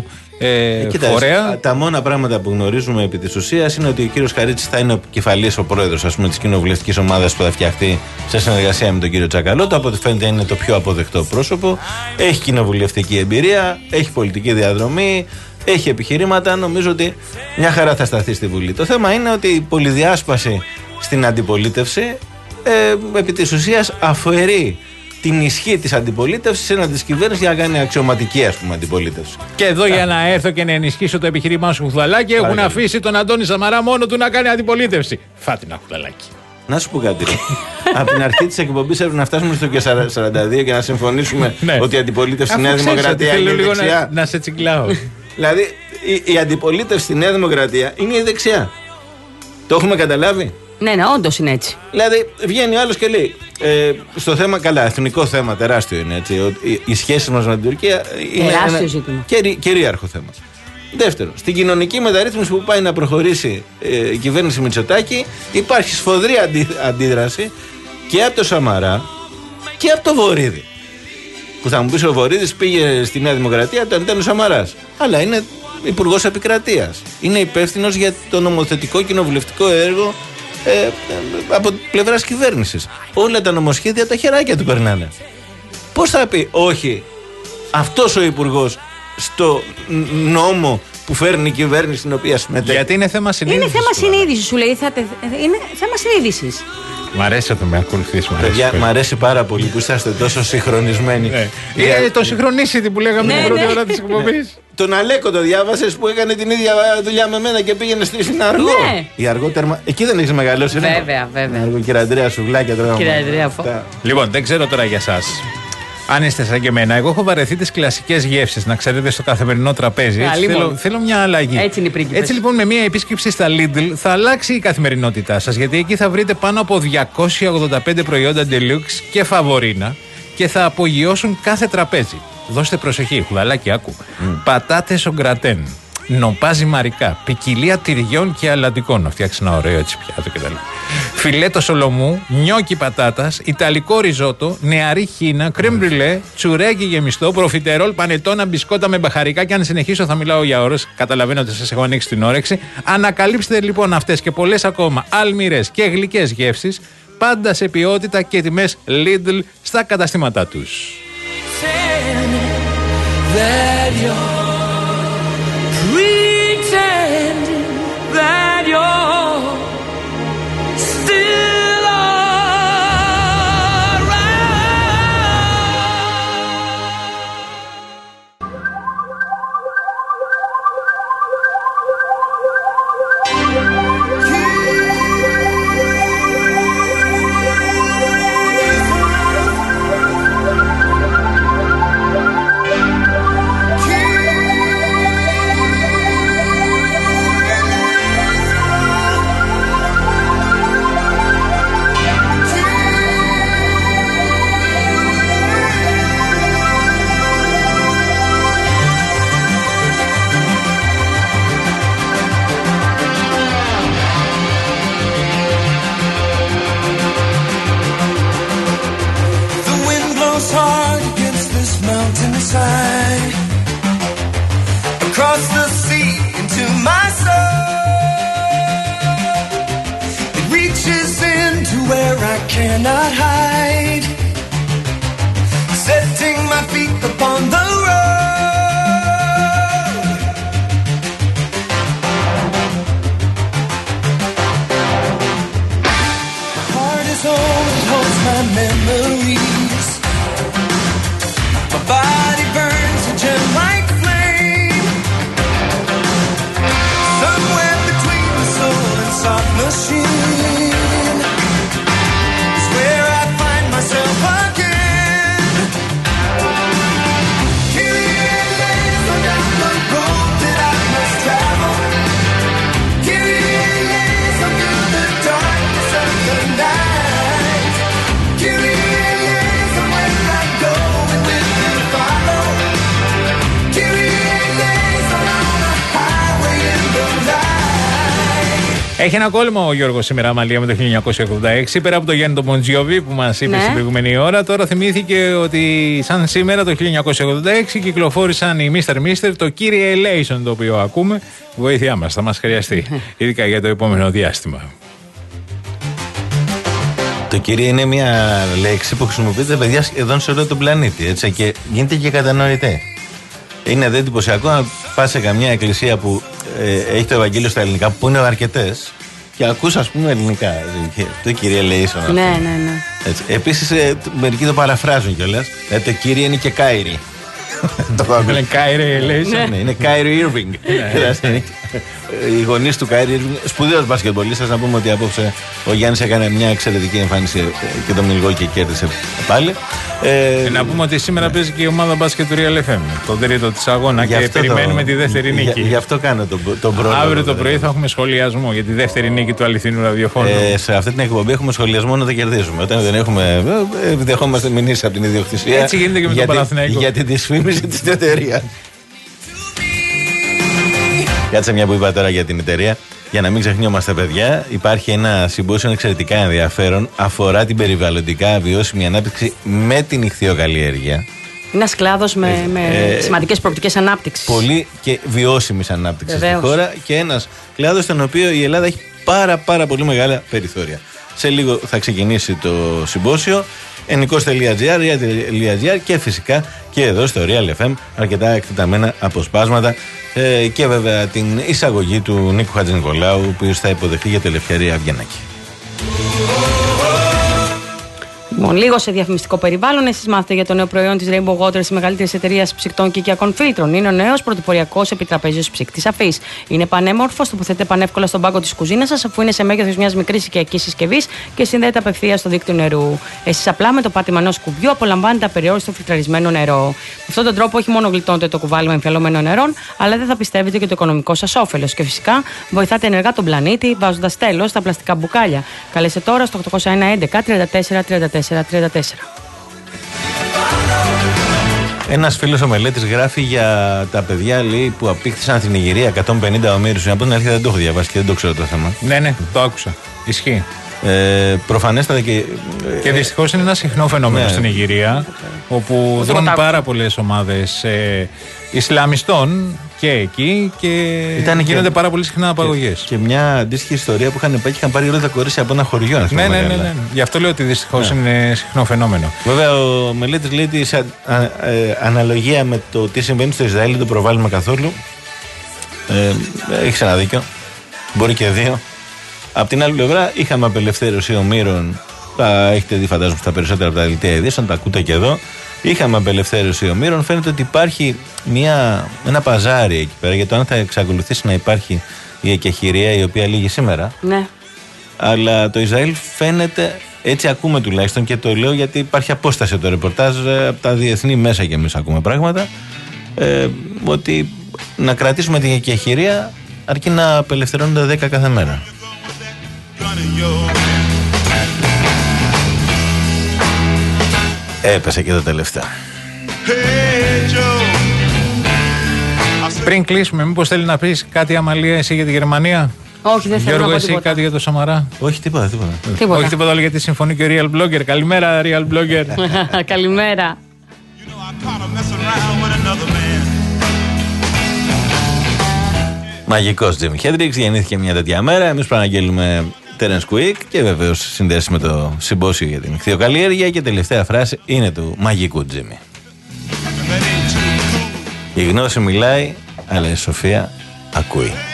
ε, ε, φορέα. Τα μόνα πράγματα που γνωρίζουμε επί της ουσίας είναι ότι ο κύριος Χαρίτσης θα είναι ο κεφαλής, ο πρόεδρος, ας πούμε, της κοινοβουλευτικής ομάδας που θα φτιαχτεί σε συνεργασία με τον κύριο Τσακαλώτο. Από ό,τι φαίνεται είναι το πιο αποδεκτό πρόσωπο. Έχει κοινοβουλευτική εμπειρία, έχει πολιτική διαδρομή, έχει επιχειρήματα. Νομίζω ότι μια χαρά θα σταθεί στη Βουλή. Το θέμα είναι ότι η πολυδιάσπαση στην αντιπολίτευση ε, επί της ουσίας αφαιρεί την ισχύ της αντιπολίτευσης έναντι της κυβέρνησης για να κάνει αξιωματική, ας πούμε, αντιπολίτευση. Και εδώ, για να έρθω και να ενισχύσω το επιχείρημά σου, Χουδαλάκη, έχουν Άρα. αφήσει τον Αντώνη Σαμαρά μόνο του να κάνει αντιπολίτευση. Φάτινα, Χουδαλάκη. Να σου πω κάτι. Από την αρχή της εκπομπής έπρεπε να φτάσουμε στο και σαράντα δύο και να συμφωνήσουμε ναι. ότι η αντιπολίτευση στη Νέα Δημοκρατία είναι λίγο δεξιά. Να, να σε τσιγκλάω. Δηλαδή, η, η αντιπολίτευση στη Νέα Δημοκρατία είναι η δεξιά. Το έχουμε καταλάβει. Ναι, ναι, όντως είναι έτσι. Δηλαδή, βγαίνει ο άλλος και λέει ε, στο θέμα, καλά, εθνικό θέμα, τεράστιο είναι έτσι. Οι, οι σχέσεις μας με την Τουρκία είναι τεράστιο ζήτημα. Κερί, κυρίαρχο θέμα. Δεύτερο, στην κοινωνική μεταρρύθμιση που πάει να προχωρήσει ε, η κυβέρνηση Μητσοτάκη, υπάρχει σφοδρή αντί, αντίδραση και από το Σαμαρά και από το Βορίδη. Που θα μου πει, ο Βορίδης πήγε στη Νέα Δημοκρατία, το αντέν ο Σαμαράς. Αλλά είναι υπουργός επικρατείας. Είναι υπεύθυνος για το νομοθετικό κοινοβουλευτικό έργο ε, ε, από πλευράς κυβέρνησης. Όλα τα νομοσχέδια τα χεράκια του περνάνε. Πώς θα πει όχι αυτός ο υπουργός στο νόμο που φέρνει η κυβέρνηση στην οποία συμμετέχει? Γιατί είναι θέμα συνείδησης. Είναι θέμα συνείδησης, σου λέει. Θα τε... Είναι θέμα συνείδησης. Μ' αρέσει ότι με ακολουθείς. Παιδιά, μ' αρέσει πάρα πολύ που είσαστε τόσο συγχρονισμένοι. Ναι. Για... Ε, το συγχρονίσιδη που λέγαμε την πρώτη ώρα της εκπομπής. Τον Αλέκο το διάβασες που έκανε την ίδια δουλειά με μένα και πήγαινε στην Αργό. Ναι. Η Αργό τερμα... Εκεί δεν έχεις μεγαλώσει. Βέβαια, βέβαια. Αργό, κύριε Αντρέα, σουβλάκια τώρα. Κύριε Αντρέα, λοιπόν, δεν ξέρω τώρα για εσάς. Αν είστε σαν και εμένα, εγώ έχω βαρεθεί τις κλασικές γεύσεις, να ξέρετε, στο καθημερινό τραπέζι. Έτσι, θέλω, θέλω μια αλλαγή. Έτσι είναι οι πρίγκιπες. Έτσι λοιπόν, με μια επίσκεψη στα Lidl θα αλλάξει η καθημερινότητά σας, γιατί εκεί θα βρείτε πάνω από διακόσια ογδόντα πέντε προϊόντα Deluxe και Φαβορίνα και θα απογειώσουν κάθε τραπέζι. Δώστε προσοχή, χουδαλάκι, άκου. Mm. Πατάτες ο γκρατέν, νοπάζι μαρικά, ποικιλία τυριών και αλαντικών. Να φτιάξει ένα ωραίο έτσι πιάτο κτλ. Φιλέτο σολομού, νιόκι πατάτας, ιταλικό ριζότο, νεαρή χίνα, κρέμ μπριλέ, τσουρέκι γεμιστό, προφιτερόλ, πανετόνα, μπισκότα με μπαχαρικά. Και αν συνεχίσω θα μιλάω για ώρες. Καταλαβαίνω ότι σας έχω ανοίξει την όρεξη. Ανακαλύψτε λοιπόν αυτές και πολλές ακόμα αλμυρές και γλυκές γεύσεις, πάντα σε ποιότητα και τιμές Lidl στα καταστήματά τους. That you're pretending that you're still mountainside, across the sea into my soul. It reaches into where I cannot hide, setting my feet upon the road. My heart is old, it holds my memories. My body burns a gem like flame, somewhere between the soul and soft machine is where I find myself again. Kyrie eleison down the road that I must travel. Kyrie eleison through the darkness of the night. Kyrie eleison where I go and with you follow. Kyrie eleison on the highway in the night. Έχει ένα κόλλημα ο Γιώργος σήμερα, Αμαλία, με το χίλια εννιακόσια ογδόντα έξι. Πέρα από το Γιάννη τον Μοντζιόβι που μας είπε Ναι. στην προηγούμενη ώρα, τώρα θυμήθηκε ότι σαν σήμερα το χίλια εννιακόσια ογδόντα έξι κυκλοφόρησαν οι μίστερ μίστερ το Kyrie eleison, το οποίο ακούμε. Βοήθειά μας, θα μας χρειαστεί, ειδικά για το επόμενο διάστημα. Το Kyrie είναι μια λέξη που χρησιμοποιείται, παιδιά, σχεδόν σε όλο τον πλανήτη, έτσι, και γίνεται και κατανοητή. Είναι δε εντυπωσιακό να πας σε καμιά εκκλησία που ε, έχει το Ευαγγέλιο στα ελληνικά, που είναι αρκετές, και ακούς, ας πούμε, ελληνικά. Το Kyrie eleison. Ναι, ναι, ναι. Έτσι. Επίσης, ε, μερικοί το παραφράζουν κιόλας. Ε, το Kyrie είναι και Κάιρι. Είναι Kyrie eleison. Ναι, είναι Kyrie Irving. Οι γονείς του Kyrie Irving, σπουδαίος μπασκετμπολίστας. Να πούμε ότι απόψε ο Γιάννης έκανε μια εξαιρετική εμφάνιση και το Μιλγόκι κέρδισε πάλι. Ε, να πούμε ότι σήμερα παίζει και η ομάδα μπάσκετ του Real εφ εμ, το τρίτο της αγώνα, και περιμένουμε τη δεύτερη νίκη. Γι' αυτό κάνω τον πρώτο. Αύριο το πρωί θα έχουμε σχολιασμό για τη δεύτερη νίκη του αληθινού ραδιοφώνου. Ε, σε αυτή την εκπομπή έχουμε σχολιασμό να το κερδίζουμε. Όταν δεν έχουμε, ε, δεχόμαστε μηνύσεις από την ιδιοκτησία. Έτσι γίνεται και με τον Παναθηναϊκό. Για την δυσφήμιση της εταιρείας. Κάτσε μια που είπα τώρα για την εταιρεία. Για να μην ξεχνιόμαστε, παιδιά, υπάρχει ένα συμπόσιο εξαιρετικά ενδιαφέρον. Αφορά την περιβαλλοντικά βιώσιμη ανάπτυξη με την ιχθυοκαλλιέργεια. Είναι ένα κλάδο με, ε, με ε, σημαντικές προοπτικές ανάπτυξης. Πολύ και βιώσιμης ανάπτυξης στη Βεβαίως. χώρα, και ένας κλάδος στον οποίο η Ελλάδα έχει πάρα πάρα πολύ μεγάλα περιθώρια. Σε λίγο θα ξεκινήσει το συμπόσιο. ενικός τελεία τζι άρ, real.gr και φυσικά και εδώ στο Real εφ εμ αρκετά εκτεταμένα αποσπάσματα ε, και βέβαια την εισαγωγή του Νίκου Χατζηνικολάου, ο οποίος θα υποδεχθεί για το Ελευθερία Αυγενάκη. Λοιπόν, λίγο σε διαφημιστικό περιβάλλον, εσείς μάθετε για το νέο προϊόν της Rainbow Water, της μεγαλύτερης εταιρείας ψυκτών και οικιακών φίλτρων. Είναι ο νέος πρωτοποριακός επιτραπέζιος ψύκτης αφής. Είναι πανέμορφος, τοποθετείται πανεύκολα στον πάγκο της κουζίνας σας, αφού είναι σε μέγεθος μιας μικρής οικιακής συσκευής και συνδέεται απευθείας στο δίκτυο νερού. Εσείς απλά με το πάτημα ενός κουμπιού απολαμβάνετε απεριόριστο φιλτραρισμένο νερό. Με αυτόν τον τρόπο όχι μόνο γλιτώνετε το κουβάλιμα εμφιαλωμένων νερών, αλλά δεν θα πιστεύετε και το οικονομικό σας όφελος. Και φυσικά βοηθάτε ενεργά τον πλανήτη, βάζοντας τέλος στα πλαστικά μπουκάλια. Καλέστε τώρα στο οκτώ ένα ένα τριάντα τέσσερα τριάντα τέσσερα τριάντα τέσσερα. Ένας φίλος ο Μελέτης γράφει για τα παιδιά, λέει, που απήχθησαν στην Ιγυρία εκατόν πενήντα ομήρους. Να πω την αλήθεια, δεν το έχω διαβάσει και δεν το ξέρω το θέμα. Ναι, ναι, το άκουσα. Ισχύει. Ε, προφανέστατα και. Και δυστυχώς είναι ένα συχνό φαινόμενο ναι. στην Ιγυρία, όπου δρούν πάρα πολλές ομάδες ε, Ισλαμιστών και εκεί και Ήταν γίνονται και... πάρα πολύ συχνά απαγωγές. Και, και μια αντίστοιχη ιστορία που είχαν πάει και είχαν πάρει όλα τα κορίτσια από ένα χωριό. Ναι, ναι, ναι, ναι, ναι. Γι' αυτό λέω ότι δυστυχώς ναι. είναι συχνό φαινόμενο. Βέβαια, ο Μελέτης λέει ότι σε α, α, ε, αναλογία με το τι συμβαίνει στο Ισραήλ δεν το προβάλλουμε καθόλου. Ε, έχει ένα δίκιο. Μπορεί και δύο. Απ' την άλλη πλευρά, είχαμε απελευθέρωση ομήρων. Τα έχετε δει, φαντάζομαι, στα περισσότερα από τα δελτία ειδήσεων, τα ακούτε και εδώ. Είχαμε απελευθέρωση ομήρων. Φαίνεται ότι υπάρχει μια, ένα παζάρι εκεί πέρα για το αν θα εξακολουθήσει να υπάρχει η εκεχηρία η οποία λήγει σήμερα. Ναι. Αλλά το Ισραήλ φαίνεται, έτσι ακούμε τουλάχιστον, και το λέω γιατί υπάρχει απόσταση το ρεπορτάζ από τα διεθνή μέσα και εμείς ακούμε πράγματα. Ε, ότι να κρατήσουμε την εκεχηρία αρκεί να απελευθερώνονται δέκα κάθε μέρα. Έπεσε και το τελευταίο. Πριν κλείσουμε, μήπως θέλει να πεις κάτι, Αμαλία, εσύ για τη Γερμανία? Όχι, δεν θέλω Γιώργο, να πω εσύ τίποτα. κάτι για το Σαμαρά? Όχι, τίποτα, τίποτα. τίποτα. Όχι, τίποτα άλλο, γιατί συμφωνεί και ο Real Blogger. Καλημέρα, Real Blogger. Καλημέρα. Μαγικός Jimi Hendrix, γεννήθηκε μια τέτοια μέρα. Εμείς παραγγέλνουμε Terence Quick και βεβαίως συνδέσει με το συμπόσιο για την ηχθειοκαλλιέργεια. Και τελευταία φράση είναι του μαγικού Jimmy. Η γνώση μιλάει, αλλά η σοφία ακούει.